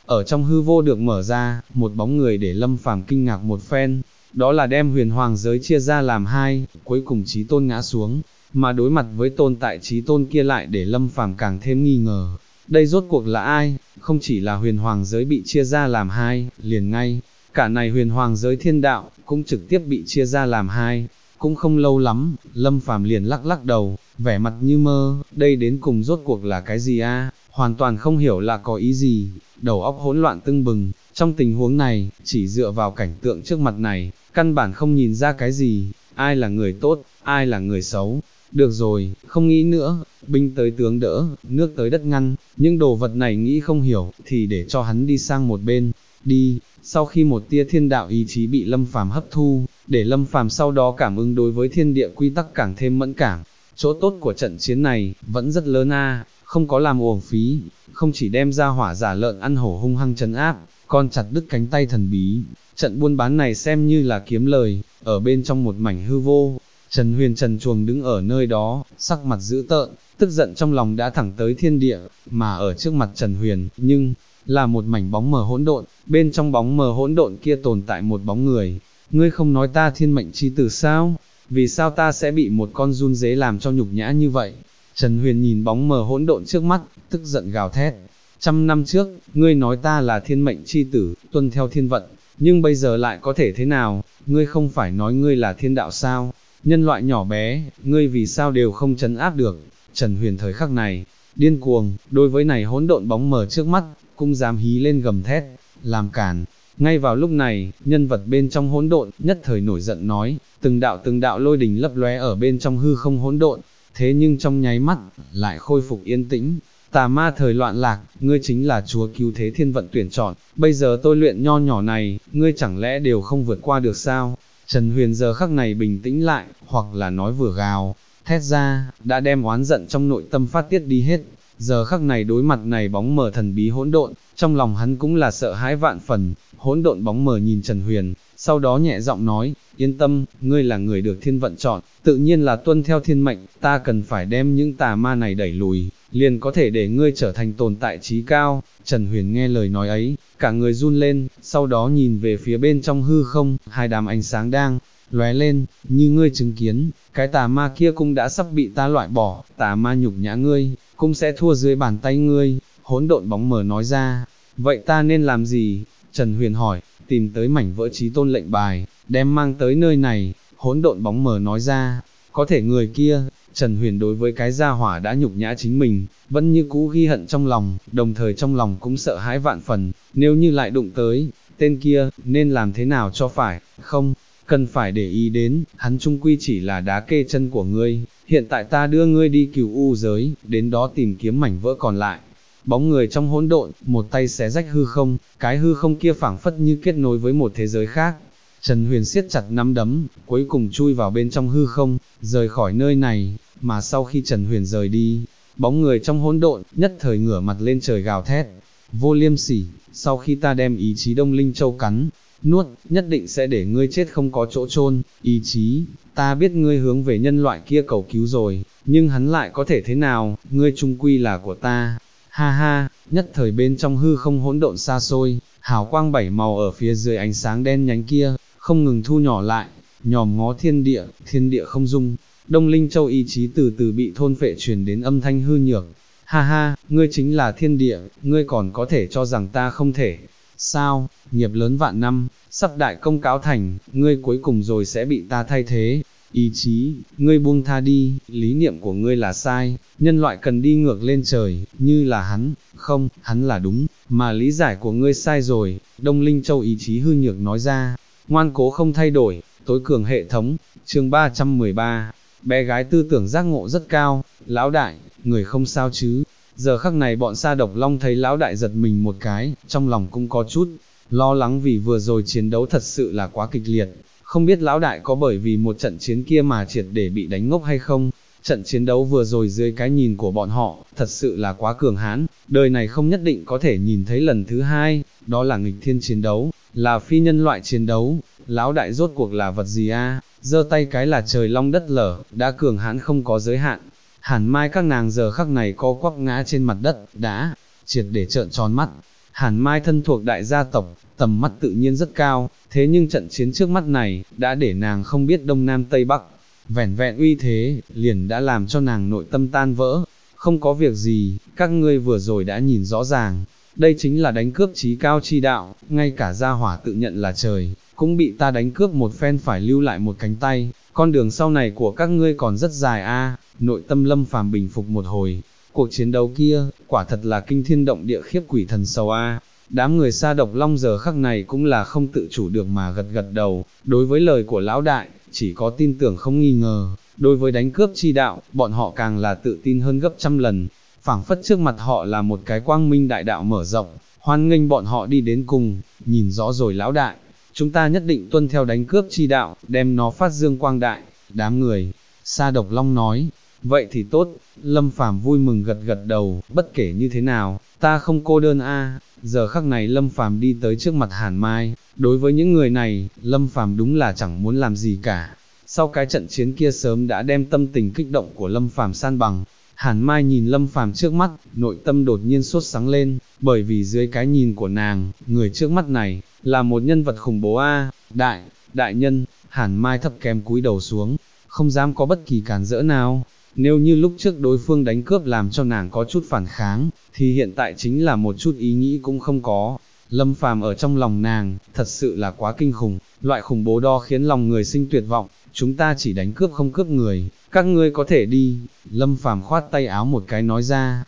ở trong hư vô được mở ra, một bóng người để Lâm Phàm kinh ngạc một phen, đó là đem huyền hoàng giới chia ra làm hai, cuối cùng chí tôn ngã xuống, mà đối mặt với tồn tại chí tôn kia lại để Lâm Phàm càng thêm nghi ngờ. Đây rốt cuộc là ai? Không chỉ là huyền hoàng giới bị chia ra làm hai, liền ngay, cả này huyền hoàng giới thiên đạo, cũng trực tiếp bị chia ra làm hai. Cũng không lâu lắm, Lâm Phàm liền lắc lắc đầu, vẻ mặt như mơ, đây đến cùng rốt cuộc là cái gì a? Hoàn toàn không hiểu là có ý gì, đầu óc hỗn loạn tưng bừng, trong tình huống này, chỉ dựa vào cảnh tượng trước mặt này, căn bản không nhìn ra cái gì, ai là người tốt, ai là người xấu. Được rồi, không nghĩ nữa, binh tới tướng đỡ, nước tới đất ngăn, những đồ vật này nghĩ không hiểu, thì để cho hắn đi sang một bên, đi. Sau khi một tia thiên đạo ý chí bị Lâm Phàm hấp thu, để Lâm Phàm sau đó cảm ứng đối với thiên địa quy tắc càng thêm mẫn cảm. Chỗ tốt của trận chiến này, vẫn rất lớn a, không có làm uổng phí, không chỉ đem ra hỏa giả lợn ăn hổ hung hăng trấn áp, còn chặt đứt cánh tay thần bí. Trận buôn bán này xem như là kiếm lời, ở bên trong một mảnh hư vô. Trần Huyền trần truồng đứng ở nơi đó, sắc mặt dữ tợn, tức giận trong lòng đã thẳng tới thiên địa, mà ở trước mặt Trần Huyền, nhưng là một mảnh bóng mờ hỗn độn, bên trong bóng mờ hỗn độn kia tồn tại một bóng người. Ngươi không nói ta thiên mệnh chi tử sao? Vì sao ta sẽ bị một con run dế làm cho nhục nhã như vậy? Trần Huyền nhìn bóng mờ hỗn độn trước mắt, tức giận gào thét. 100 năm trước, ngươi nói ta là thiên mệnh chi tử, tuân theo thiên vận, nhưng bây giờ lại có thể thế nào? Ngươi không phải nói ngươi là thiên đạo sao? Nhân loại nhỏ bé, ngươi vì sao đều không trấn áp được? Trần Huyền thời khắc này, điên cuồng, đối với này hỗn độn bóng mờ trước mắt, cũng dám hí lên gầm thét, làm càn. Ngay vào lúc này, nhân vật bên trong hỗn độn, nhất thời nổi giận nói, từng đạo lôi đình lấp lóe ở bên trong hư không hỗn độn, thế nhưng trong nháy mắt, lại khôi phục yên tĩnh. Tà ma thời loạn lạc, ngươi chính là chúa cứu thế thiên vận tuyển chọn, bây giờ tôi luyện nho nhỏ này, ngươi chẳng lẽ đều không vượt qua được sao? Trần Huyền giờ khắc này bình tĩnh lại, hoặc là nói vừa gào, thét ra, đã đem oán giận trong nội tâm phát tiết đi hết. Giờ khắc này đối mặt này bóng mờ thần bí hỗn độn, trong lòng hắn cũng là sợ hãi vạn phần. Hỗn độn bóng mờ nhìn Trần Huyền, sau đó nhẹ giọng nói, yên tâm, ngươi là người được thiên vận chọn, tự nhiên là tuân theo thiên mệnh, ta cần phải đem những tà ma này đẩy lùi, liền có thể để ngươi trở thành tồn tại trí cao. Trần Huyền nghe lời nói ấy, cả người run lên, sau đó nhìn về phía bên trong hư không, hai đám ánh sáng đang lóe lên, như ngươi chứng kiến, cái tà ma kia cũng đã sắp bị ta loại bỏ, tà ma nhục nhã ngươi, cũng sẽ thua dưới bàn tay ngươi. Hỗn độn bóng mờ nói ra, vậy ta nên làm gì? Trần Huyền hỏi, tìm tới mảnh vỡ chí tôn lệnh bài, đem mang tới nơi này. Hỗn độn bóng mờ nói ra, có thể người kia. Trần Huyền đối với cái gia hỏa đã nhục nhã chính mình, vẫn như cũ ghi hận trong lòng, đồng thời trong lòng cũng sợ hãi vạn phần, nếu như lại đụng tới, tên kia, nên làm thế nào cho phải, không, cần phải để ý đến, hắn chung quy chỉ là đá kê chân của ngươi, hiện tại ta đưa ngươi đi cửu u giới, đến đó tìm kiếm mảnh vỡ còn lại. Bóng người trong hỗn độn, một tay xé rách hư không, cái hư không kia phảng phất như kết nối với một thế giới khác. Trần Huyền siết chặt nắm đấm, cuối cùng chui vào bên trong hư không, rời khỏi nơi này, mà sau khi Trần Huyền rời đi, bóng người trong hỗn độn, nhất thời ngửa mặt lên trời gào thét, vô liêm sỉ, sau khi ta đem ý chí Đông Linh Châu cắn, nuốt, nhất định sẽ để ngươi chết không có chỗ chôn. Ý chí, ta biết ngươi hướng về nhân loại kia cầu cứu rồi, nhưng hắn lại có thể thế nào, ngươi chung quy là của ta. Ha ha, nhất thời bên trong hư không hỗn độn xa xôi, hào quang bảy màu ở phía dưới ánh sáng đen nhánh kia, không ngừng thu nhỏ lại, nhòm ngó thiên địa không dung. Đông Linh Châu ý chí từ từ bị thôn phệ truyền đến âm thanh hư nhược. Ha ha, ngươi chính là thiên địa, ngươi còn có thể cho rằng ta không thể. Sao, nghiệp lớn vạn năm, sắp đại công cáo thành, ngươi cuối cùng rồi sẽ bị ta thay thế. Ý chí, ngươi buông tha đi, lý niệm của ngươi là sai, nhân loại cần đi ngược lên trời, như là hắn, không, hắn là đúng, mà lý giải của ngươi sai rồi. Đông Linh Châu ý chí hư nhược nói ra, ngoan cố không thay đổi, tối cường hệ thống. Chương 313, bé gái tư tưởng giác ngộ rất cao. Lão đại, người không sao chứ? Giờ khắc này bọn Sa Độc Long thấy lão đại giật mình một cái, trong lòng cũng có chút lo lắng vì vừa rồi chiến đấu thật sự là quá kịch liệt, không biết lão đại có bởi vì một trận chiến kia mà triệt để bị đánh ngốc hay không. Trận chiến đấu vừa rồi dưới cái nhìn của bọn họ, thật sự là quá cường hãn, đời này không nhất định có thể nhìn thấy lần thứ hai, đó là nghịch thiên chiến đấu, là phi nhân loại chiến đấu. Lão đại rốt cuộc là vật gì a? Giơ tay cái là trời long đất lở, đã cường hãn không có giới hạn. Hàn Mai các nàng giờ khắc này co quắp ngã trên mặt đất, đã triệt để trợn tròn mắt. Hàn Mai thân thuộc đại gia tộc, tầm mắt tự nhiên rất cao, thế nhưng trận chiến trước mắt này, đã để nàng không biết đông nam tây bắc, vẻn vẹn uy thế, liền đã làm cho nàng nội tâm tan vỡ. Không có việc gì, các ngươi vừa rồi đã nhìn rõ ràng, đây chính là đánh cướp chí cao chi đạo, ngay cả gia hỏa tự nhận là trời, cũng bị ta đánh cướp một phen phải lưu lại một cánh tay, con đường sau này của các ngươi còn rất dài a. Nội tâm Lâm Phàm bình phục một hồi, cuộc chiến đấu kia, quả thật là kinh thiên động địa khiếp quỷ thần sầu a. Đám người Sa Độc Long giờ khắc này cũng là không tự chủ được mà gật gật đầu, đối với lời của lão đại, chỉ có tin tưởng không nghi ngờ, đối với đánh cướp chi đạo, bọn họ càng là tự tin hơn gấp trăm lần, phảng phất trước mặt họ là một cái quang minh đại đạo mở rộng, hoan nghênh bọn họ đi đến cùng, nhìn rõ rồi lão đại, chúng ta nhất định tuân theo đánh cướp chi đạo, đem nó phát dương quang đại. Đám người Sa Độc Long nói, vậy thì tốt. Lâm Phàm vui mừng gật gật đầu, bất kể như thế nào, ta không cô đơn a. Giờ khắc này Lâm Phàm đi tới trước mặt Hàn Mai, đối với những người này, Lâm Phàm đúng là chẳng muốn làm gì cả. Sau cái trận chiến kia sớm đã đem tâm tình kích động của Lâm Phàm san bằng. Hàn Mai nhìn Lâm Phàm trước mắt, nội tâm đột nhiên sốt sáng lên, bởi vì dưới cái nhìn của nàng, người trước mắt này, là một nhân vật khủng bố a. Đại nhân. Hàn Mai thấp kém cúi đầu xuống, không dám có bất kỳ cản rỡ nào. Nếu như lúc trước đối phương đánh cướp làm cho nàng có chút phản kháng, thì hiện tại chính là một chút ý nghĩ cũng không có. Lâm Phàm ở trong lòng nàng, thật sự là quá kinh khủng, loại khủng bố đó khiến lòng người sinh tuyệt vọng, chúng ta chỉ đánh cướp không cướp người, các ngươi có thể đi. Lâm Phàm khoát tay áo một cái nói ra,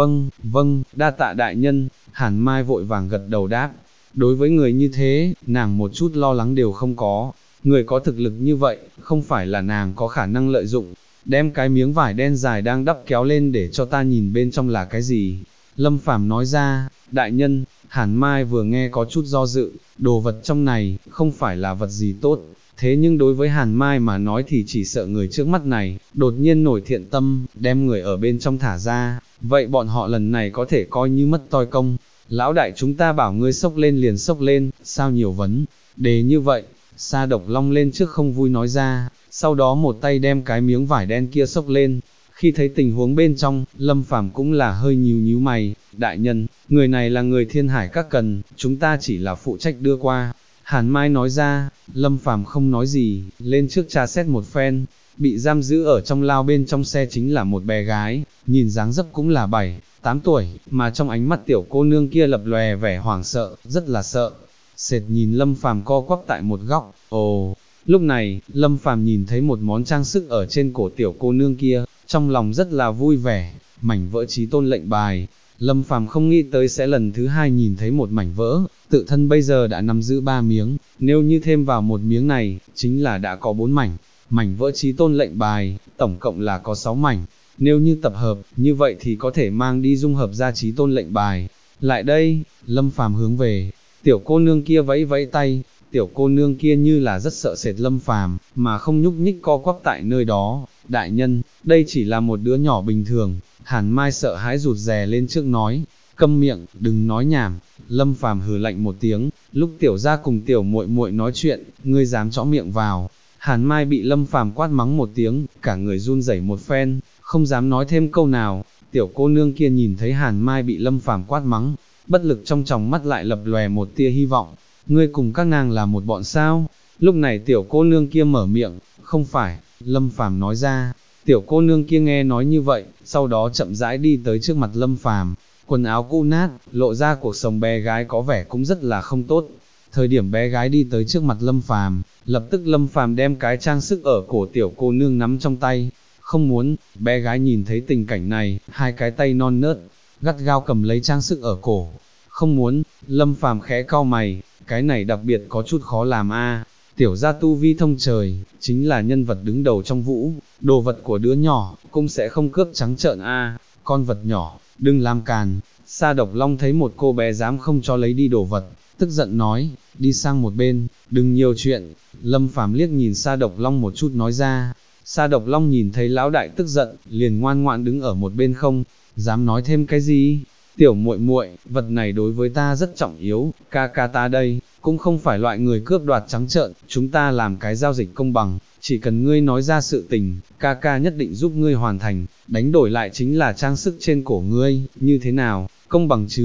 vâng, đa tạ đại nhân. Hàn Mai vội vàng gật đầu đáp, đối với người như thế, nàng một chút lo lắng đều không có, người có thực lực như vậy, không phải là nàng có khả năng lợi dụng. Đem cái miếng vải đen dài đang đắp kéo lên để cho ta nhìn bên trong là cái gì. Lâm Phàm nói ra, đại nhân. Hàn Mai vừa nghe có chút do dự, đồ vật trong này, không phải là vật gì tốt, thế nhưng đối với Hàn Mai mà nói thì chỉ sợ người trước mắt này, đột nhiên nổi thiện tâm, đem người ở bên trong thả ra, vậy bọn họ lần này có thể coi như mất toi công. Lão đại chúng ta bảo ngươi xốc lên liền xốc lên, sao nhiều vấn đề như vậy. Sa Độc Long lên trước không vui nói ra, sau đó một tay đem cái miếng vải đen kia xốc lên. Khi thấy tình huống bên trong, Lâm Phàm cũng là hơi nhíu mày, đại nhân, người này là người Thiên Hải Các cần, chúng ta chỉ là phụ trách đưa qua. Hàn Mai nói ra. Lâm Phàm không nói gì, lên trước tra xét một phen, bị giam giữ ở trong lao bên trong xe chính là một bé gái, nhìn dáng dấp cũng là 7-8 tuổi, mà trong ánh mắt tiểu cô nương kia lập lòe vẻ hoảng sợ, rất là sợ. Sệt nhìn Lâm Phàm co quắp tại một góc, ồ. Lúc này, Lâm Phàm nhìn thấy một món trang sức ở trên cổ tiểu cô nương kia, trong lòng rất là vui vẻ, mảnh vỡ chí tôn lệnh bài. Lâm Phàm không nghĩ tới sẽ lần thứ hai nhìn thấy một mảnh vỡ, tự thân bây giờ đã nắm giữ 3 miếng, nếu như thêm vào một miếng này, chính là đã có 4 mảnh vỡ chí tôn lệnh bài, tổng cộng là có 6 mảnh, nếu như tập hợp, như vậy thì có thể mang đi dung hợp ra chí tôn lệnh bài. Lại đây. Lâm Phàm hướng về tiểu cô nương kia vẫy vẫy tay. Tiểu cô nương kia như là rất sợ sệt Lâm Phàm, mà không nhúc nhích co quắp tại nơi đó. Đại nhân, đây chỉ là một đứa nhỏ bình thường. Hàn Mai sợ hãi rụt rè lên trước nói, câm miệng, đừng nói nhảm. Lâm Phàm hừ lạnh một tiếng, lúc tiểu gia cùng tiểu muội muội nói chuyện, ngươi dám chõ miệng vào. Hàn Mai bị Lâm Phàm quát mắng một tiếng, cả người run rẩy một phen, không dám nói thêm câu nào. Tiểu cô nương kia nhìn thấy Hàn Mai bị Lâm Phàm quát mắng, bất lực trong tròng mắt lại lập lòe một tia hy vọng. Ngươi cùng các nàng là một bọn sao? Lúc này tiểu cô nương kia mở miệng, không phải. Lâm Phàm nói ra. Tiểu cô nương kia nghe nói như vậy, sau đó chậm rãi đi tới trước mặt Lâm Phàm, quần áo cũ nát, lộ ra cuộc sống bé gái có vẻ cũng rất là không tốt. Thời điểm bé gái đi tới trước mặt Lâm Phàm, lập tức Lâm Phàm đem cái trang sức ở cổ tiểu cô nương nắm trong tay. Không muốn. Bé gái nhìn thấy tình cảnh này, hai cái tay non nớt, gắt gao cầm lấy trang sức ở cổ. Không muốn. Lâm Phàm khẽ cau mày, cái này đặc biệt có chút khó làm a. Tiểu gia tu vi thông trời, chính là nhân vật đứng đầu trong vũ, đồ vật của đứa nhỏ, cũng sẽ không cướp trắng trợn a. Con vật nhỏ, đừng làm càn. Sa Độc Long thấy một cô bé dám không cho lấy đi đồ vật, tức giận nói, đi sang một bên, đừng nhiều chuyện. Lâm Phàm liếc nhìn Sa Độc Long một chút nói ra. Sa Độc Long nhìn thấy lão đại tức giận, liền ngoan ngoãn đứng ở một bên không dám nói thêm cái gì. Tiểu muội muội, vật này đối với ta rất trọng yếu, ca ca ta đây, cũng không phải loại người cướp đoạt trắng trợn, chúng ta làm cái giao dịch công bằng, chỉ cần ngươi nói ra sự tình, ca ca nhất định giúp ngươi hoàn thành, đánh đổi lại chính là trang sức trên cổ ngươi, như thế nào, công bằng chứ?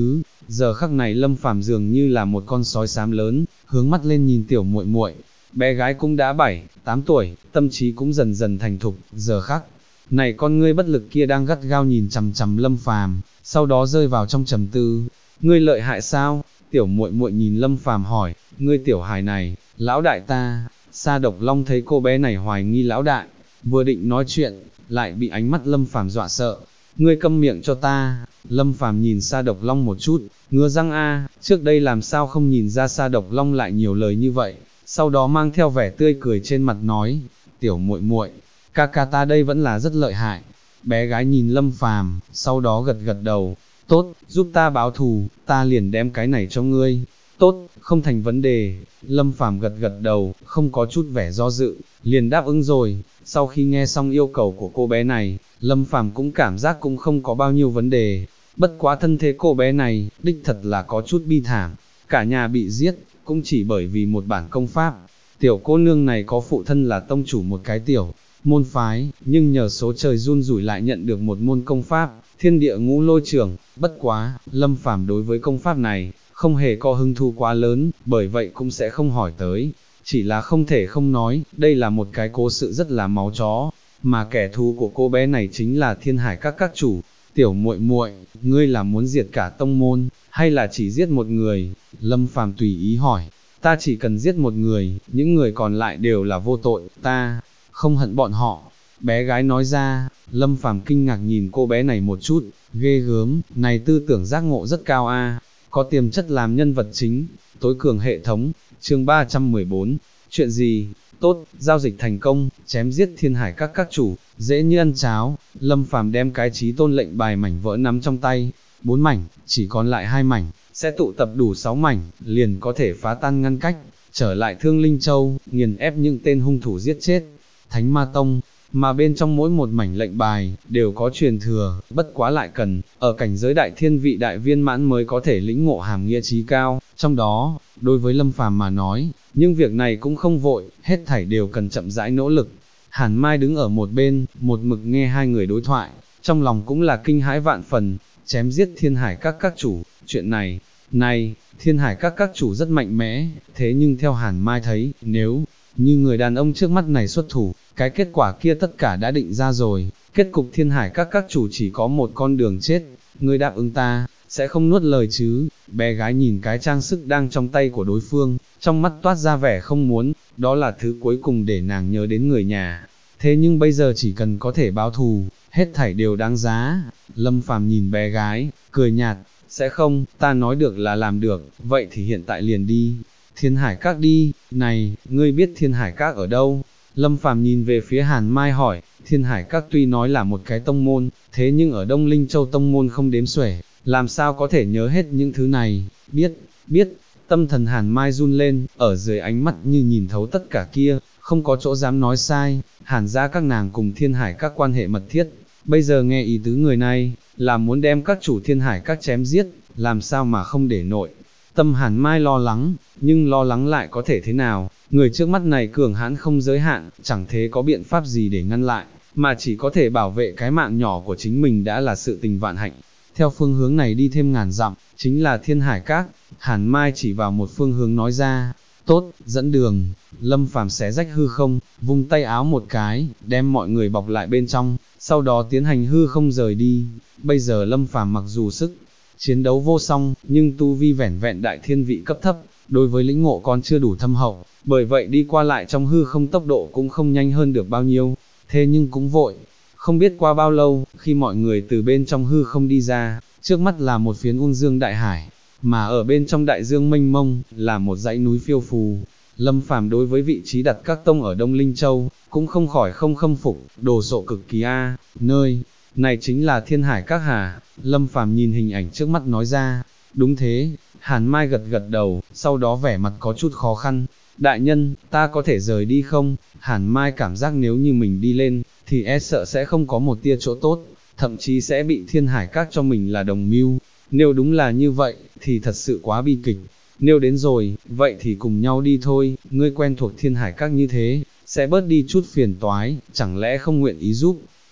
Giờ khắc này Lâm Phàm dường như là một con sói xám lớn, hướng mắt lên nhìn tiểu muội muội. Bé gái cũng đã 7, 8 tuổi, tâm trí cũng dần dần thành thục, giờ khắc này con ngươi bất lực kia đang gắt gao nhìn chằm chằm Lâm Phàm, sau đó rơi vào trong trầm tư. Ngươi lợi hại sao? Tiểu muội muội nhìn Lâm Phàm hỏi, ngươi tiểu hài này, lão đại ta. Sa Độc Long thấy cô bé này hoài nghi lão đại, vừa định nói chuyện, lại bị ánh mắt Lâm Phàm dọa sợ. Ngươi câm miệng cho ta. Lâm Phàm nhìn Sa Độc Long một chút, ngứa răng a, trước đây làm sao không nhìn ra Sa Độc Long lại nhiều lời như vậy, sau đó mang theo vẻ tươi cười trên mặt nói, tiểu muội muội, ca ca ta đây vẫn là rất lợi hại. Bé gái nhìn Lâm Phàm, sau đó gật gật đầu, tốt, giúp ta báo thù, ta liền đem cái này cho ngươi. Tốt, không thành vấn đề. Lâm Phàm gật gật đầu, không có chút vẻ do dự, liền đáp ứng rồi. Sau khi nghe xong yêu cầu của cô bé này, Lâm Phàm cũng cảm giác cũng không có bao nhiêu vấn đề. Bất quá thân thế cô bé này, đích thật là có chút bi thảm, cả nhà bị giết, cũng chỉ bởi vì một bản công pháp. Tiểu cô nương này có phụ thân là tông chủ một cái tiểu môn phái, nhưng nhờ số trời run rủi lại nhận được một môn công pháp, thiên địa ngũ lôi trưởng. Bất quá, Lâm Phàm đối với công pháp này, không hề có hứng thú quá lớn, bởi vậy cũng sẽ không hỏi tới. Chỉ là không thể không nói, đây là một cái cố sự rất là máu chó, mà kẻ thù của cô bé này chính là Thiên Hải các chủ. Tiểu muội muội, ngươi là muốn diệt cả tông môn, hay là chỉ giết một người? Lâm Phàm tùy ý hỏi. Ta chỉ cần giết một người, những người còn lại đều là vô tội, ta không hận bọn họ. Bé gái nói ra. Lâm Phàm kinh ngạc nhìn cô bé này một chút, ghê gớm, này tư tưởng giác ngộ rất cao a, có tiềm chất làm nhân vật chính. Tối cường hệ thống, chương 314, chuyện gì? Tốt, giao dịch thành công, chém giết Thiên Hải các chủ, dễ như ăn cháo. Lâm Phàm đem cái chí tôn lệnh bài mảnh vỡ nắm trong tay, 4 mảnh, chỉ còn lại 2 mảnh, sẽ tụ tập đủ 6 mảnh, liền có thể phá tan ngăn cách, trở lại Thương Linh Châu, nghiền ép những tên hung thủ giết chết Thánh Ma Tông. Mà bên trong mỗi một mảnh lệnh bài, đều có truyền thừa, bất quá lại cần, ở cảnh giới đại thiên vị đại viên mãn mới có thể lĩnh ngộ hàm nghĩa chí cao, trong đó, đối với Lâm Phàm mà nói, nhưng việc này cũng không vội, hết thảy đều cần chậm rãi nỗ lực. Hàn Mai đứng ở một bên, một mực nghe hai người đối thoại, trong lòng cũng là kinh hãi vạn phần, chém giết Thiên Hải các chủ, chuyện này, Thiên Hải các chủ rất mạnh mẽ, thế nhưng theo Hàn Mai thấy, nếu như người đàn ông trước mắt này xuất thủ, cái kết quả kia tất cả đã định ra rồi, kết cục Thiên Hải các chủ chỉ có một con đường chết. Ngươi đáp ứng ta, sẽ không nuốt lời chứ? Bé gái nhìn cái trang sức đang trong tay của đối phương, trong mắt toát ra vẻ không muốn, đó là thứ cuối cùng để nàng nhớ đến người nhà. Thế nhưng bây giờ chỉ cần có thể báo thù, hết thảy đều đáng giá. Lâm Phàm nhìn bé gái, cười nhạt, sẽ không, ta nói được là làm được, vậy thì hiện tại liền đi. Thiên Hải các đi, này, ngươi biết Thiên Hải các ở đâu? Lâm Phàm nhìn về phía Hàn Mai hỏi. Thiên Hải các tuy nói là một cái tông môn, thế nhưng ở Đông Linh Châu tông môn không đếm xuể, làm sao có thể nhớ hết những thứ này? Biết, tâm thần Hàn Mai run lên, ở dưới ánh mắt như nhìn thấu tất cả kia, không có chỗ dám nói sai. Hàn gia các nàng cùng Thiên Hải các quan hệ mật thiết, bây giờ nghe ý tứ người này, là muốn đem các chủ Thiên Hải các chém giết, làm sao mà không để nội. Tâm Hàn Mai lo lắng, nhưng lo lắng lại có thể thế nào, người trước mắt này cường hãn không giới hạn, chẳng thế có biện pháp gì để ngăn lại, mà chỉ có thể bảo vệ cái mạng nhỏ của chính mình đã là sự tình vạn hạnh. Theo phương hướng này đi thêm ngàn dặm, chính là Thiên Hải các. Hàn Mai chỉ vào một phương hướng nói ra, tốt, dẫn đường. Lâm Phàm xé rách hư không, vung tay áo một cái, đem mọi người bọc lại bên trong, sau đó tiến hành hư không rời đi. Bây giờ Lâm Phàm mặc dù sức chiến đấu vô song, nhưng tu vi vẻn vẹn đại thiên vị cấp thấp, đối với lĩnh ngộ còn chưa đủ thâm hậu, bởi vậy đi qua lại trong hư không tốc độ cũng không nhanh hơn được bao nhiêu, thế nhưng cũng vội. Không biết qua bao lâu, khi mọi người từ bên trong hư không đi ra, trước mắt là một phiến Ung Dương đại hải, mà ở bên trong đại dương mênh mông, là một dãy núi phiêu phù. Lâm Phàm đối với vị trí đặt các tông ở Đông Linh Châu, cũng không khỏi không khâm phục, đồ sộ cực kỳ a, nơi này chính là Thiên Hải các hà. Lâm Phàm nhìn hình ảnh trước mắt nói ra, đúng thế. Hàn Mai gật gật đầu, sau đó vẻ mặt có chút khó khăn. Đại nhân, ta có thể rời đi không? Hàn Mai cảm giác nếu như mình đi lên, thì e sợ sẽ không có một tia chỗ tốt, thậm chí sẽ bị Thiên Hải các cho mình là đồng mưu. Nếu đúng là như vậy, thì thật sự quá bi kịch. Nếu đến rồi, vậy thì cùng nhau đi thôi, ngươi quen thuộc Thiên Hải các như thế, sẽ bớt đi chút phiền toái, chẳng lẽ không nguyện ý giúp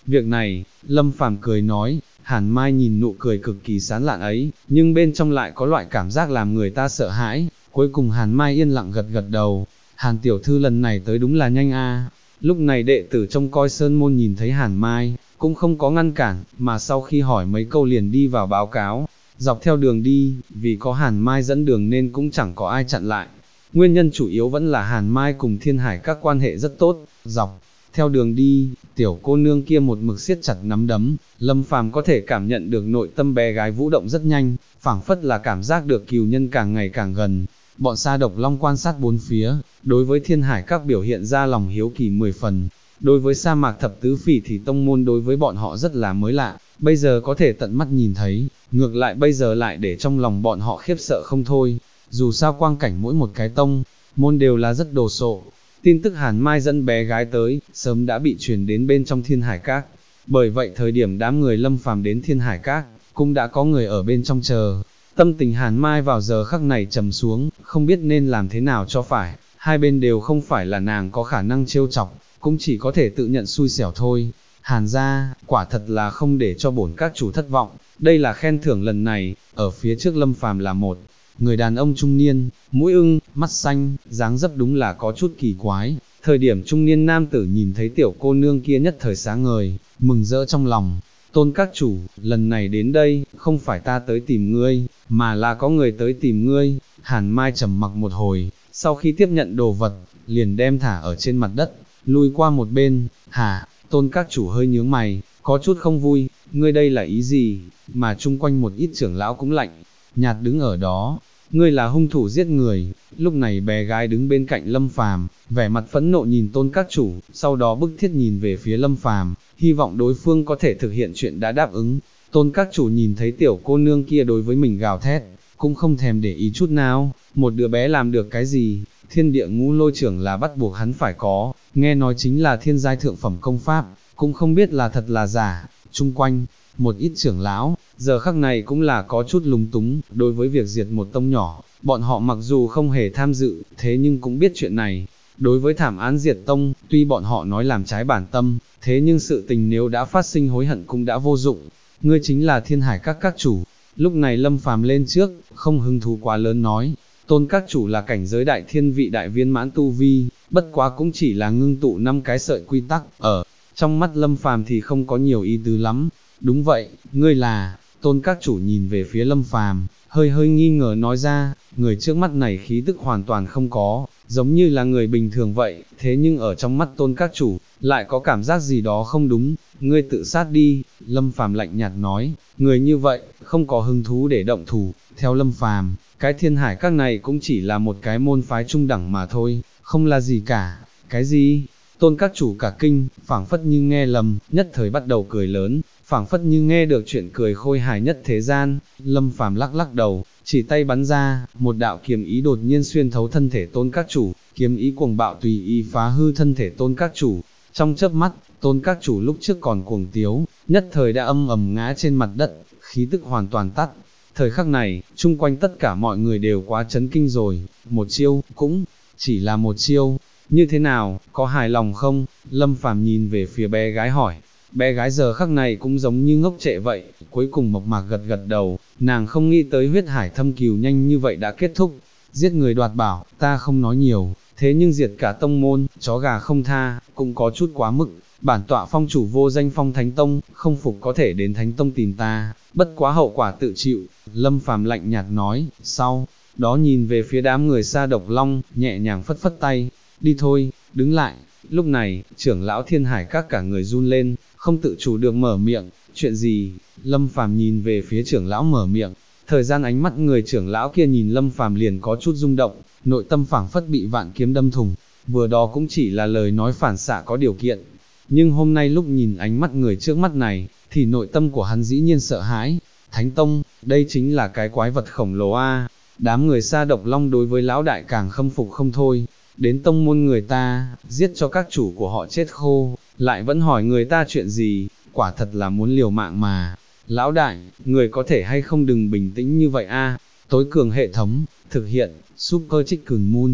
Việc này, Lâm Phàm cười nói, Hàn Mai nhìn nụ cười cực kỳ sán lạn ấy, nhưng bên trong lại có loại cảm giác làm người ta sợ hãi. Cuối cùng Hàn Mai yên lặng gật gật đầu, Hàn tiểu thư lần này tới đúng là nhanh a. Lúc này đệ tử trông coi sơn môn nhìn thấy Hàn Mai, cũng không có ngăn cản, mà sau khi hỏi mấy câu liền đi vào báo cáo. Dọc theo đường đi, vì có Hàn Mai dẫn đường nên cũng chẳng có ai chặn lại. Nguyên nhân chủ yếu vẫn là Hàn Mai cùng Thiên Hải các quan hệ rất tốt. Dọc theo đường đi, tiểu cô nương kia một mực siết chặt nắm đấm, Lâm Phàm có thể cảm nhận được nội tâm bé gái vũ động rất nhanh, phảng phất là cảm giác được cừu nhân càng ngày càng gần. Bọn Sa Độc Long quan sát bốn phía, đối với Thiên Hải các biểu hiện ra lòng hiếu kỳ 10 phần. Đối với sa mạc thập tứ phỉ thì tông môn đối với bọn họ rất là mới lạ, bây giờ có thể tận mắt nhìn thấy, ngược lại bây giờ lại để trong lòng bọn họ khiếp sợ không thôi. Dù sao quang cảnh mỗi một cái tông môn đều là rất đồ sộ. Tin tức Hàn Mai dẫn bé gái tới, sớm đã bị truyền đến bên trong Thiên Hải Các. Bởi vậy thời điểm đám người Lâm Phàm đến Thiên Hải Các, cũng đã có người ở bên trong chờ. Tâm tình Hàn Mai vào giờ khắc này trầm xuống, không biết nên làm thế nào cho phải, hai bên đều không phải là nàng có khả năng trêu chọc, cũng chỉ có thể tự nhận xui xẻo thôi. Hàn gia, quả thật là không để cho bổn các chủ thất vọng, đây là khen thưởng lần này. Ở phía trước Lâm Phàm là một người đàn ông trung niên, mũi ưng, mắt xanh, dáng dấp đúng là có chút kỳ quái. Thời điểm trung niên nam tử nhìn thấy tiểu cô nương kia nhất thời sáng ngời, mừng rỡ trong lòng. Tôn các chủ, lần này đến đây, không phải ta tới tìm ngươi, mà là có người tới tìm ngươi. Hàn Mai trầm mặc một hồi, sau khi tiếp nhận đồ vật, liền đem thả ở trên mặt đất, lui qua một bên. Hả? Tôn các chủ hơi nhướng mày, có chút không vui, ngươi đây là ý gì? Mà chung quanh một ít trưởng lão cũng lạnh nhạt đứng ở đó. Ngươi là hung thủ giết người. Lúc này bé gái đứng bên cạnh Lâm Phàm, vẻ mặt phẫn nộ nhìn Tôn các chủ, sau đó bức thiết nhìn về phía Lâm Phàm, hy vọng đối phương có thể thực hiện chuyện đã đáp ứng. Tôn các chủ nhìn thấy tiểu cô nương kia đối với mình gào thét, cũng không thèm để ý chút nào, một đứa bé làm được cái gì, thiên địa ngũ lôi trưởng là bắt buộc hắn phải có, nghe nói chính là thiên giai thượng phẩm công pháp, cũng không biết là thật là giả. Chung quanh, một ít trưởng lão, giờ khắc này cũng là có chút lúng túng, đối với việc diệt một tông nhỏ, bọn họ mặc dù không hề tham dự, thế nhưng cũng biết chuyện này. Đối với thảm án diệt tông, tuy bọn họ nói làm trái bản tâm, thế nhưng sự tình nếu đã phát sinh hối hận cũng đã vô dụng. Ngươi chính là Thiên Hải các chủ. Lúc này Lâm Phàm lên trước, không hứng thú quá lớn nói, Tôn các chủ là cảnh giới đại thiên vị đại viên mãn tu vi, bất quá cũng chỉ là ngưng tụ 5 cái sợi quy tắc, ở trong mắt Lâm Phàm thì không có nhiều ý tứ lắm. Đúng vậy, ngươi là, Tôn các chủ nhìn về phía Lâm Phàm, hơi hơi nghi ngờ nói ra, người trước mắt này khí tức hoàn toàn không có, giống như là người bình thường vậy, thế nhưng ở trong mắt Tôn các chủ, lại có cảm giác gì đó không đúng. Ngươi tự sát đi. Lâm Phàm lạnh nhạt nói, người như vậy, không có hứng thú để động thủ. Theo Lâm Phàm, cái Thiên Hải các này cũng chỉ là một cái môn phái trung đẳng mà thôi, không là gì cả. Cái gì? Tôn các chủ cả kinh, phảng phất như nghe lầm, nhất thời bắt đầu cười lớn, phảng phất như nghe được chuyện cười khôi hài nhất thế gian. Lâm Phàm lắc lắc đầu, chỉ tay bắn ra, một đạo kiếm ý đột nhiên xuyên thấu thân thể Tôn các chủ, kiếm ý cuồng bạo tùy ý phá hư thân thể Tôn các chủ. Trong chớp mắt, Tôn các chủ lúc trước còn cuồng tiếu, nhất thời đã âm ầm ngã trên mặt đất, khí tức hoàn toàn tắt. Thời khắc này, chung quanh tất cả mọi người đều quá chấn kinh rồi, một chiêu, cũng chỉ là một chiêu, như thế nào, có hài lòng không? Lâm Phàm nhìn về phía bé gái hỏi, bé gái giờ khắc này cũng giống như ngốc trệ vậy, cuối cùng mộc mạc gật gật đầu, nàng không nghĩ tới huyết hải thâm cừu nhanh như vậy đã kết thúc. Giết người đoạt bảo, ta không nói nhiều, thế nhưng diệt cả tông môn, chó gà không tha, cũng có chút quá mức. Bản tọa phong chủ vô danh Phong Thánh Tông, không phục có thể đến Thánh Tông tìm ta, bất quá hậu quả tự chịu. Lâm Phàm lạnh nhạt nói, sau đó nhìn về phía đám người Sa Độc Long, nhẹ nhàng phất phất tay, đi thôi, đứng lại. Lúc này, trưởng lão Thiên Hải các cả người run lên, không tự chủ được mở miệng, chuyện gì? Lâm Phàm nhìn về phía trưởng lão mở miệng, thời gian ánh mắt người trưởng lão kia nhìn Lâm Phàm liền có chút rung động, nội tâm phảng phất bị vạn kiếm đâm thủng, vừa đó cũng chỉ là lời nói phản xạ có điều kiện. Nhưng hôm nay lúc nhìn ánh mắt người trước mắt này, thì nội tâm của hắn dĩ nhiên sợ hãi. Thánh Tông, đây chính là cái quái vật khổng lồ a. Đám người Sa Độc Long đối với lão đại càng khâm phục không thôi. Đến tông môn người ta, giết cho các chủ của họ chết khô, lại vẫn hỏi người ta chuyện gì, quả thật là muốn liều mạng mà. Lão đại, người có thể hay không đừng bình tĩnh như vậy a. Tối cường hệ thống, thực hiện, Super Chicken Moon.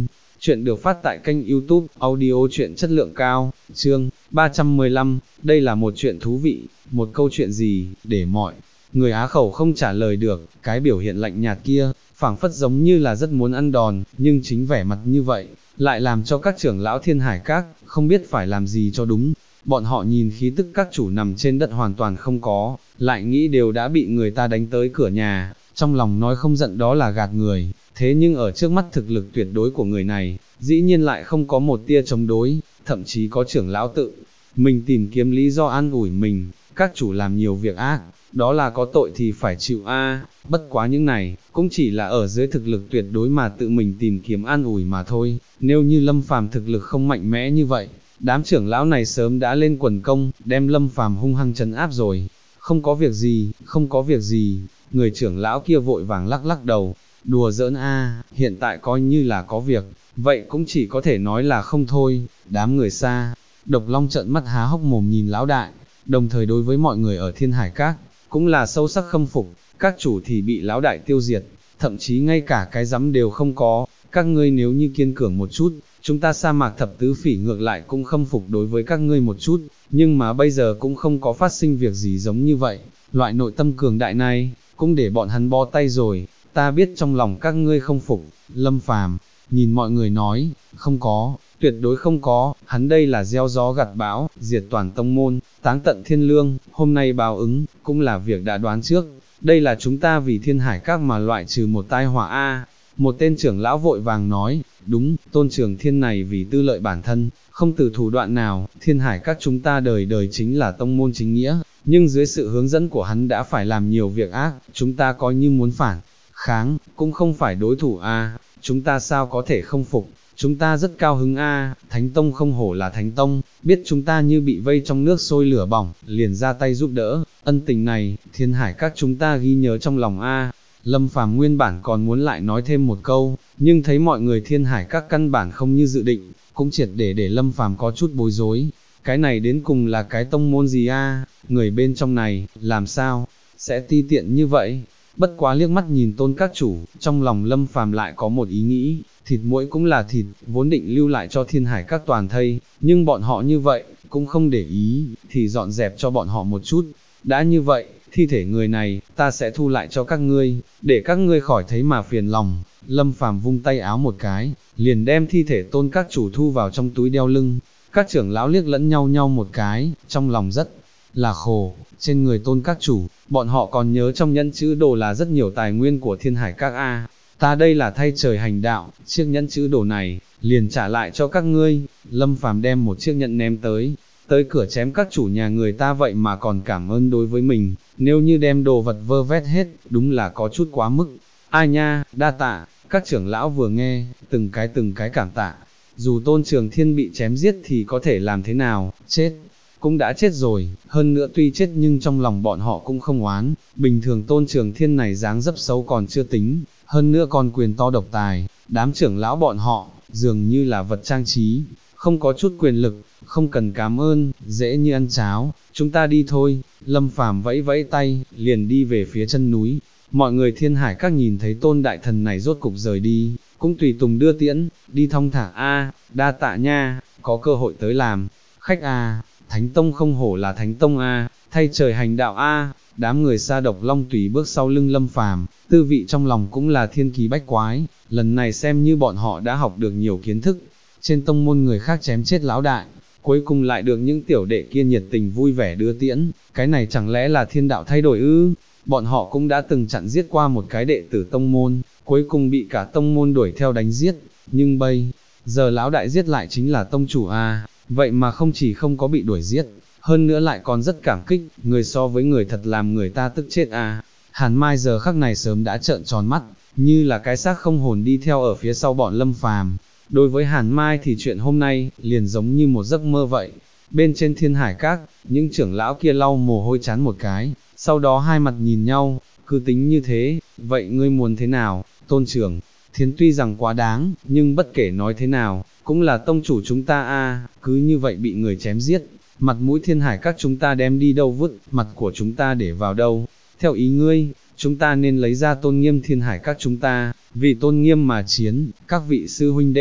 Chuyện được phát tại kênh YouTube Audio Chuyện chất lượng cao, chương 315. Đây là một chuyện thú vị, một câu chuyện gì, để mọi người á khẩu không trả lời được. Cái biểu hiện lạnh nhạt kia, phảng phất giống như là rất muốn ăn đòn, nhưng chính vẻ mặt như vậy, lại làm cho các trưởng lão Thiên Hải Các không biết phải làm gì cho đúng. Bọn họ nhìn khí tức các chủ nằm trên đất hoàn toàn không có, lại nghĩ đều đã bị người ta đánh tới cửa nhà, trong lòng nói không giận đó là gạt người. Thế nhưng ở trước mắt thực lực tuyệt đối của người này, dĩ nhiên lại không có một tia chống đối, thậm chí có trưởng lão tự mình tìm kiếm lý do an ủi mình. Các chủ làm nhiều việc ác, đó là có tội thì phải chịu a. Bất quá những này, cũng chỉ là ở dưới thực lực tuyệt đối mà tự mình tìm kiếm an ủi mà thôi. Nếu như Lâm Phàm thực lực không mạnh mẽ như vậy, đám trưởng lão này sớm đã lên quần công, đem Lâm Phàm hung hăng trấn áp rồi. Không có việc gì, không có việc gì. Người trưởng lão kia vội vàng lắc lắc đầu. Đùa giỡn a, hiện tại coi như là có việc, vậy cũng chỉ có thể nói là không thôi. Đám người xa, Độc Long trợn mắt há hốc mồm nhìn lão đại, đồng thời đối với mọi người ở Thiên Hải Các, cũng là sâu sắc khâm phục. Các chủ thì bị lão đại tiêu diệt, thậm chí ngay cả cái rắm đều không có. Các ngươi nếu như kiên cường một chút, chúng ta sa mạc thập tứ phỉ ngược lại cũng khâm phục đối với các ngươi một chút, nhưng mà bây giờ cũng không có phát sinh việc gì giống như vậy. Loại nội tâm cường đại này, cũng để bọn hắn bó tay rồi. Ta biết trong lòng các ngươi không phục. Lâm Phàm nhìn mọi người nói, không có, tuyệt đối không có, hắn đây là gieo gió gặt bão, diệt toàn tông môn, táng tận thiên lương, hôm nay báo ứng, cũng là việc đã đoán trước. Đây là chúng ta vì Thiên Hải Các mà loại trừ một tai họa a. Một tên trưởng lão vội vàng nói, đúng, Tôn Trường Thiên này vì tư lợi bản thân, không từ thủ đoạn nào. Thiên Hải Các chúng ta đời đời chính là tông môn chính nghĩa, nhưng dưới sự hướng dẫn của hắn đã phải làm nhiều việc ác, chúng ta coi như muốn phản kháng, cũng không phải đối thủ a. Chúng ta sao có thể không phục, chúng ta rất cao hứng a. Thánh Tông không hổ là Thánh Tông, biết chúng ta như bị vây trong nước sôi lửa bỏng, liền ra tay giúp đỡ, ân tình này, Thiên Hải Các chúng ta ghi nhớ trong lòng a. Lâm Phàm nguyên bản còn muốn lại nói thêm một câu, nhưng thấy mọi người Thiên Hải Các căn bản không như dự định, cũng triệt để Lâm Phàm có chút bối rối. Cái này đến cùng là cái tông môn gì a? Người bên trong này, làm sao sẽ ti tiện như vậy? Bất quá liếc mắt nhìn Tôn các chủ, trong lòng Lâm Phàm lại có một ý nghĩ, thịt muỗi cũng là thịt, vốn định lưu lại cho Thiên Hải Các toàn thây, nhưng bọn họ như vậy, cũng không để ý, thì dọn dẹp cho bọn họ một chút. Đã như vậy, thi thể người này, ta sẽ thu lại cho các ngươi, để các ngươi khỏi thấy mà phiền lòng. Lâm Phàm vung tay áo một cái, liền đem thi thể Tôn các chủ thu vào trong túi đeo lưng. Các trưởng lão liếc lẫn nhau một cái, trong lòng rất là khổ. Trên người Tôn các chủ, bọn họ còn nhớ trong nhẫn chữ đồ là rất nhiều tài nguyên của Thiên Hải Các a. Ta đây là thay trời hành đạo, chiếc nhẫn chữ đồ này, liền trả lại cho các ngươi. Lâm Phàm đem một chiếc nhẫn ném tới cửa chém các chủ nhà người ta, vậy mà còn cảm ơn đối với mình, nếu như đem đồ vật vơ vét hết, đúng là có chút quá mức. Ai nha, đa tạ. Các trưởng lão vừa nghe, từng cái cảm tạ. Dù Tôn Trường Thiên bị chém giết thì có thể làm thế nào, chết cũng đã chết rồi, hơn nữa tuy chết nhưng trong lòng bọn họ cũng không oán. Bình thường Tôn Trường Thiên này dáng dấp xấu còn chưa tính, hơn nữa còn quyền to độc tài, đám trưởng lão bọn họ, dường như là vật trang trí, không có chút quyền lực, không cần cảm ơn, dễ như ăn cháo, chúng ta đi thôi. Lâm Phàm vẫy vẫy tay, liền đi về phía chân núi. Mọi người Thiên Hải Các nhìn thấy Tôn đại thần này rốt cục rời đi, cũng tùy tùng đưa tiễn, đi thong thả a, đa tạ nha, có cơ hội tới làm khách a. Thánh Tông không hổ là Thánh Tông a, thay trời hành đạo a. Đám người Sa Độc Long tùy bước sau lưng Lâm Phàm, tư vị trong lòng cũng là thiên kỳ bách quái, lần này xem như bọn họ đã học được nhiều kiến thức. Trên tông môn người khác chém chết lão đại, cuối cùng lại được những tiểu đệ kia nhiệt tình vui vẻ đưa tiễn, cái này chẳng lẽ là thiên đạo thay đổi ư? Bọn họ cũng đã từng chặn giết qua một cái đệ tử tông môn, cuối cùng bị cả tông môn đuổi theo đánh giết, nhưng bây giờ lão đại giết lại chính là tông chủ a. Vậy mà không chỉ không có bị đuổi giết, hơn nữa lại còn rất cảm kích, người so với người thật làm người ta tức chết a. Hàn Mai giờ khắc này sớm đã trợn tròn mắt, như là cái xác không hồn đi theo ở phía sau bọn Lâm Phàm. Đối với Hàn Mai thì chuyện hôm nay, liền giống như một giấc mơ vậy. Bên trên Thiên Hải Các, những trưởng lão kia lau mồ hôi chán một cái, sau đó hai mặt nhìn nhau, cứ tính như thế, vậy ngươi muốn thế nào? Tôn Trường Thiên tuy rằng quá đáng, nhưng bất kể nói thế nào, cũng là tông chủ chúng ta a, cứ như vậy bị người chém giết, mặt mũi Thiên Hải Các chúng ta đem đi đâu vứt, mặt của chúng ta để vào đâu? Theo ý ngươi, chúng ta nên lấy ra tôn nghiêm Thiên Hải Các chúng ta, vì tôn nghiêm mà chiến. Các vị sư huynh đệ,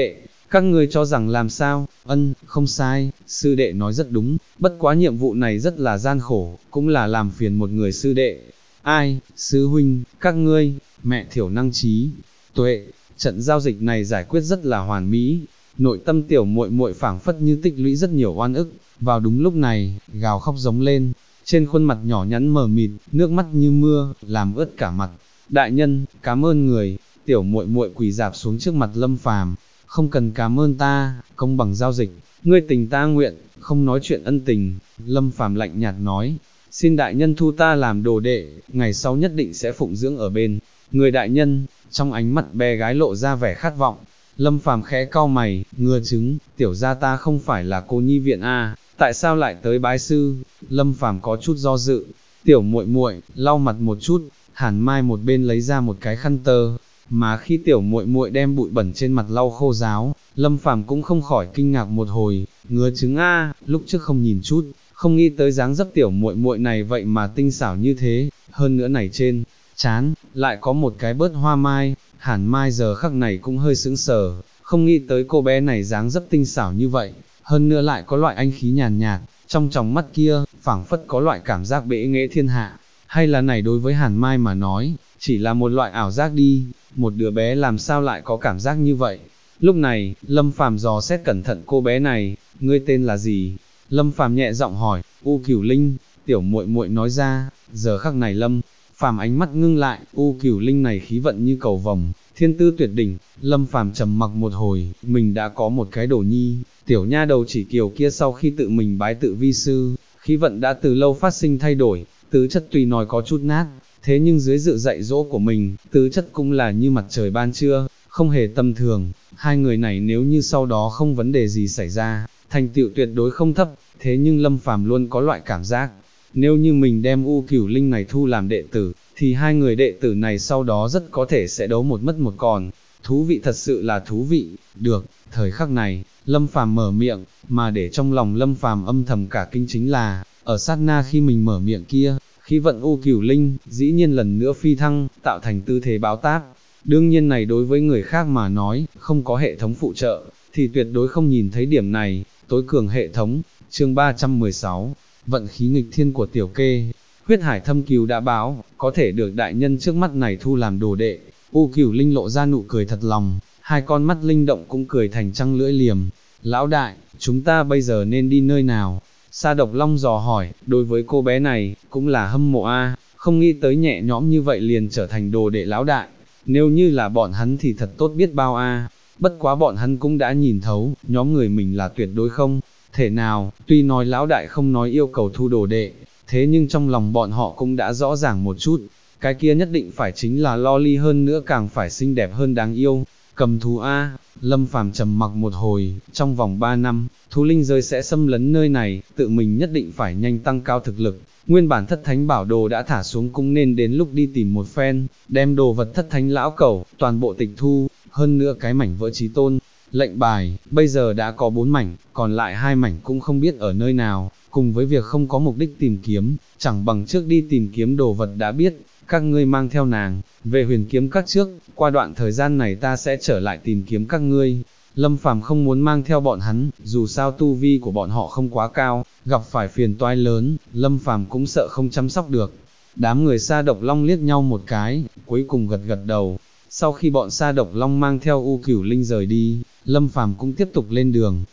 các ngươi cho rằng làm sao, không sai, sư đệ nói rất đúng, bất quá nhiệm vụ này rất là gian khổ, cũng là làm phiền một người sư đệ. Ai, sư huynh, các ngươi, mẹ thiểu năng trí, tuệ, trận giao dịch này giải quyết rất là hoàn mỹ, nội tâm tiểu muội muội phảng phất như tích lũy rất nhiều oan ức, vào đúng lúc này, gào khóc giống lên, trên khuôn mặt nhỏ nhắn mờ mịt, nước mắt như mưa, làm ướt cả mặt. Đại nhân, cảm ơn người, tiểu muội muội quỳ dạp xuống trước mặt Lâm Phàm, không cần cảm ơn ta, công bằng giao dịch, ngươi tình ta nguyện, không nói chuyện ân tình. Lâm Phàm lạnh nhạt nói, xin đại nhân thu ta làm đồ đệ, ngày sau nhất định sẽ phụng dưỡng ở bên người đại nhân. Trong ánh mắt bé gái lộ ra vẻ khát vọng. Lâm Phàm khẽ cau mày, ngừa chứng, tiểu gia ta không phải là cô nhi viện a, tại sao lại tới bái sư? Lâm Phàm có chút do dự. Tiểu muội muội lau mặt một chút, Hàn Mai một bên lấy ra một cái khăn tơ, mà khi tiểu muội muội đem bụi bẩn trên mặt lau khô ráo, Lâm Phàm cũng không khỏi kinh ngạc một hồi, ngứa chứng a, lúc trước không nhìn chút, không nghĩ tới dáng dấp tiểu muội muội này vậy mà tinh xảo như thế, hơn nữa này trên trán lại có một cái bớt hoa mai. Hàn Mai giờ khắc này cũng hơi sững sờ, không nghĩ tới cô bé này dáng dấp tinh xảo như vậy, hơn nữa lại có loại anh khí nhàn nhạt, trong tròng mắt kia, phảng phất có loại cảm giác bệ nghệ thiên hạ, hay là này đối với Hàn Mai mà nói, chỉ là một loại ảo giác đi, một đứa bé làm sao lại có cảm giác như vậy. Lúc này, Lâm Phàm dò xét cẩn thận cô bé này, ngươi tên là gì? Lâm Phàm nhẹ giọng hỏi, U Cửu Linh, tiểu muội muội nói ra. Giờ khắc này Lâm Phàm ánh mắt ngưng lại, U Cửu Linh này khí vận như cầu vồng, thiên tư tuyệt đỉnh. Lâm Phàm trầm mặc một hồi, mình đã có một cái đồ nhi, tiểu nha đầu chỉ kiều kia sau khi tự mình bái tự vi sư, khí vận đã từ lâu phát sinh thay đổi, tứ chất tuy nói có chút nát, thế nhưng dưới sự dạy dỗ của mình, tứ chất cũng là như mặt trời ban trưa, không hề tầm thường. Hai người này nếu như sau đó không vấn đề gì xảy ra, thành tựu tuyệt đối không thấp, thế nhưng Lâm Phàm luôn có loại cảm giác, nếu như mình đem U Cửu Linh này thu làm đệ tử, thì hai người đệ tử này sau đó rất có thể sẽ đấu một mất một còn. Thú vị, thật sự là thú vị. Được, thời khắc này, Lâm Phàm mở miệng, mà để trong lòng Lâm Phàm âm thầm cả kinh chính là, ở sát na khi mình mở miệng kia, khí vận U Cửu Linh dĩ nhiên lần nữa phi thăng, tạo thành tư thế báo táp. Đương nhiên này đối với người khác mà nói, không có hệ thống phụ trợ, thì tuyệt đối không nhìn thấy điểm này. Tối cường hệ thống, chương 316, vận khí nghịch thiên của tiểu kê. Huyết Hải Thâm Cừu đã báo, có thể được đại nhân trước mắt này thu làm đồ đệ. U Cửu Linh lộ ra nụ cười thật lòng, hai con mắt linh động cũng cười thành trăng lưỡi liềm. Lão đại, chúng ta bây giờ nên đi nơi nào? Sa Độc Long dò hỏi, đối với cô bé này, cũng là hâm mộ a, không nghĩ tới nhẹ nhõm như vậy liền trở thành đồ đệ lão đại. Nếu như là bọn hắn thì thật tốt biết bao a. Bất quá bọn hắn cũng đã nhìn thấu, nhóm người mình là tuyệt đối không thể nào, tuy nói lão đại không nói yêu cầu thu đồ đệ, thế nhưng trong lòng bọn họ cũng đã rõ ràng một chút, cái kia nhất định phải chính là loli, hơn nữa càng phải xinh đẹp hơn đáng yêu. Cầm thú a. Lâm Phàm trầm mặc một hồi, trong vòng 3 năm, thú linh giới sẽ xâm lấn nơi này, tự mình nhất định phải nhanh tăng cao thực lực. Nguyên bản thất thánh bảo đồ đã thả xuống, cũng nên đến lúc đi tìm một phen, đem đồ vật thất thánh lão cẩu, toàn bộ tịch thu, hơn nữa cái mảnh vỡ chí tôn lệnh bài, bây giờ đã có 4 mảnh, còn lại 2 mảnh cũng không biết ở nơi nào, cùng với việc không có mục đích tìm kiếm, chẳng bằng trước đi tìm kiếm đồ vật đã biết. Các ngươi mang theo nàng về Huyền Kiếm Các trước, qua đoạn thời gian này ta sẽ trở lại tìm kiếm các ngươi. Lâm Phàm không muốn mang theo bọn hắn, dù sao tu vi của bọn họ không quá cao, gặp phải phiền toái lớn, Lâm Phàm cũng sợ không chăm sóc được. Đám người Sa Độc Long liếc nhau một cái, cuối cùng gật gật đầu. Sau khi bọn Sa Độc Long mang theo U Cửu Linh rời đi, Lâm Phàm cũng tiếp tục lên đường.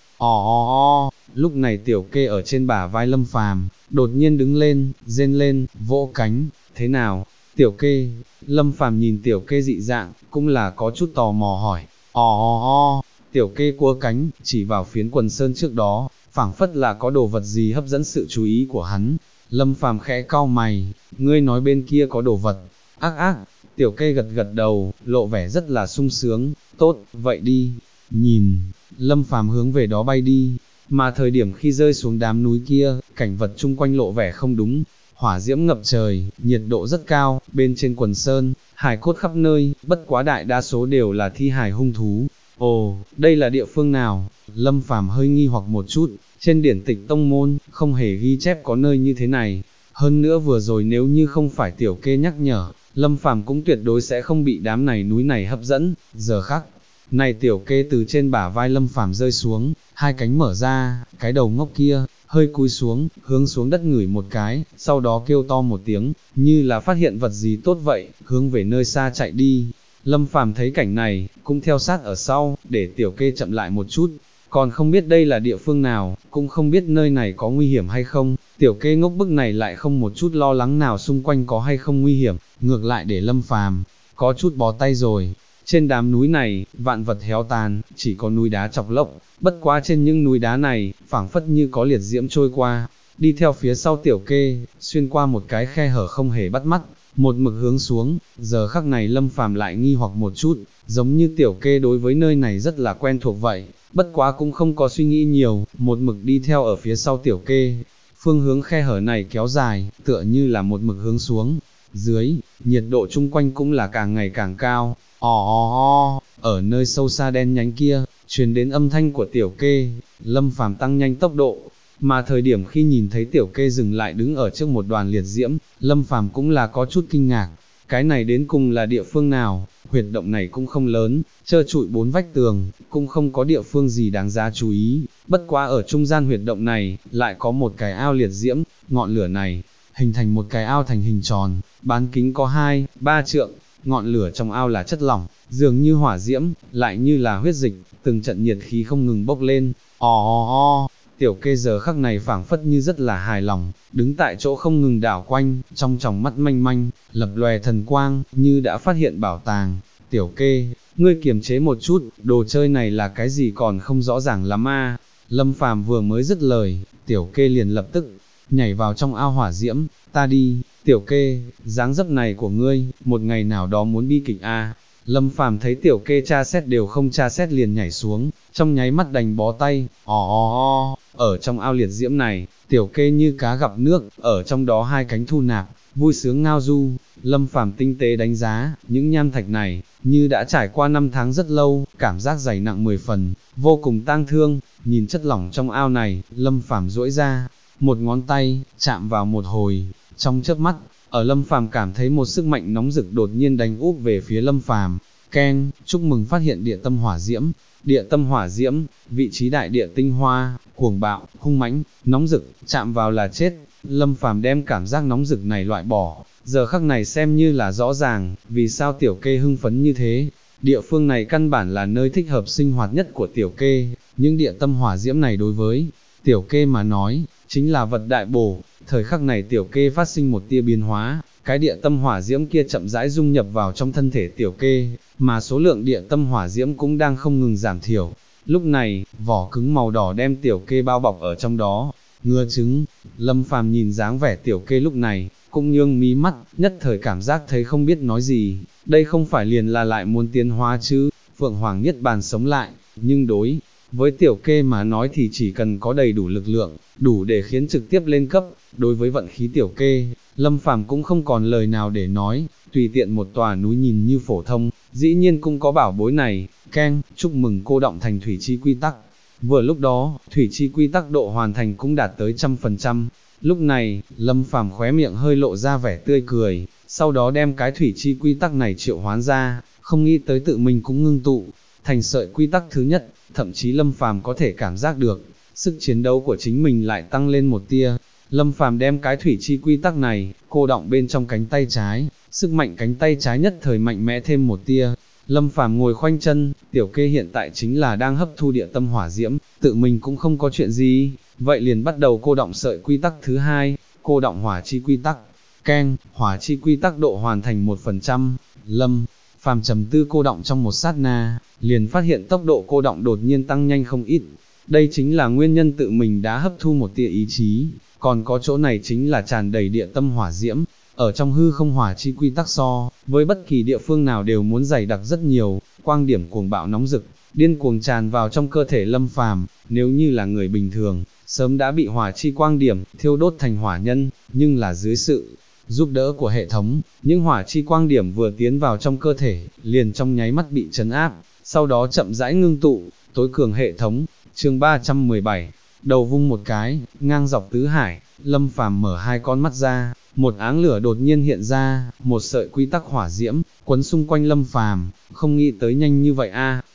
Lúc này tiểu kê ở trên bả vai Lâm Phàm, đột nhiên đứng lên, rên lên, vỗ cánh. Thế nào, tiểu kê? Lâm Phàm nhìn tiểu kê dị dạng, cũng là có chút tò mò hỏi. Tiểu kê cua cánh, chỉ vào phiến quần sơn trước đó, phảng phất là có đồ vật gì hấp dẫn sự chú ý của hắn. Lâm Phàm khẽ cau mày, ngươi nói bên kia có đồ vật? Ác, tiểu kê gật gật đầu, lộ vẻ rất là sung sướng. Tốt, vậy đi. Nhìn, Lâm Phàm hướng về đó bay đi, mà thời điểm khi rơi xuống đám núi kia, cảnh vật chung quanh lộ vẻ không đúng. Hỏa diễm ngập trời, nhiệt độ rất cao, bên trên quần sơn, hài cốt khắp nơi, bất quá đại đa số đều là thi hài hung thú. Ồ, đây là địa phương nào? Lâm Phàm hơi nghi hoặc một chút, trên điển tịch tông môn, không hề ghi chép có nơi như thế này. Hơn nữa vừa rồi nếu như không phải tiểu kê nhắc nhở, Lâm Phàm cũng tuyệt đối sẽ không bị đám này núi này hấp dẫn. Giờ khắc Này tiểu kê từ trên bả vai Lâm Phàm rơi xuống, hai cánh mở ra, cái đầu ngốc kia, hơi cúi xuống, hướng xuống đất ngửi một cái, sau đó kêu to một tiếng, như là phát hiện vật gì tốt vậy, hướng về nơi xa chạy đi. Lâm Phàm thấy cảnh này, cũng theo sát ở sau, để tiểu kê chậm lại một chút, còn không biết đây là địa phương nào, cũng không biết nơi này có nguy hiểm hay không, tiểu kê ngốc bức này lại không một chút lo lắng nào xung quanh có hay không nguy hiểm, ngược lại để Lâm Phàm có chút bó tay rồi. Trên đám núi này, vạn vật héo tàn, chỉ có núi đá chọc lốc, bất quá trên những núi đá này, phảng phất như có liệt diễm trôi qua, đi theo phía sau tiểu kê, xuyên qua một cái khe hở không hề bắt mắt, một mực hướng xuống, giờ khắc này Lâm Phàm lại nghi hoặc một chút, giống như tiểu kê đối với nơi này rất là quen thuộc vậy, bất quá cũng không có suy nghĩ nhiều, một mực đi theo ở phía sau tiểu kê, phương hướng khe hở này kéo dài, tựa như là một mực hướng xuống, dưới, nhiệt độ chung quanh cũng là càng ngày càng cao, ở nơi sâu xa đen nhánh kia, truyền đến âm thanh của tiểu kê, Lâm Phàm tăng nhanh tốc độ, mà thời điểm khi nhìn thấy tiểu kê dừng lại đứng ở trước một đoàn liệt diễm, Lâm Phàm cũng là có chút kinh ngạc, cái này đến cùng là địa phương nào, huyệt động này cũng không lớn, trơ trụi bốn vách tường, cũng không có địa phương gì đáng giá chú ý, bất quá ở trung gian huyệt động này, lại có một cái ao liệt diễm, ngọn lửa này, hình thành một cái ao thành hình tròn, bán kính có 2-3 trượng, ngọn lửa trong ao là chất lỏng, dường như hỏa diễm, lại như là huyết dịch, từng trận nhiệt khí không ngừng bốc lên, tiểu kê giờ khắc này phảng phất như rất là hài lòng, đứng tại chỗ không ngừng đảo quanh, trong tròng mắt manh manh, lập lòe thần quang, như đã phát hiện bảo tàng. Tiểu kê, ngươi kiềm chế một chút, đồ chơi này là cái gì còn không rõ ràng lắm a. Lâm Phàm vừa mới dứt lời, tiểu kê liền lập tức nhảy vào trong ao hỏa diễm, ta đi, tiểu kê, dáng dấp này của ngươi, một ngày nào đó muốn bi kịch a. Lâm Phàm thấy tiểu kê tra xét đều không tra xét liền nhảy xuống, trong nháy mắt đành bó tay, ở trong ao liệt diễm này, tiểu kê như cá gặp nước, ở trong đó hai cánh thu nạp, vui sướng ngao du. Lâm Phàm tinh tế đánh giá, những nham thạch này, như đã trải qua 5 tháng rất lâu, cảm giác dày nặng 10 phần, vô cùng tang thương, nhìn chất lỏng trong ao này, Lâm Phàm duỗi ra, một ngón tay, chạm vào một hồi, trong chớp mắt, ở Lâm Phàm cảm thấy một sức mạnh nóng rực đột nhiên đánh úp về phía Lâm Phàm. Keng, chúc mừng phát hiện địa tâm hỏa diễm. Địa tâm hỏa diễm, vị trí đại địa tinh hoa, cuồng bạo, hung mãnh, nóng rực, chạm vào là chết. Lâm Phàm đem cảm giác nóng rực này loại bỏ, giờ khắc này xem như là rõ ràng, vì sao tiểu kê hưng phấn như thế. Địa phương này căn bản là nơi thích hợp sinh hoạt nhất của tiểu kê, những địa tâm hỏa diễm này đối với tiểu kê mà nói, chính là vật đại bổ. Thời khắc này tiểu kê phát sinh một tia biến hóa, cái địa tâm hỏa diễm kia chậm rãi dung nhập vào trong thân thể tiểu kê, mà số lượng địa tâm hỏa diễm cũng đang không ngừng giảm thiểu. Lúc này, vỏ cứng màu đỏ đem tiểu kê bao bọc ở trong đó, ngựa trứng. Lâm Phàm nhìn dáng vẻ tiểu kê lúc này, cũng nhướng mí mắt, nhất thời cảm giác thấy không biết nói gì, đây không phải liền là lại muốn tiến hóa chứ, Phượng Hoàng Niết Bàn sống lại, nhưng đối với tiểu kê mà nói thì chỉ cần có đầy đủ lực lượng, đủ để khiến trực tiếp lên cấp. Đối với vận khí tiểu kê, Lâm Phàm cũng không còn lời nào để nói, tùy tiện một tòa núi nhìn như phổ thông, dĩ nhiên cũng có bảo bối này. Keng, chúc mừng cô động thành thủy chi quy tắc. Vừa lúc đó, thủy chi quy tắc độ hoàn thành cũng đạt tới 100%. Lúc này, Lâm Phàm khóe miệng hơi lộ ra vẻ tươi cười, sau đó đem cái thủy chi quy tắc này triệu hoán ra, không nghĩ tới tự mình cũng ngưng tụ thành sợi quy tắc thứ nhất, thậm chí Lâm Phàm có thể cảm giác được, sức chiến đấu của chính mình lại tăng lên một tia. Lâm Phàm đem cái thủy chi quy tắc này, cô đọng bên trong cánh tay trái, sức mạnh cánh tay trái nhất thời mạnh mẽ thêm một tia. Lâm Phàm ngồi khoanh chân, tiểu kê hiện tại chính là đang hấp thu địa tâm hỏa diễm, tự mình cũng không có chuyện gì, vậy liền bắt đầu cô đọng sợi quy tắc thứ hai, cô đọng hỏa chi quy tắc. Keng, hỏa chi quy tắc độ hoàn thành 1%. Lâm Phàm trầm tư cô đọng trong một sát na, liền phát hiện tốc độ cô đọng đột nhiên tăng nhanh không ít. Đây chính là nguyên nhân tự mình đã hấp thu một tia ý chí, còn có chỗ này chính là tràn đầy địa tâm hỏa diễm. Ở trong hư không hỏa chi quy tắc so, với bất kỳ địa phương nào đều muốn dày đặc rất nhiều, quang điểm cuồng bạo nóng rực, điên cuồng tràn vào trong cơ thể Lâm Phàm, nếu như là người bình thường, sớm đã bị hỏa chi quang điểm, thiêu đốt thành hỏa nhân, nhưng là dưới sự giúp đỡ của hệ thống, những hỏa chi quang điểm vừa tiến vào trong cơ thể, liền trong nháy mắt bị trấn áp, sau đó chậm rãi ngưng tụ, tối cường hệ thống. Chương 317, đầu vung một cái, ngang dọc tứ hải, Lâm Phàm mở hai con mắt ra, một áng lửa đột nhiên hiện ra, một sợi quy tắc hỏa diễm, quấn xung quanh Lâm Phàm, không nghĩ tới nhanh như vậy a.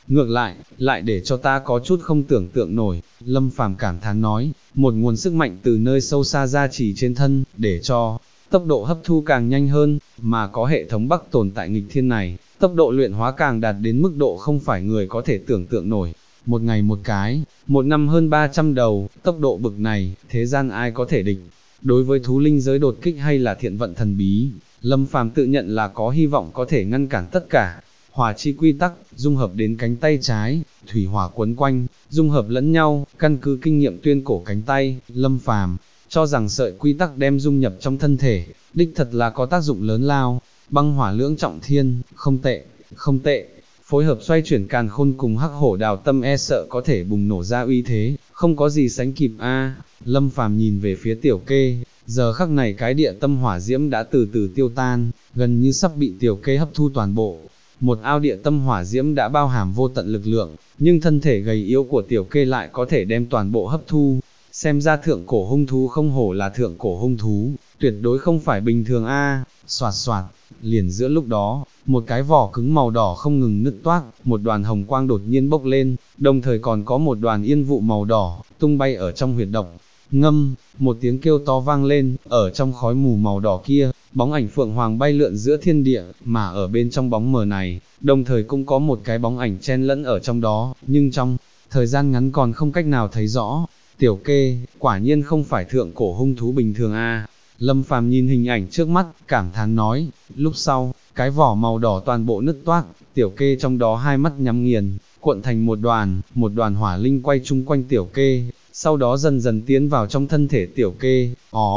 ngược lại để cho ta có chút không tưởng tượng nổi, Lâm Phàm cảm thán nói, một nguồn sức mạnh từ nơi sâu xa gia trì trên thân, để cho tốc độ hấp thu càng nhanh hơn, mà có hệ thống Bắc tồn tại nghịch thiên này, tốc độ luyện hóa càng đạt đến mức độ không phải người có thể tưởng tượng nổi. Một ngày một cái, một năm hơn 300 đầu, tốc độ bực này, thế gian ai có thể địch. Đối với thú linh giới đột kích hay là thiện vận thần bí, Lâm Phàm tự nhận là có hy vọng có thể ngăn cản tất cả. Hỏa chi quy tắc, dung hợp đến cánh tay trái, thủy hỏa quấn quanh, dung hợp lẫn nhau, căn cứ kinh nghiệm tuyên cổ cánh tay, Lâm Phàm cho rằng sợi quy tắc đem dung nhập trong thân thể, đích thật là có tác dụng lớn lao. Băng hỏa lưỡng trọng thiên, không tệ, phối hợp xoay chuyển càn khôn cùng hắc hổ đào tâm e sợ có thể bùng nổ ra uy thế, không có gì sánh kịp a. Lâm Phàm nhìn về phía Tiểu Kê, giờ khắc này cái địa tâm hỏa diễm đã từ từ tiêu tan, gần như sắp bị Tiểu Kê hấp thu toàn bộ. Một ao địa tâm hỏa diễm đã bao hàm vô tận lực lượng, nhưng thân thể gầy yếu của Tiểu Kê lại có thể đem toàn bộ hấp thu. Xem ra thượng cổ hung thú không hổ là thượng cổ hung thú, tuyệt đối không phải bình thường a. Soạt soạt, liền giữa lúc đó, một cái vỏ cứng màu đỏ không ngừng nứt toác, một đoàn hồng quang đột nhiên bốc lên, đồng thời còn có một đoàn yên vụ màu đỏ, tung bay ở trong huyệt động. Ngâm, một tiếng kêu to vang lên, ở trong khói mù màu đỏ kia, bóng ảnh phượng hoàng bay lượn giữa thiên địa, mà ở bên trong bóng mờ này, đồng thời cũng có một cái bóng ảnh chen lẫn ở trong đó, nhưng trong thời gian ngắn còn không cách nào thấy rõ. Tiểu Kê, quả nhiên không phải thượng cổ hung thú bình thường a. Lâm Phàm nhìn hình ảnh trước mắt, cảm thán nói, lúc sau, cái vỏ màu đỏ toàn bộ nứt toác, Tiểu Kê trong đó hai mắt nhắm nghiền, cuộn thành một đoàn hỏa linh quay chung quanh Tiểu Kê, sau đó dần dần tiến vào trong thân thể Tiểu Kê,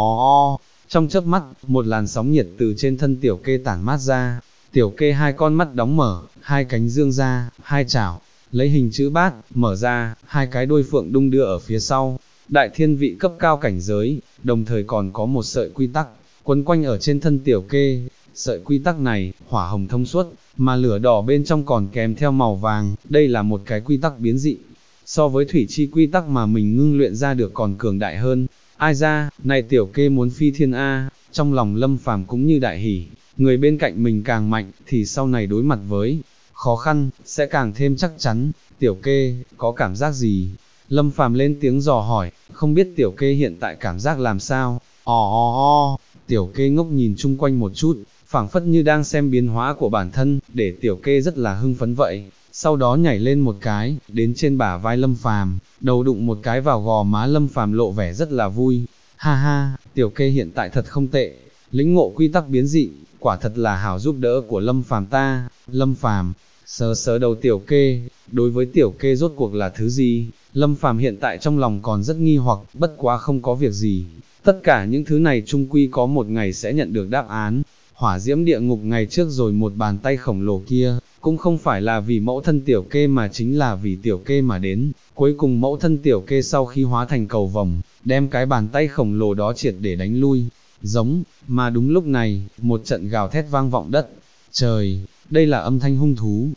trong chớp mắt, một làn sóng nhiệt từ trên thân Tiểu Kê tản mát ra, Tiểu Kê hai con mắt đóng mở, hai cánh dương ra, hai chảo, lấy hình chữ bát, mở ra, hai cái đuôi phượng đung đưa ở phía sau, đại thiên vị cấp cao cảnh giới, đồng thời còn có một sợi quy tắc, quấn quanh ở trên thân Tiểu Kê, sợi quy tắc này, hỏa hồng thông suốt, mà lửa đỏ bên trong còn kèm theo màu vàng, đây là một cái quy tắc biến dị, so với thủy chi quy tắc mà mình ngưng luyện ra được còn cường đại hơn. Ai ra, này Tiểu Kê muốn phi thiên a. Trong lòng Lâm Phàm cũng như đại hỉ, người bên cạnh mình càng mạnh, thì sau này đối mặt với khó khăn, sẽ càng thêm chắc chắn. Tiểu Kê, có cảm giác gì? Lâm Phàm lên tiếng dò hỏi, không biết Tiểu Kê hiện tại cảm giác làm sao? Tiểu Kê ngốc nhìn chung quanh một chút, phảng phất như đang xem biến hóa của bản thân, để Tiểu Kê rất là hưng phấn vậy. Sau đó nhảy lên một cái, đến trên bả vai Lâm Phàm, đầu đụng một cái vào gò má Lâm Phàm, lộ vẻ rất là vui. Ha ha, Tiểu Kê hiện tại thật không tệ, lĩnh ngộ quy tắc biến dị, quả thật là hảo giúp đỡ của Lâm Phàm ta. Lâm Phàm sờ đầu Tiểu Kê, đối với Tiểu Kê rốt cuộc là thứ gì, Lâm Phàm hiện tại trong lòng còn rất nghi hoặc, bất quá không có việc gì, tất cả những thứ này chung quy có một ngày sẽ nhận được đáp án. Hỏa diễm địa ngục ngày trước rồi, một bàn tay khổng lồ kia, cũng không phải là vì mẫu thân Tiểu Kê mà chính là vì Tiểu Kê mà đến, cuối cùng mẫu thân Tiểu Kê sau khi hóa thành cầu vồng, đem cái bàn tay khổng lồ đó triệt để đánh lui, mà đúng lúc này, một trận gào thét vang vọng đất, trời, đây là âm thanh hung thú,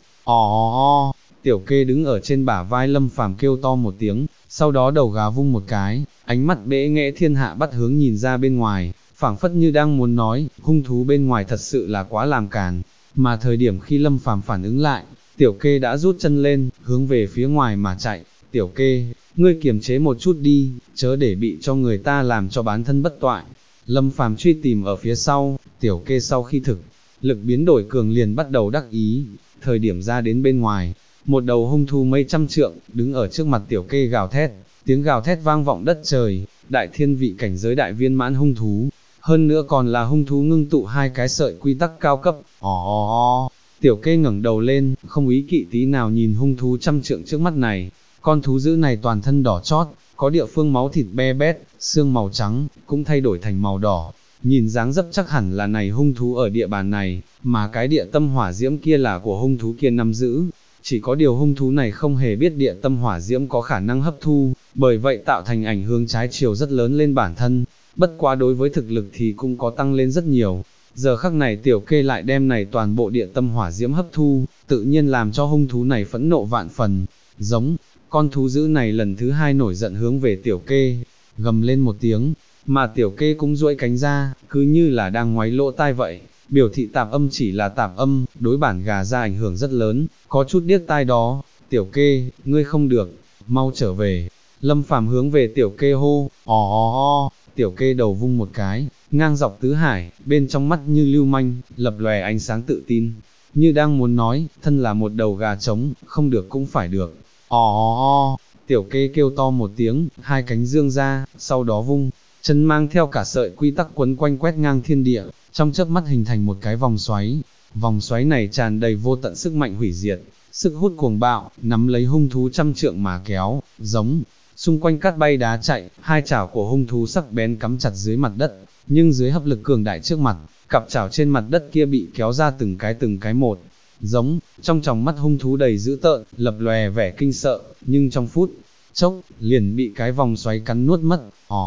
Tiểu Kê đứng ở trên bả vai Lâm Phàm kêu to một tiếng, sau đó đầu gà vung một cái, ánh mắt bẽ nghẽ thiên hạ bắt hướng nhìn ra bên ngoài, phảng phất như đang muốn nói, hung thú bên ngoài thật sự là quá làm càn, mà thời điểm khi Lâm Phàm phản ứng lại, Tiểu Kê đã rút chân lên, hướng về phía ngoài mà chạy. Tiểu Kê, ngươi kiềm chế một chút đi, chớ để bị cho người ta làm cho bán thân bất toại. Lâm Phàm truy tìm ở phía sau, Tiểu Kê sau khi thực lực biến đổi cường liền bắt đầu đắc ý, thời điểm ra đến bên ngoài, một đầu hung thú mấy trăm trượng, đứng ở trước mặt Tiểu Kê gào thét, tiếng gào thét vang vọng đất trời, đại thiên vị cảnh giới đại viên mãn hung thú, hơn nữa còn là hung thú ngưng tụ hai cái sợi quy tắc cao cấp. Tiểu Kê ngẩng đầu lên, không ý kỵ tí nào nhìn hung thú trăm trượng trước mắt này, con thú dữ này toàn thân đỏ chót, có địa phương máu thịt be bét, xương màu trắng, cũng thay đổi thành màu đỏ, nhìn dáng dấp chắc hẳn là này hung thú ở địa bàn này, mà cái địa tâm hỏa diễm kia là của hung thú kia nắm giữ. Chỉ có điều hung thú này không hề biết địa tâm hỏa diễm có khả năng hấp thu, bởi vậy tạo thành ảnh hưởng trái chiều rất lớn lên bản thân, bất quá đối với thực lực thì cũng có tăng lên rất nhiều. Giờ khắc này Tiểu Kê lại đem này toàn bộ địa tâm hỏa diễm hấp thu, tự nhiên làm cho hung thú này phẫn nộ vạn phần, con thú dữ này lần thứ hai nổi giận hướng về Tiểu Kê, gầm lên một tiếng, mà Tiểu Kê cũng duỗi cánh ra, cứ như là đang ngoáy lỗ tai vậy, biểu thị tạp âm chỉ là tạp âm, đối bản gà ra ảnh hưởng rất lớn, có chút điếc tai đó. tiểu kê, ngươi không được, mau trở về. Lâm Phàm hướng về tiểu kê hô, tiểu kê đầu vung một cái, ngang dọc tứ hải, bên trong mắt như lưu manh, lập lòe ánh sáng tự tin, như đang muốn nói, thân là một đầu gà trống, không được cũng phải được. Tiểu kê kêu to một tiếng, hai cánh dương ra, sau đó vung, chân mang theo cả sợi quy tắc quấn quanh quét ngang thiên địa, trong chớp mắt hình thành một cái vòng xoáy này tràn đầy vô tận sức mạnh hủy diệt, sức hút cuồng bạo, nắm lấy hung thú trăm trượng mà kéo, giống, xung quanh cát bay đá chạy, hai chảo của hung thú sắc bén cắm chặt dưới mặt đất, nhưng dưới hấp lực cường đại trước mặt, cặp chảo trên mặt đất kia bị kéo ra từng cái một, giống, trong tròng mắt hung thú đầy dữ tợn, lập lòe vẻ kinh sợ, nhưng trong phút chốc, liền bị cái vòng xoáy cắn nuốt mất,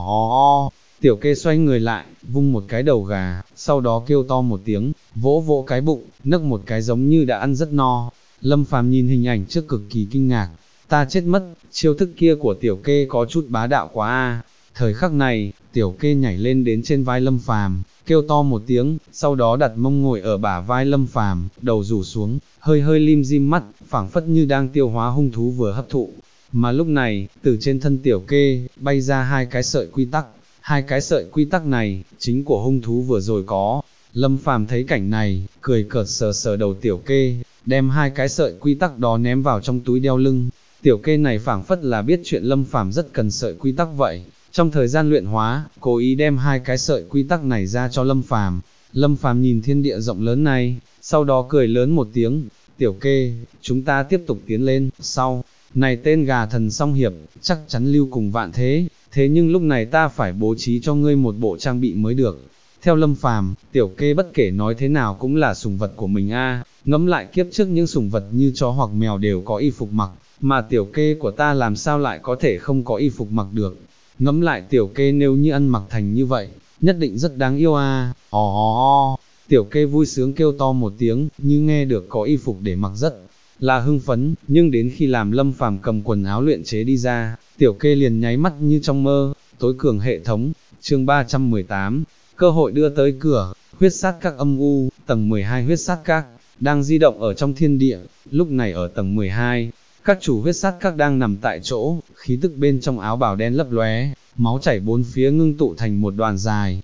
tiểu kê xoay người lại, vung một cái đầu gà, sau đó kêu to một tiếng, vỗ vỗ cái bụng, nấc một cái giống như đã ăn rất no. Lâm Phàm nhìn hình ảnh trước cực kỳ kinh ngạc, ta chết mất, chiêu thức kia của tiểu kê có chút bá đạo quá a. Thời khắc này, tiểu kê nhảy lên đến trên vai Lâm Phàm, kêu to một tiếng, sau đó đặt mông ngồi ở bả vai Lâm Phàm, đầu rủ xuống, hơi hơi lim dim mắt, phảng phất như đang tiêu hóa hung thú vừa hấp thụ. Mà lúc này, từ trên thân tiểu kê, bay ra hai cái sợi quy tắc, hai cái sợi quy tắc này, chính của hung thú vừa rồi có. Lâm Phàm thấy cảnh này, cười cợt sờ sờ đầu tiểu kê, đem hai cái sợi quy tắc đó ném vào trong túi đeo lưng. Tiểu kê này phảng phất là biết chuyện Lâm Phàm rất cần sợi quy tắc vậy, trong thời gian luyện hóa, cố ý đem hai cái sợi quy tắc này ra cho Lâm Phàm. Lâm Phàm nhìn thiên địa rộng lớn này, sau đó cười lớn một tiếng, tiểu kê, chúng ta tiếp tục tiến lên, sau này tên gà thần song hiệp, chắc chắn lưu cùng vạn thế, thế nhưng lúc này ta phải bố trí cho ngươi một bộ trang bị mới được. Theo Lâm Phàm, tiểu kê bất kể nói thế nào cũng là sủng vật của mình a. Ngẫm lại kiếp trước những sủng vật như chó hoặc mèo đều có y phục mặc, mà tiểu kê của ta làm sao lại có thể không có y phục mặc được. Ngẫm lại tiểu kê nếu như ăn mặc thành như vậy, nhất định rất đáng yêu a. Tiểu kê vui sướng kêu to một tiếng, như nghe được có y phục để mặc rất là hưng phấn, nhưng đến khi làm Lâm Phàm cầm quần áo luyện chế đi ra, tiểu kê liền nháy mắt như trong mơ. Tối cường hệ thống, chương 318, cơ hội đưa tới cửa, huyết sát các âm u, tầng 12 huyết sát các, đang di động ở trong thiên địa. Lúc này ở tầng 12, các chủ huyết sát các đang nằm tại chỗ, khí tức bên trong áo bào đen lấp lóe, máu chảy bốn phía ngưng tụ thành một đoàn dài,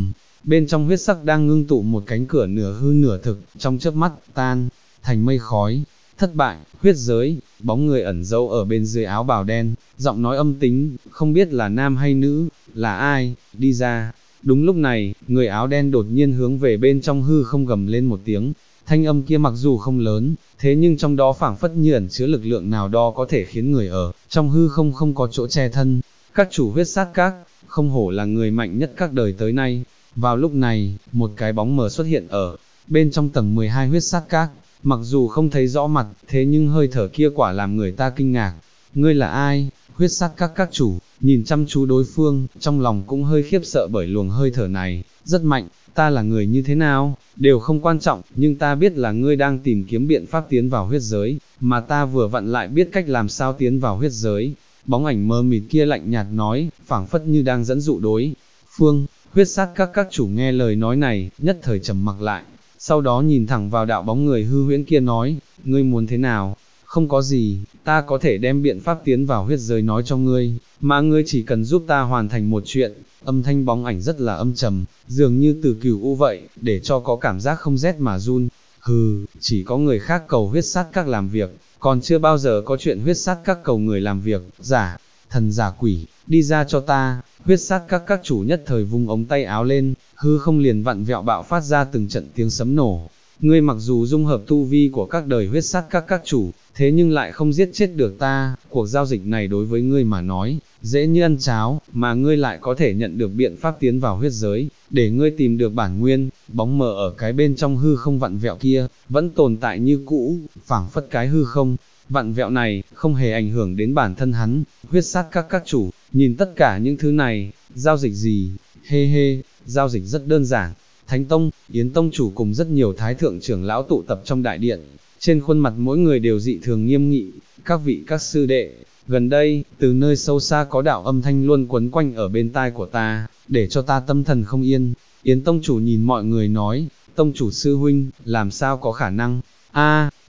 bên trong huyết sắc đang ngưng tụ một cánh cửa nửa hư nửa thực, trong chớp mắt, tan thành mây khói. Thất bại, huyết giới, bóng người ẩn giấu ở bên dưới áo bào đen, giọng nói âm tính, không biết là nam hay nữ, là ai, đi ra. Đúng lúc này, người áo đen đột nhiên hướng về bên trong hư không gầm lên một tiếng, thanh âm kia mặc dù không lớn, thế nhưng trong đó phảng phất như ẩn chứa lực lượng nào đó có thể khiến người ở trong hư không không có chỗ che thân. Các chủ huyết sát các, không hổ là người mạnh nhất các đời tới nay. Vào lúc này, một cái bóng mờ xuất hiện ở bên trong tầng 12 huyết sát các, mặc dù không thấy rõ mặt, thế nhưng hơi thở kia quả làm người ta kinh ngạc. Ngươi là ai? Huyết sát các chủ, nhìn chăm chú đối phương, trong lòng cũng hơi khiếp sợ bởi luồng hơi thở này, rất mạnh. Ta là người như thế nào, đều không quan trọng, nhưng ta biết là ngươi đang tìm kiếm biện pháp tiến vào huyết giới, mà ta vừa vặn lại biết cách làm sao tiến vào huyết giới. Bóng ảnh mơ mịt kia lạnh nhạt nói, phảng phất như đang dẫn dụ đối phương. Huyết sát các chủ nghe lời nói này, nhất thời trầm mặc lại, sau đó nhìn thẳng vào đạo bóng người hư huyễn kia nói, ngươi muốn thế nào? Không có gì, ta có thể đem biện pháp tiến vào huyết giới nói cho ngươi, mà ngươi chỉ cần giúp ta hoàn thành một chuyện. Âm thanh bóng ảnh rất là âm trầm, dường như từ cửu u vậy, để cho có cảm giác không rét mà run. Hừ, chỉ có người khác cầu huyết sát các làm việc, còn chưa bao giờ có chuyện huyết sát các cầu người làm việc. Giả thần giả quỷ, đi ra cho ta. Huyết sát các chủ nhất thời vung ống tay áo lên, hư không liền vặn vẹo bạo phát ra từng trận tiếng sấm nổ. Ngươi mặc dù dung hợp tu vi của các đời huyết sát các chủ, thế nhưng lại không giết chết được ta. Cuộc giao dịch này đối với ngươi mà nói, dễ như ăn cháo, mà ngươi lại có thể nhận được biện pháp tiến vào huyết giới, để ngươi tìm được bản nguyên. Bóng mờ ở cái bên trong hư không vặn vẹo kia, vẫn tồn tại như cũ, phảng phất cái hư không vặn vẹo này, không hề ảnh hưởng đến bản thân hắn. Huyết sát các chủ, nhìn tất cả những thứ này, giao dịch gì? Giao dịch rất đơn giản. Thánh Tông, Yến Tông chủ cùng rất nhiều thái thượng trưởng lão tụ tập trong đại điện, trên khuôn mặt mỗi người đều dị thường nghiêm nghị. Các vị các sư đệ, gần đây, từ nơi sâu xa có đạo âm thanh luôn quấn quanh ở bên tai của ta, để cho ta tâm thần không yên. Yến Tông chủ nhìn mọi người nói, Tông chủ sư huynh, làm sao có khả năng?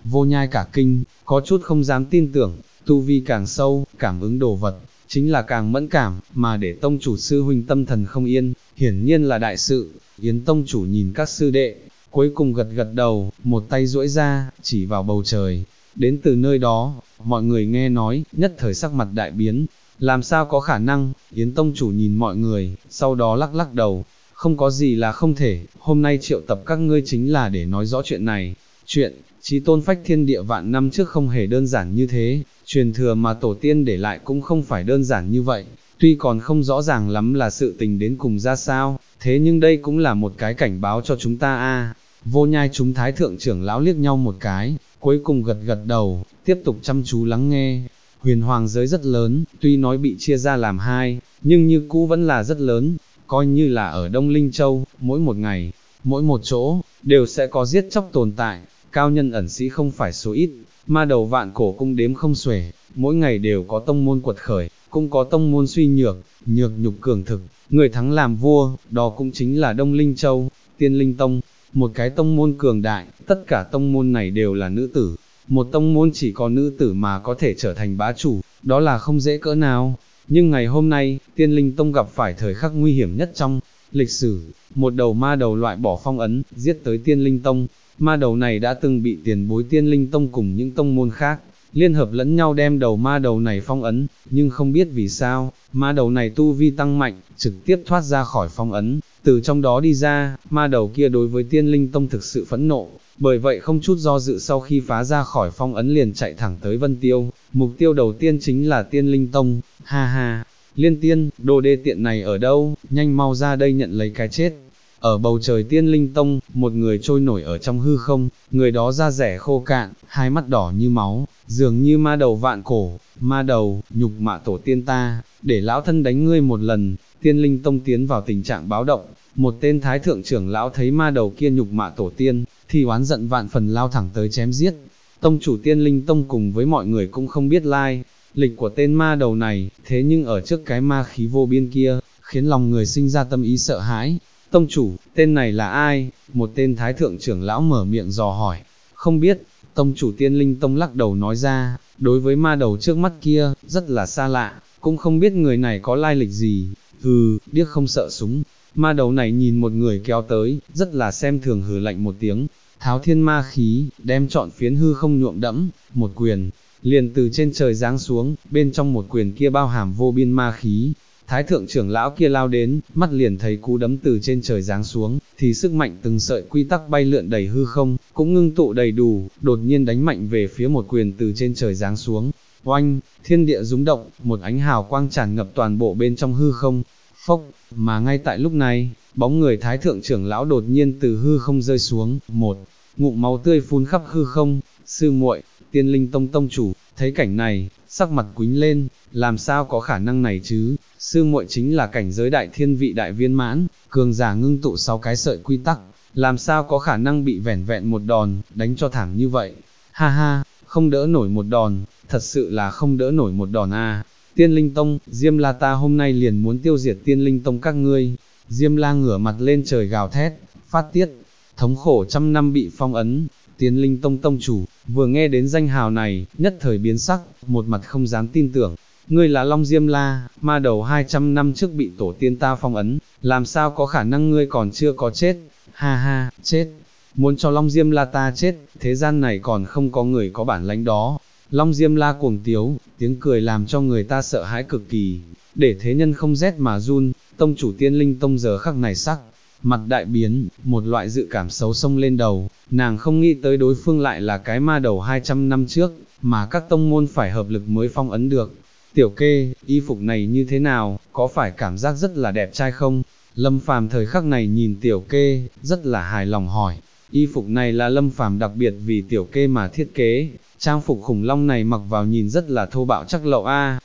Vô Nhai cả kinh, có chút không dám tin tưởng, tu vi càng sâu, cảm ứng đồ vật, chính là càng mẫn cảm, mà để tông chủ sư huynh tâm thần không yên, hiển nhiên là đại sự. Yến tông chủ nhìn các sư đệ, cuối cùng gật gật đầu, một tay duỗi ra, chỉ vào bầu trời. Đến từ nơi đó, mọi người nghe nói, nhất thời sắc mặt đại biến. Làm sao có khả năng? Yến tông chủ nhìn mọi người, sau đó lắc lắc đầu. Không có gì là không thể, hôm nay triệu tập các ngươi chính là để nói rõ chuyện này. Chuyện, chí tôn phách thiên địa vạn năm trước không hề đơn giản như thế, truyền thừa mà tổ tiên để lại cũng không phải đơn giản như vậy, tuy còn không rõ ràng lắm là sự tình đến cùng ra sao, thế nhưng đây cũng là một cái cảnh báo cho chúng ta a. Vô Nhai chúng thái thượng trưởng lão liếc nhau một cái, cuối cùng gật gật đầu, tiếp tục chăm chú lắng nghe. Huyền hoàng giới rất lớn, tuy nói bị chia ra làm hai, nhưng như cũ vẫn là rất lớn, coi như là ở Đông Linh Châu, mỗi một ngày, mỗi một chỗ, đều sẽ có giết chóc tồn tại, cao nhân ẩn sĩ không phải số ít, ma đầu vạn cổ cung đếm không xuể, mỗi ngày đều có tông môn quật khởi, cũng có tông môn suy nhược, nhược nhục cường thực, người thắng làm vua, đó cũng chính là Đông Linh Châu, Tiên Linh Tông, một cái tông môn cường đại, tất cả tông môn này đều là nữ tử, một tông môn chỉ có nữ tử mà có thể trở thành bá chủ, đó là không dễ cỡ nào. Nhưng ngày hôm nay, Tiên Linh Tông gặp phải thời khắc nguy hiểm nhất trong lịch sử, một đầu ma đầu loại bỏ phong ấn, giết tới Tiên Linh Tông. Ma đầu này đã từng bị tiền bối Tiên Linh Tông cùng những tông môn khác, liên hợp lẫn nhau đem đầu ma đầu này phong ấn, nhưng không biết vì sao, ma đầu này tu vi tăng mạnh, trực tiếp thoát ra khỏi phong ấn, từ trong đó đi ra, ma đầu kia đối với Tiên Linh Tông thực sự phẫn nộ, bởi vậy không chút do dự sau khi phá ra khỏi phong ấn liền chạy thẳng tới Vân Tiêu, mục tiêu đầu tiên chính là Tiên Linh Tông, ha ha, Liên Tiên, đồ đê tiện này ở đâu, nhanh mau ra đây nhận lấy cái chết. Ở bầu trời Tiên Linh Tông, một người trôi nổi ở trong hư không, người đó da rẻ khô cạn, hai mắt đỏ như máu, dường như ma đầu vạn cổ, ma đầu, nhục mạ tổ tiên ta, để lão thân đánh ngươi một lần. Tiên Linh Tông tiến vào tình trạng báo động, một tên thái thượng trưởng lão thấy ma đầu kia nhục mạ tổ tiên, thì oán giận vạn phần lao thẳng tới chém giết. Tông chủ Tiên Linh Tông cùng với mọi người cũng không biết lai lịch của tên ma đầu này, thế nhưng ở trước cái ma khí vô biên kia, khiến lòng người sinh ra tâm ý sợ hãi. Tông chủ, tên này là ai? Một tên thái thượng trưởng lão mở miệng dò hỏi. Không biết, tông chủ Tiên Linh Tông lắc đầu nói ra, đối với ma đầu trước mắt kia, rất là xa lạ, cũng không biết người này có lai lịch gì. Hừ, điếc không sợ súng. Ma đầu này nhìn một người kéo tới, rất là xem thường hừ lạnh một tiếng, tháo thiên ma khí, đem trọn phiến hư không nhuộm đẫm, một quyền, liền từ trên trời giáng xuống, bên trong một quyền kia bao hàm vô biên ma khí. Thái thượng trưởng lão kia lao đến, mắt liền thấy cú đấm từ trên trời giáng xuống, thì sức mạnh từng sợi quy tắc bay lượn đầy hư không, cũng ngưng tụ đầy đủ, đột nhiên đánh mạnh về phía một quyền từ trên trời giáng xuống. Oanh, thiên địa rung động, một ánh hào quang tràn ngập toàn bộ bên trong hư không. Phốc, mà ngay tại lúc này, bóng người thái thượng trưởng lão đột nhiên từ hư không rơi xuống, một ngụm máu tươi phun khắp hư không. Sư muội, Tiên Linh Tông tông chủ, thấy cảnh này, sắc mặt quýnh lên, làm sao có khả năng này chứ, sư muội chính là cảnh giới đại thiên vị đại viên mãn, cường giả ngưng tụ 6 cái sợi quy tắc, làm sao có khả năng bị vẻn vẹn một đòn, đánh cho thảm như vậy, ha ha, không đỡ nổi một đòn, thật sự là không đỡ nổi một đòn à. Tiên Linh Tông, Diêm La ta hôm nay liền muốn tiêu diệt Tiên Linh Tông các ngươi. Diêm La ngửa mặt lên trời gào thét, phát tiết, thống khổ trăm năm bị phong ấn. Tiên Linh Tông tông chủ, vừa nghe đến danh hào này, nhất thời biến sắc, một mặt không dám tin tưởng. Ngươi là Long Diêm La, ma đầu 200 năm trước bị tổ tiên ta phong ấn, làm sao có khả năng ngươi còn chưa có chết, ha ha, chết. Muốn cho Long Diêm La ta chết, thế gian này còn không có người có bản lãnh đó. Long Diêm La cuồng tiếu, tiếng cười làm cho người ta sợ hãi cực kỳ, để thế nhân không rét mà run. Tông chủ Tiên Linh Tông giờ khắc này sắc mặt đại biến, một loại dự cảm xấu xông lên đầu, nàng không nghĩ tới đối phương lại là cái ma đầu 200 năm trước, mà các tông môn phải hợp lực mới phong ấn được. Tiểu Kê, y phục này như thế nào, có phải cảm giác rất là đẹp trai không? Lâm Phàm thời khắc này nhìn Tiểu Kê, rất là hài lòng hỏi. Y phục này là Lâm Phàm đặc biệt vì Tiểu Kê mà thiết kế, trang phục khủng long này mặc vào nhìn rất là thô bạo chắc lậu a.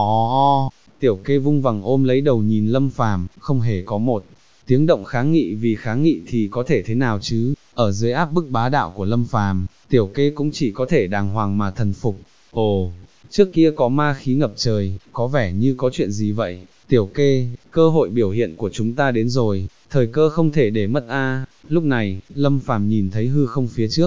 Tiểu Kê vung vằng ôm lấy đầu nhìn Lâm Phàm, không hề có một tiếng động kháng nghị, vì kháng nghị thì có thể thế nào chứ, ở dưới áp bức bá đạo của Lâm Phàm, Tiểu Kê cũng chỉ có thể đàng hoàng mà thần phục. Ồ, trước kia có ma khí ngập trời, có vẻ như có chuyện gì vậy? Tiểu Kê, cơ hội biểu hiện của chúng ta đến rồi, thời cơ không thể để mất a. Lúc này, Lâm Phàm nhìn thấy hư không phía trước,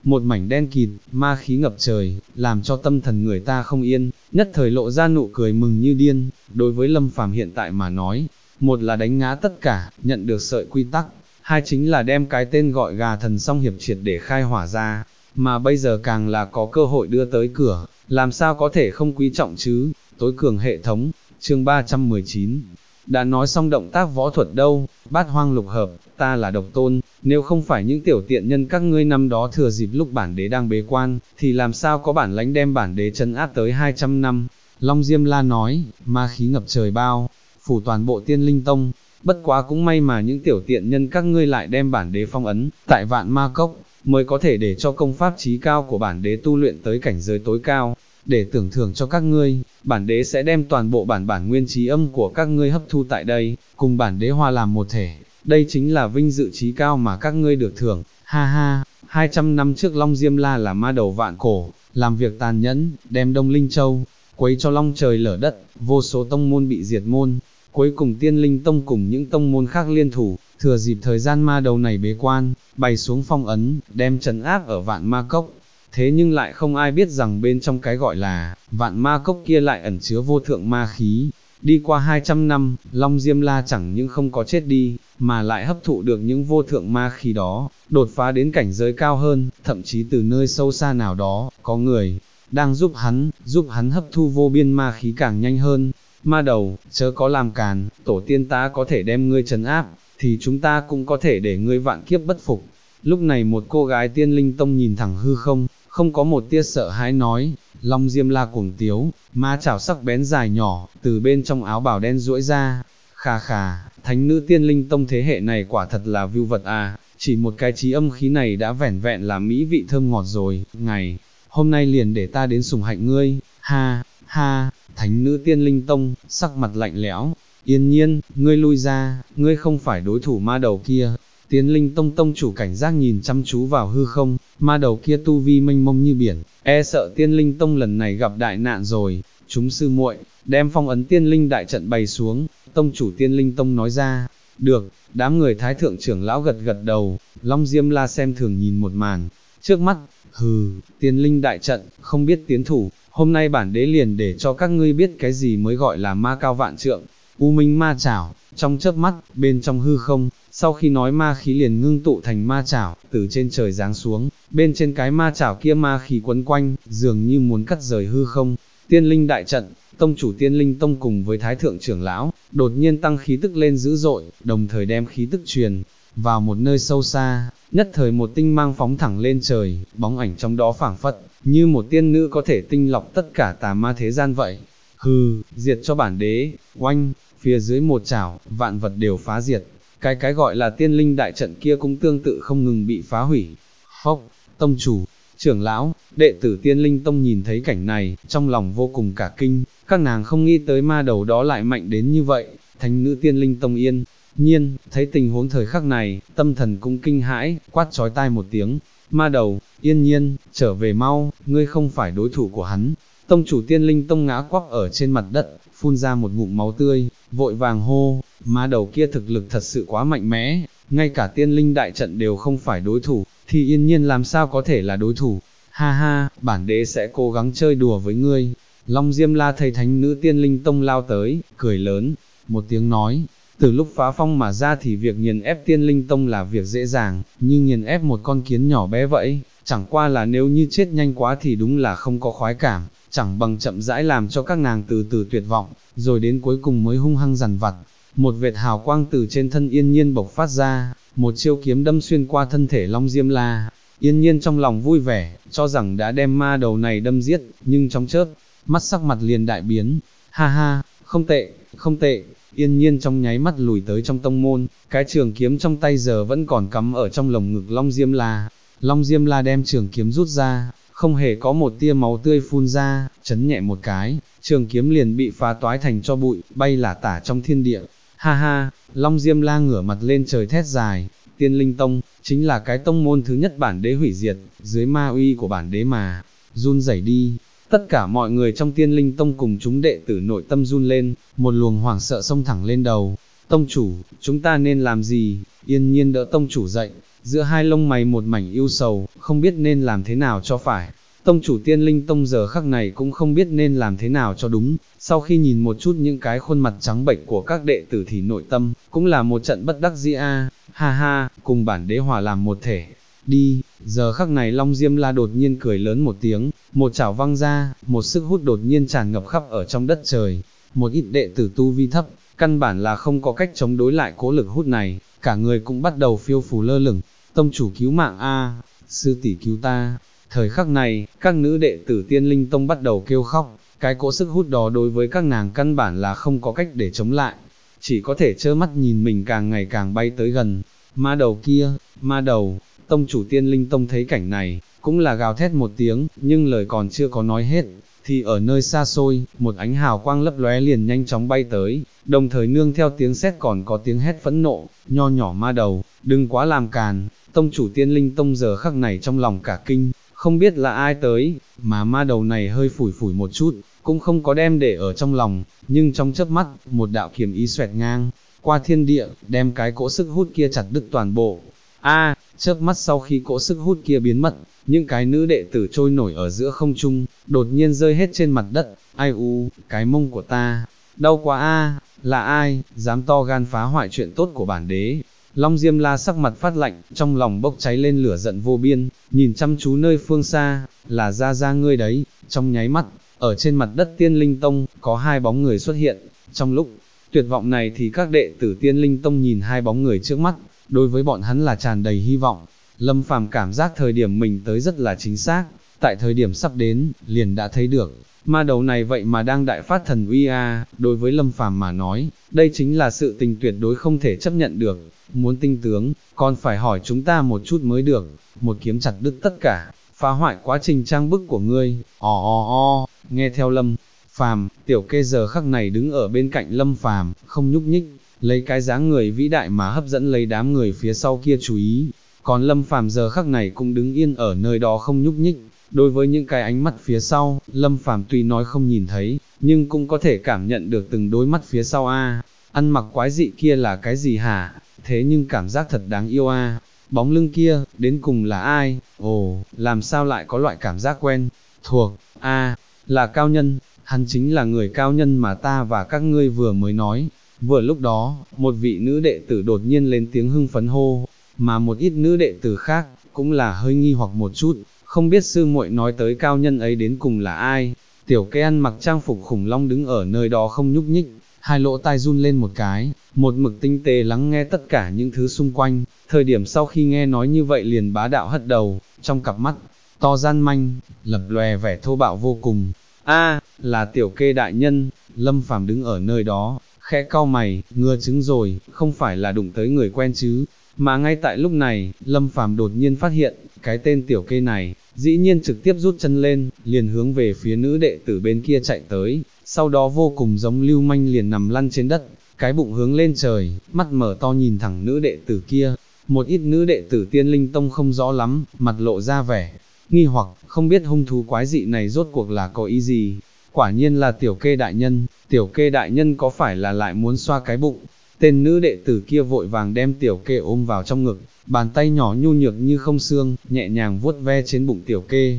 một mảnh đen kịt, ma khí ngập trời, làm cho tâm thần người ta không yên, nhất thời lộ ra nụ cười mừng như điên. Đối với Lâm Phàm hiện tại mà nói, một là đánh ngã tất cả, nhận được sợi quy tắc, hai chính là đem cái tên gọi gà thần song hiệp triệt để khai hỏa ra, mà bây giờ càng là có cơ hội đưa tới cửa, làm sao có thể không quý trọng chứ. Tối cường hệ thống, chương 319. Đã nói xong động tác võ thuật đâu, Bát Hoang lục hợp, ta là độc tôn, nếu không phải những tiểu tiện nhân các ngươi năm đó thừa dịp lúc bản đế đang bế quan, thì làm sao có bản lãnh đem bản đế trấn áp tới 200 năm. Long Diêm La nói, ma khí ngập trời bao, phủ toàn bộ Tiên Linh Tông, bất quá cũng may mà những tiểu tiện nhân các ngươi lại đem bản đế phong ấn, tại Vạn Ma Cốc, mới có thể để cho công pháp chí cao của bản đế tu luyện tới cảnh giới tối cao. Để tưởng thưởng cho các ngươi, bản đế sẽ đem toàn bộ bản nguyên trí âm của các ngươi hấp thu tại đây, cùng bản đế hòa làm một thể, đây chính là vinh dự trí cao mà các ngươi được thưởng, ha ha. 200 năm trước Long Diêm La là ma đầu vạn cổ, làm việc tàn nhẫn, đem Đông Linh Châu, quấy cho long trời lở đất, vô số tông môn bị diệt môn, cuối cùng Tiên Linh Tông cùng những tông môn khác liên thủ, thừa dịp thời gian ma đầu này bế quan, bày xuống phong ấn, đem trấn áp ở Vạn Ma Cốc. Thế nhưng lại không ai biết rằng bên trong cái gọi là Vạn Ma Cốc kia lại ẩn chứa vô thượng ma khí. Đi qua 200 năm, Long Diêm La chẳng những không có chết đi, mà lại hấp thụ được những vô thượng ma khí đó, đột phá đến cảnh giới cao hơn, thậm chí từ nơi sâu xa nào đó, có người đang giúp hắn hấp thu vô biên ma khí càng nhanh hơn. Ma đầu, chớ có làm càn, tổ tiên ta có thể đem ngươi trấn áp, thì chúng ta cũng có thể để ngươi vạn kiếp bất phục. Lúc này một cô gái Tiên Linh Tông nhìn thẳng hư không, không có một tia sợ hãi nói. Long Diêm La cuồng tiếu, ma chảo sắc bén dài nhỏ, từ bên trong áo bào đen duỗi ra. Khà khà, thánh nữ Tiên Linh Tông thế hệ này quả thật là vưu vật à, chỉ một cái trí âm khí này đã vẻn vẹn là mỹ vị thơm ngọt rồi. Ngày hôm nay liền để ta đến sủng hạnh ngươi, ha ha. Thánh nữ Tiên Linh Tông, sắc mặt lạnh lẽo, Yên Nhiên, ngươi lui ra, ngươi không phải đối thủ ma đầu kia. Tiên Linh Tông tông chủ cảnh giác nhìn chăm chú vào hư không, ma đầu kia tu vi mênh mông như biển, e sợ Tiên Linh Tông lần này gặp đại nạn rồi. Chúng sư muội, đem phong ấn Tiên Linh đại trận bày xuống, tông chủ Tiên Linh Tông nói ra. Được, đám người thái thượng trưởng lão gật gật đầu. Long Diêm La xem thường nhìn một màn trước mắt, hừ, Tiên Linh đại trận, không biết tiến thủ, hôm nay bản đế liền để cho các ngươi biết cái gì mới gọi là ma cao vạn trượng. U Minh ma chảo, trong chớp mắt, bên trong hư không, sau khi nói ma khí liền ngưng tụ thành ma chảo, từ trên trời giáng xuống, bên trên cái ma chảo kia ma khí quấn quanh, dường như muốn cắt rời hư không. Tiên Linh đại trận, tông chủ Tiên Linh Tông cùng với thái thượng trưởng lão, đột nhiên tăng khí tức lên dữ dội, đồng thời đem khí tức truyền vào một nơi sâu xa, nhất thời một tinh mang phóng thẳng lên trời, bóng ảnh trong đó phảng phất như một tiên nữ có thể tinh lọc tất cả tà ma thế gian vậy. Hừ, diệt cho bản đế. Oanh, phía dưới một chảo, vạn vật đều phá diệt. Cái gọi là Tiên Linh đại trận kia cũng tương tự không ngừng bị phá hủy. Phốc, tông chủ, trưởng lão, đệ tử Tiên Linh Tông nhìn thấy cảnh này, trong lòng vô cùng cả kinh, các nàng không nghĩ tới ma đầu đó lại mạnh đến như vậy. Thánh nữ Tiên Linh Tông Yên Nhiên, thấy tình huống thời khắc này, tâm thần cũng kinh hãi, quát chói tai một tiếng. Ma đầu, Yên Nhiên, trở về mau, ngươi không phải đối thủ của hắn. Tông chủ Tiên Linh Tông ngã quắp ở trên mặt đất, phun ra một ngụm máu tươi, vội vàng hô, ma đầu kia thực lực thật sự quá mạnh mẽ, ngay cả Tiên Linh đại trận đều không phải đối thủ, thì Yên Nhiên làm sao có thể là đối thủ. Ha ha, bản đế sẽ cố gắng chơi đùa với ngươi. Long Diêm La thấy thánh nữ Tiên Linh Tông lao tới, cười lớn, một tiếng nói, từ lúc phá phong mà ra thì việc nghiền ép Tiên Linh Tông là việc dễ dàng, nhưng nghiền ép một con kiến nhỏ bé vậy, chẳng qua là nếu như chết nhanh quá thì đúng là không có khoái cảm, chẳng bằng chậm rãi làm cho các nàng từ từ tuyệt vọng, rồi đến cuối cùng mới hung hăng dằn vặt. Một vệt hào quang từ trên thân Yên Nhiên bộc phát ra, một chiêu kiếm đâm xuyên qua thân thể Long Diêm La. Yên Nhiên trong lòng vui vẻ, cho rằng đã đem ma đầu này đâm giết, nhưng trong chớp mắt sắc mặt liền đại biến. Ha ha, không tệ, không tệ. Yên Nhiên trong nháy mắt lùi tới trong tông môn, cái trường kiếm trong tay giờ vẫn còn cắm ở trong lồng ngực Long Diêm La. Long Diêm La đem trường kiếm rút ra, không hề có một tia máu tươi phun ra, chấn nhẹ một cái, trường kiếm liền bị phá toái thành cho bụi, bay lả tả trong thiên địa. Ha ha, Long Diêm La ngửa mặt lên trời thét dài, Tiên Linh Tông, chính là cái tông môn thứ nhất bản đế hủy diệt, dưới ma uy của bản đế mà, run rẩy đi. Tất cả mọi người trong Tiên Linh Tông cùng chúng đệ tử nội tâm run lên, một luồng hoảng sợ xông thẳng lên đầu. Tông chủ, chúng ta nên làm gì? Yên Nhiên đỡ tông chủ dậy, giữa hai lông mày một mảnh ưu sầu, không biết nên làm thế nào cho phải. Tông chủ Tiên Linh Tông giờ khắc này cũng không biết nên làm thế nào cho đúng, sau khi nhìn một chút những cái khuôn mặt trắng bệch của các đệ tử thì nội tâm, cũng là một trận bất đắc dĩ a. Ha ha, cùng bản đế hòa làm một thể. Đi, giờ khắc này Long Diêm La đột nhiên cười lớn một tiếng, một chảo văng ra, một sức hút đột nhiên tràn ngập khắp ở trong đất trời. Một ít đệ tử tu vi thấp, căn bản là không có cách chống đối lại cố lực hút này, cả người cũng bắt đầu phiêu phù lơ lửng. Tông chủ cứu mạng a, sư tỷ cứu ta. Thời khắc này, các nữ đệ tử Tiên Linh Tông bắt đầu kêu khóc, cái cỗ sức hút đó đối với các nàng căn bản là không có cách để chống lại, chỉ có thể trơ mắt nhìn mình càng ngày càng bay tới gần. Ma đầu kia, ma đầu, tông chủ Tiên Linh Tông thấy cảnh này, cũng là gào thét một tiếng, nhưng lời còn chưa có nói hết, thì ở nơi xa xôi, một ánh hào quang lấp lóe liền nhanh chóng bay tới, đồng thời nương theo tiếng sét còn có tiếng hét phẫn nộ, nho nhỏ ma đầu, đừng quá làm càn. Tông chủ Tiên Linh Tông giờ khắc này trong lòng cả kinh, không biết là ai tới, mà ma đầu này hơi phủi phủi một chút, cũng không có đem để ở trong lòng, nhưng trong chớp mắt, một đạo kiếm ý xoẹt ngang qua thiên địa, đem cái cỗ sức hút kia chặt đứt toàn bộ. Chớp mắt sau khi cỗ sức hút kia biến mất, những cái nữ đệ tử trôi nổi ở giữa không trung, đột nhiên rơi hết trên mặt đất. Ai u, cái mông của ta, đau quá a, là ai, dám to gan phá hoại chuyện tốt của bản đế. Long Diêm La sắc mặt phát lạnh, trong lòng bốc cháy lên lửa giận vô biên, nhìn chăm chú nơi phương xa, là ra ngươi đấy. Trong nháy mắt, ở trên mặt đất Tiên Linh Tông, có hai bóng người xuất hiện. Trong lúc tuyệt vọng này thì các đệ tử Tiên Linh Tông nhìn hai bóng người trước mắt, đối với bọn hắn là tràn đầy hy vọng. Lâm Phàm cảm giác thời điểm mình tới rất là chính xác, tại thời điểm sắp đến, liền đã thấy được, ma đầu này vậy mà đang đại phát thần uy a. Đối với Lâm Phàm mà nói, đây chính là sự tình tuyệt đối không thể chấp nhận được, muốn tinh tướng, còn phải hỏi chúng ta một chút mới được, một kiếm chặt đứt tất cả, phá hoại quá trình trang bức của ngươi. Nghe theo Lâm Phàm, Tiểu Kê giờ khắc này đứng ở bên cạnh Lâm Phàm, không nhúc nhích, lấy cái dáng người vĩ đại mà hấp dẫn lấy đám người phía sau kia chú ý. Còn Lâm Phàm giờ khắc này cũng đứng yên ở nơi đó không nhúc nhích. Đối với những cái ánh mắt phía sau, Lâm Phàm tuy nói không nhìn thấy, nhưng cũng có thể cảm nhận được từng đôi mắt phía sau a. Ăn mặc quái dị kia là cái gì hả? Thế nhưng cảm giác thật đáng yêu a. Bóng lưng kia, đến cùng là ai? Ồ, làm sao lại có loại cảm giác quen thuộc? Là Cao Nhân, hắn chính là người Cao Nhân mà ta và các ngươi vừa mới nói. Vừa lúc đó, một vị nữ đệ tử đột nhiên lên tiếng hưng phấn hô, mà một ít nữ đệ tử khác, cũng là hơi nghi hoặc một chút, không biết sư muội nói tới Cao Nhân ấy đến cùng là ai. Tiểu Kê ăn mặc trang phục khủng long đứng ở nơi đó không nhúc nhích, hai lỗ tai run lên một cái, một mực tinh tế lắng nghe tất cả những thứ xung quanh. Thời điểm sau khi nghe nói như vậy liền bá đạo hất đầu, trong cặp mắt to gian manh, lập lòe vẻ thô bạo vô cùng. Là Tiểu Kê đại nhân. Lâm Phàm đứng ở nơi đó, khẽ cau mày, ngừa chứng rồi, không phải là đụng tới người quen chứ. Mà ngay tại lúc này, Lâm Phàm đột nhiên phát hiện, cái tên Tiểu Kê này, dĩ nhiên trực tiếp rút chân lên, liền hướng về phía nữ đệ tử bên kia chạy tới, sau đó vô cùng giống lưu manh liền nằm lăn trên đất, cái bụng hướng lên trời, mắt mở to nhìn thẳng nữ đệ tử kia. Một ít nữ đệ tử Tiên Linh Tông không rõ lắm, mặt lộ ra vẻ nghi hoặc, không biết hung thú quái dị này rốt cuộc là có ý gì. Quả nhiên là Tiểu Kê đại nhân. Tiểu Kê đại nhân có phải là lại muốn xoa cái bụng? Tên nữ đệ tử kia vội vàng đem Tiểu Kê ôm vào trong ngực, bàn tay nhỏ nhu nhược như không xương, nhẹ nhàng vuốt ve trên bụng Tiểu Kê.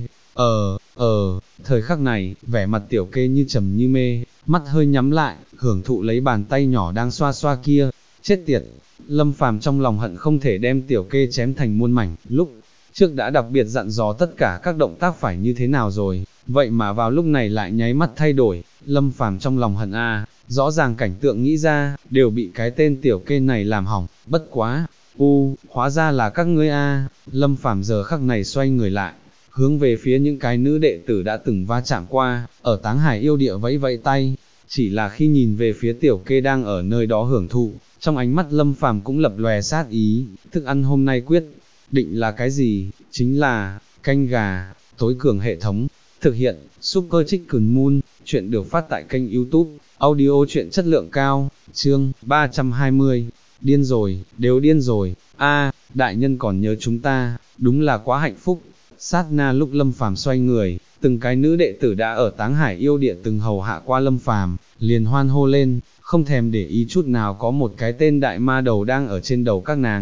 Thời khắc này, vẻ mặt Tiểu Kê như trầm như mê, mắt hơi nhắm lại, hưởng thụ lấy bàn tay nhỏ đang xoa xoa kia. Chết tiệt, Lâm Phàm trong lòng hận không thể đem Tiểu Kê chém thành muôn mảnh, lúc trước đã đặc biệt dặn dò tất cả các động tác phải như thế nào rồi, vậy mà vào lúc này lại nháy mắt thay đổi. Lâm Phàm trong lòng hận rõ ràng cảnh tượng nghĩ ra, đều bị cái tên Tiểu Kê này làm hỏng. Bất quá, hóa ra là các ngươi Lâm Phàm giờ khắc này xoay người lại, hướng về phía những cái nữ đệ tử đã từng va chạm qua, ở Táng Hải yêu địa vẫy vẫy tay. Chỉ là khi nhìn về phía Tiểu Kê đang ở nơi đó hưởng thụ, trong ánh mắt Lâm Phàm cũng lập lòe sát ý. Thức ăn hôm nay quyết định là cái gì? Chính là canh gà. Tối cường hệ thống thực hiện Super Chicken Moon. Chuyện được phát tại kênh YouTube audio truyện chất lượng cao. Chương 320. Điên rồi, đều điên rồi. Đại nhân còn nhớ chúng ta, đúng là quá hạnh phúc. Sát na lúc Lâm Phàm xoay người, từng cái nữ đệ tử đã ở Táng Hải yêu địa từng hầu hạ qua Lâm Phàm, liền hoan hô lên, không thèm để ý chút nào có một cái tên đại ma đầu đang ở trên đầu các nàng.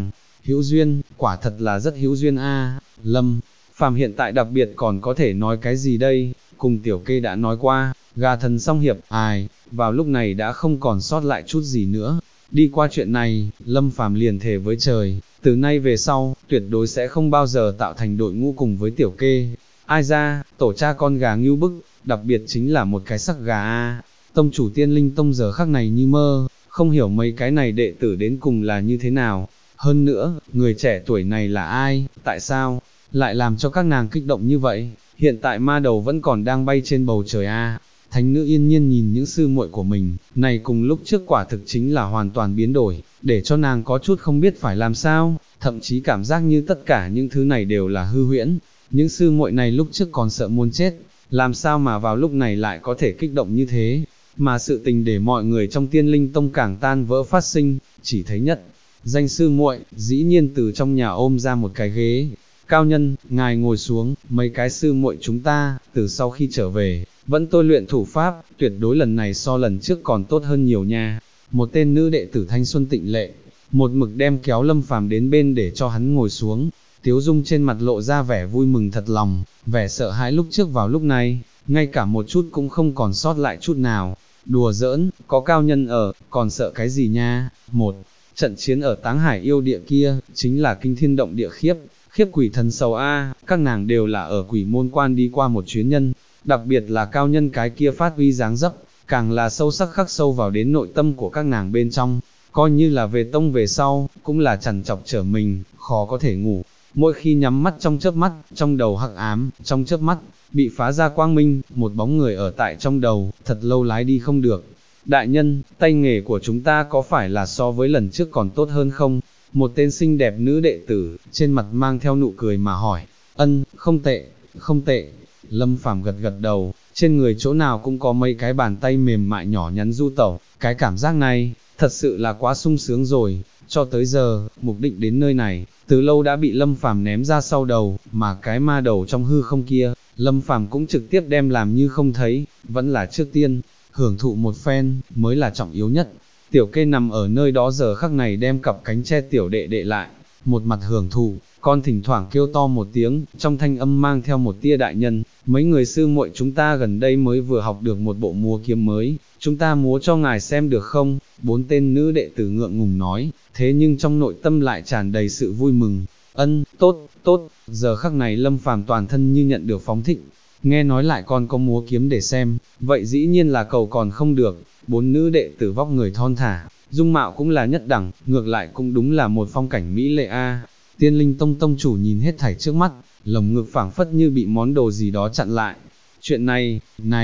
hữu duyên, quả thật là rất hữu duyên a. Lâm Phàm hiện tại đặc biệt còn có thể nói cái gì đây, cùng tiểu kê đã nói qua, gà thần song hiệp, vào lúc này đã không còn sót lại chút gì nữa. Đi qua chuyện này, Lâm Phàm liền thề với trời, từ nay về sau, tuyệt đối sẽ không bao giờ tạo thành đội ngũ cùng với tiểu kê. Ai ra, tổ cha con gà ngưu bức, đặc biệt chính là một cái sắc gà a. Tông chủ Tiên Linh Tông giờ khắc này như mơ, không hiểu mấy cái này đệ tử đến cùng là như thế nào. Hơn nữa, người trẻ tuổi này là ai, tại sao lại làm cho các nàng kích động như vậy? Hiện tại ma đầu vẫn còn đang bay trên bầu trời a. Thánh nữ Yên Nhiên nhìn những sư muội của mình, này cùng lúc trước quả thực chính là hoàn toàn biến đổi, để cho nàng có chút không biết phải làm sao, thậm chí cảm giác như tất cả những thứ này đều là hư huyễn. Những sư muội này lúc trước còn sợ muốn chết, làm sao mà vào lúc này lại có thể kích động như thế, mà sự tình để mọi người trong Tiên Linh Tông càng tan vỡ phát sinh, chỉ thấy nhất danh sư muội, dĩ nhiên từ trong nhà ôm ra một cái ghế. Cao nhân, ngài ngồi xuống, mấy cái sư muội chúng ta, từ sau khi trở về, vẫn tôi luyện thủ pháp, tuyệt đối lần này so lần trước còn tốt hơn nhiều nha. Một tên nữ đệ tử thanh xuân tịnh lệ, một mực đem kéo Lâm Phàm đến bên để cho hắn ngồi xuống, tiếu dung trên mặt lộ ra vẻ vui mừng thật lòng, vẻ sợ hãi lúc trước vào lúc này, ngay cả một chút cũng không còn sót lại chút nào. Đùa giỡn, có cao nhân ở, còn sợ cái gì nha. Một trận chiến ở Táng Hải yêu địa kia, chính là kinh thiên động địa khiếp quỷ thần sầu a. Các nàng đều là ở quỷ môn quan đi qua một chuyến nhân, đặc biệt là cao nhân cái kia phát uy dáng dấp, càng là sâu sắc khắc sâu vào đến nội tâm của các nàng bên trong, coi như là về tông về sau, cũng là trằn trọc trở mình, khó có thể ngủ. Mỗi khi nhắm mắt trong chớp mắt, trong đầu hắc ám, trong chớp mắt, bị phá ra quang minh, một bóng người ở tại trong đầu, thật lâu lái đi không được. Đại nhân, tay nghề của chúng ta có phải là so với lần trước còn tốt hơn không? Một tên xinh đẹp nữ đệ tử, trên mặt mang theo nụ cười mà hỏi. Ân, không tệ, không tệ. Lâm Phàm gật gật đầu, trên người chỗ nào cũng có mấy cái bàn tay mềm mại nhỏ nhắn du tẩu, cái cảm giác này, thật sự là quá sung sướng rồi. Cho tới giờ, mục đích đến nơi này, từ lâu đã bị Lâm Phàm ném ra sau đầu, mà cái ma đầu trong hư không kia, Lâm Phàm cũng trực tiếp đem làm như không thấy, vẫn là trước tiên, hưởng thụ một phen, mới là trọng yếu nhất. Tiểu kê nằm ở nơi đó giờ khắc này đem cặp cánh che tiểu đệ đệ lại, một mặt hưởng thụ, con thỉnh thoảng kêu to một tiếng, trong thanh âm mang theo một tia đại nhân, mấy người sư muội chúng ta gần đây mới vừa học được một bộ múa kiếm mới, chúng ta múa cho ngài xem được không? Bốn tên nữ đệ tử ngượng ngùng nói, thế nhưng trong nội tâm lại tràn đầy sự vui mừng. Ân, tốt, tốt. Giờ khắc này Lâm Phàm toàn thân như nhận được phóng thịnh, nghe nói lại còn có múa kiếm để xem, vậy dĩ nhiên là cầu còn không được. Bốn nữ đệ tử vóc người thon thả, dung mạo cũng là nhất đẳng, ngược lại cũng đúng là một phong cảnh mỹ lệ a. Tiên Linh Tông tông chủ nhìn hết thảy trước mắt, lồng ngực phảng phất như bị món đồ gì đó chặn lại. Chuyện này,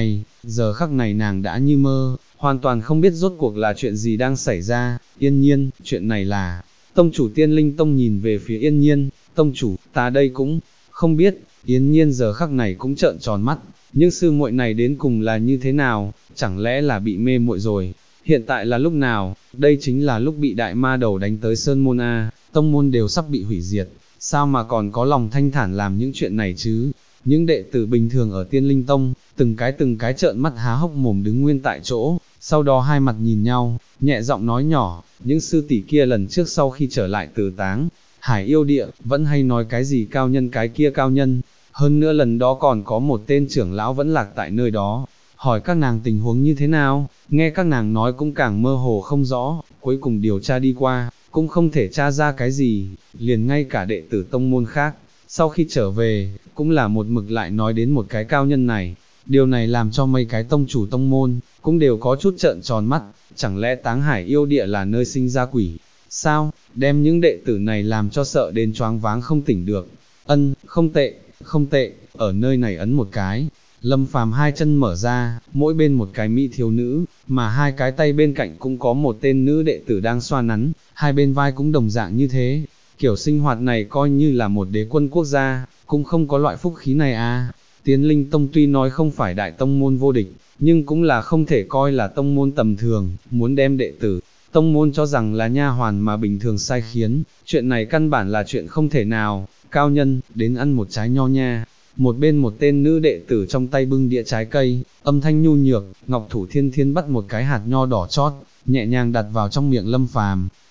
giờ khắc này nàng đã như mơ, hoàn toàn không biết rốt cuộc là chuyện gì đang xảy ra. Yên Nhiên, chuyện này là... Tông chủ Tiên Linh Tông nhìn về phía Yên Nhiên, tông chủ, ta đây cũng không biết. Yên Nhiên giờ khắc này cũng trợn tròn mắt, những sư muội này đến cùng là như thế nào, chẳng lẽ là bị mê muội rồi? Hiện tại là lúc nào? Đây chính là lúc bị đại ma đầu đánh tới Sơn Môn a, tông môn đều sắp bị hủy diệt, sao mà còn có lòng thanh thản làm những chuyện này chứ? Những đệ tử bình thường ở Tiên Linh Tông, từng cái trợn mắt há hốc mồm đứng nguyên tại chỗ, sau đó hai mặt nhìn nhau, nhẹ giọng nói nhỏ, những sư tỷ kia lần trước sau khi trở lại từ Táng Hải yêu địa, vẫn hay nói cái gì cao nhân cái kia cao nhân, hơn nữa lần đó còn có một tên trưởng lão vẫn lạc tại nơi đó, hỏi các nàng tình huống như thế nào, nghe các nàng nói cũng càng mơ hồ không rõ, cuối cùng điều tra đi qua, cũng không thể tra ra cái gì, liền ngay cả đệ tử tông môn khác, sau khi trở về, cũng là một mực lại nói đến một cái cao nhân này, điều này làm cho mấy cái tông chủ tông môn, cũng đều có chút trợn tròn mắt, chẳng lẽ Táng Hải yêu địa là nơi sinh ra quỷ, sao, đem những đệ tử này làm cho sợ đến choáng váng không tỉnh được. Ân, không tệ, không tệ, ở nơi này ấn một cái. Lâm Phàm hai chân mở ra, mỗi bên một cái mỹ thiếu nữ, mà hai cái tay bên cạnh cũng có một tên nữ đệ tử đang xoa nắn, hai bên vai cũng đồng dạng như thế. Kiểu sinh hoạt này coi như là một đế quân quốc gia, cũng không có loại phúc khí này à. Tiên Linh Tông tuy nói không phải đại tông môn vô địch, nhưng cũng là không thể coi là tông môn tầm thường, muốn đem đệ tử tông môn cho rằng là nha hoàn mà bình thường sai khiến, chuyện này căn bản là chuyện không thể nào. Cao nhân, đến ăn một trái nho nha. Một bên một tên nữ đệ tử trong tay bưng đĩa trái cây, âm thanh nhu nhược, Ngọc Thủ Thiên Thiên bắt một cái hạt nho đỏ chót, nhẹ nhàng đặt vào trong miệng Lâm Phàm.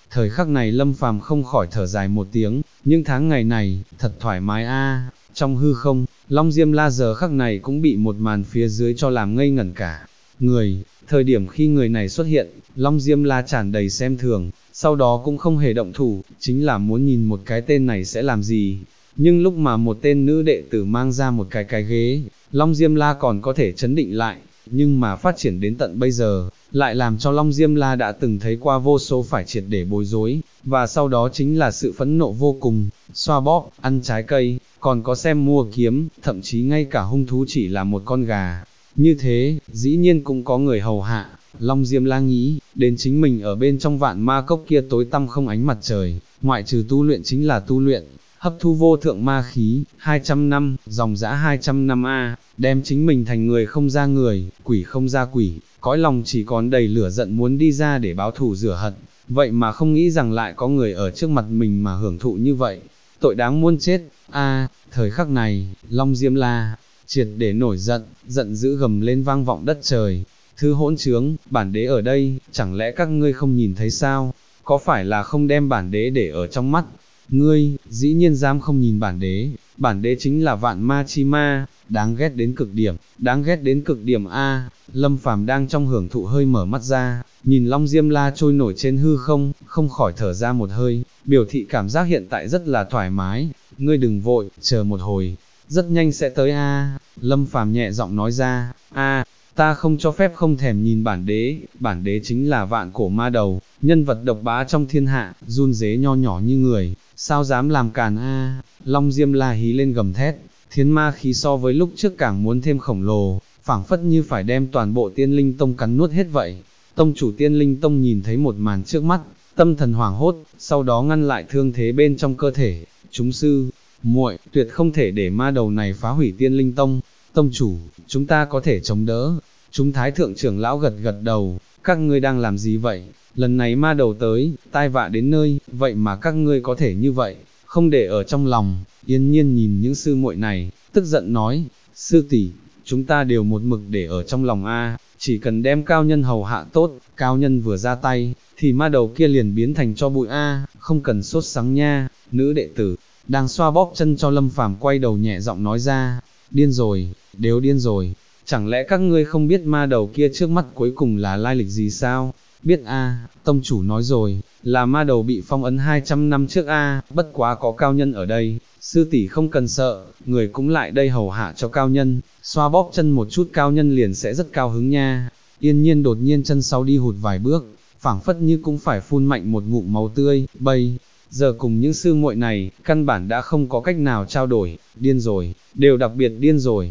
Thời khắc này Lâm Phàm không khỏi thở dài một tiếng, những tháng ngày này, thật thoải mái a. Trong hư không, Long Diêm La giờ khắc này cũng bị một màn phía dưới cho làm ngây ngẩn cả người. Thời điểm khi người này xuất hiện, Long Diêm La tràn đầy xem thường, sau đó cũng không hề động thủ, chính là muốn nhìn một cái tên này sẽ làm gì. Nhưng lúc mà một tên nữ đệ tử mang ra một cái ghế, Long Diêm La còn có thể chấn định lại, nhưng mà phát triển đến tận bây giờ, lại làm cho Long Diêm La đã từng thấy qua vô số phải triệt để bối rối, và sau đó chính là sự phẫn nộ vô cùng, xoa bóp, ăn trái cây, còn có xem mua kiếm, thậm chí ngay cả hung thú chỉ là một con gà. Như thế, dĩ nhiên cũng có người hầu hạ. Long Diêm La nghĩ, đến chính mình ở bên trong vạn ma cốc kia tối tăm không ánh mặt trời, ngoại trừ tu luyện chính là tu luyện, hấp thu vô thượng ma khí, 200 năm, dòng dã 200 năm a, đem chính mình thành người không ra người, quỷ không ra quỷ, cõi lòng chỉ còn đầy lửa giận muốn đi ra để báo thù rửa hận, vậy mà không nghĩ rằng lại có người ở trước mặt mình mà hưởng thụ như vậy, tội đáng muôn chết, a. Thời khắc này, Long Diêm La, triệt để nổi giận, giận dữ gầm lên vang vọng đất trời, thứ hỗn trướng, bản đế ở đây, chẳng lẽ các ngươi không nhìn thấy sao, có phải là không đem bản đế để ở trong mắt, ngươi, dĩ nhiên dám không nhìn bản đế chính là vạn ma chi ma, đáng ghét đến cực điểm, đáng ghét đến cực điểm a. Lâm Phàm đang trong hưởng thụ hơi mở mắt ra, nhìn Long Diêm La trôi nổi trên hư không, không khỏi thở ra một hơi, biểu thị cảm giác hiện tại rất là thoải mái, ngươi đừng vội, chờ một hồi, rất nhanh sẽ tới a. Lâm Phàm nhẹ giọng nói ra, a. Ta không cho phép không thèm nhìn bản đế chính là vạn cổ ma đầu, nhân vật độc bá trong thiên hạ, run rế nho nhỏ như người, sao dám làm càn a. Long Diêm La hí lên gầm thét, thiên ma khí so với lúc trước càng muốn thêm khổng lồ, phảng phất như phải đem toàn bộ Tiên Linh Tông cắn nuốt hết vậy. Tông chủ Tiên Linh Tông nhìn thấy một màn trước mắt, tâm thần hoảng hốt, sau đó ngăn lại thương thế bên trong cơ thể, chúng sư, muội, tuyệt không thể để ma đầu này phá hủy Tiên Linh Tông. Tông chủ, chúng ta có thể chống đỡ. Chúng thái thượng trưởng lão gật gật đầu, các ngươi đang làm gì vậy? Lần này ma đầu tới, tai vạ đến nơi, vậy mà các ngươi có thể như vậy, không để ở trong lòng. Yên Nhiên nhìn những sư muội này, tức giận nói, sư tỷ, chúng ta đều một mực để ở trong lòng a, chỉ cần đem cao nhân hầu hạ tốt, cao nhân vừa ra tay, thì ma đầu kia liền biến thành cho bụi a, không cần sốt sắng nha. Nữ đệ tử đang xoa bóp chân cho Lâm Phàm quay đầu nhẹ giọng nói ra, điên rồi, đều điên rồi, chẳng lẽ các ngươi không biết ma đầu kia trước mắt cuối cùng là lai lịch gì sao? Biết a, tông chủ nói rồi, là ma đầu bị phong ấn 200 năm trước a, bất quá có cao nhân ở đây, sư tỷ không cần sợ, người cũng lại đây hầu hạ cho cao nhân, xoa bóp chân một chút cao nhân liền sẽ rất cao hứng nha. Yên Nhiên đột nhiên chân sau đi hụt vài bước, phảng phất như cũng phải phun mạnh một ngụm máu tươi, bây giờ cùng những sư muội này, căn bản đã không có cách nào trao đổi, điên rồi, đều đặc biệt điên rồi,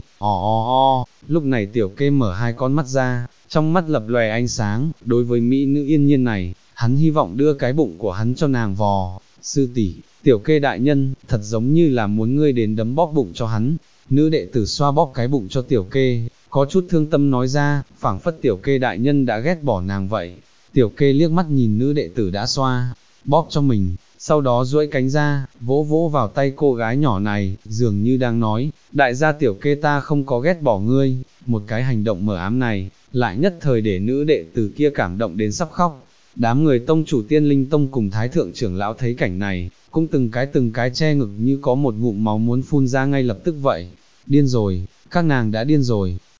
lúc này Tiểu Kê mở hai con mắt ra, trong mắt lập lòe ánh sáng, đối với mỹ nữ Yên Nhiên này, hắn hy vọng đưa cái bụng của hắn cho nàng vò, sư tỷ, Tiểu Kê đại nhân, thật giống như là muốn ngươi đến đấm bóp bụng cho hắn, nữ đệ tử xoa bóp cái bụng cho Tiểu Kê, có chút thương tâm nói ra, phảng phất Tiểu Kê đại nhân đã ghét bỏ nàng vậy. Tiểu Kê liếc mắt nhìn nữ đệ tử đã xoa bóp cho mình, sau đó duỗi cánh ra, vỗ vỗ vào tay cô gái nhỏ này, dường như đang nói, đại gia Tiểu Kê ta không có ghét bỏ ngươi. Một cái hành động mờ ám này, lại nhất thời để nữ đệ tử kia cảm động đến sắp khóc. Đám người tông chủ Tiên Linh Tông cùng thái thượng trưởng lão thấy cảnh này, cũng từng cái che ngực như có một ngụm máu muốn phun ra ngay lập tức vậy. Điên rồi, các nàng đã điên rồi.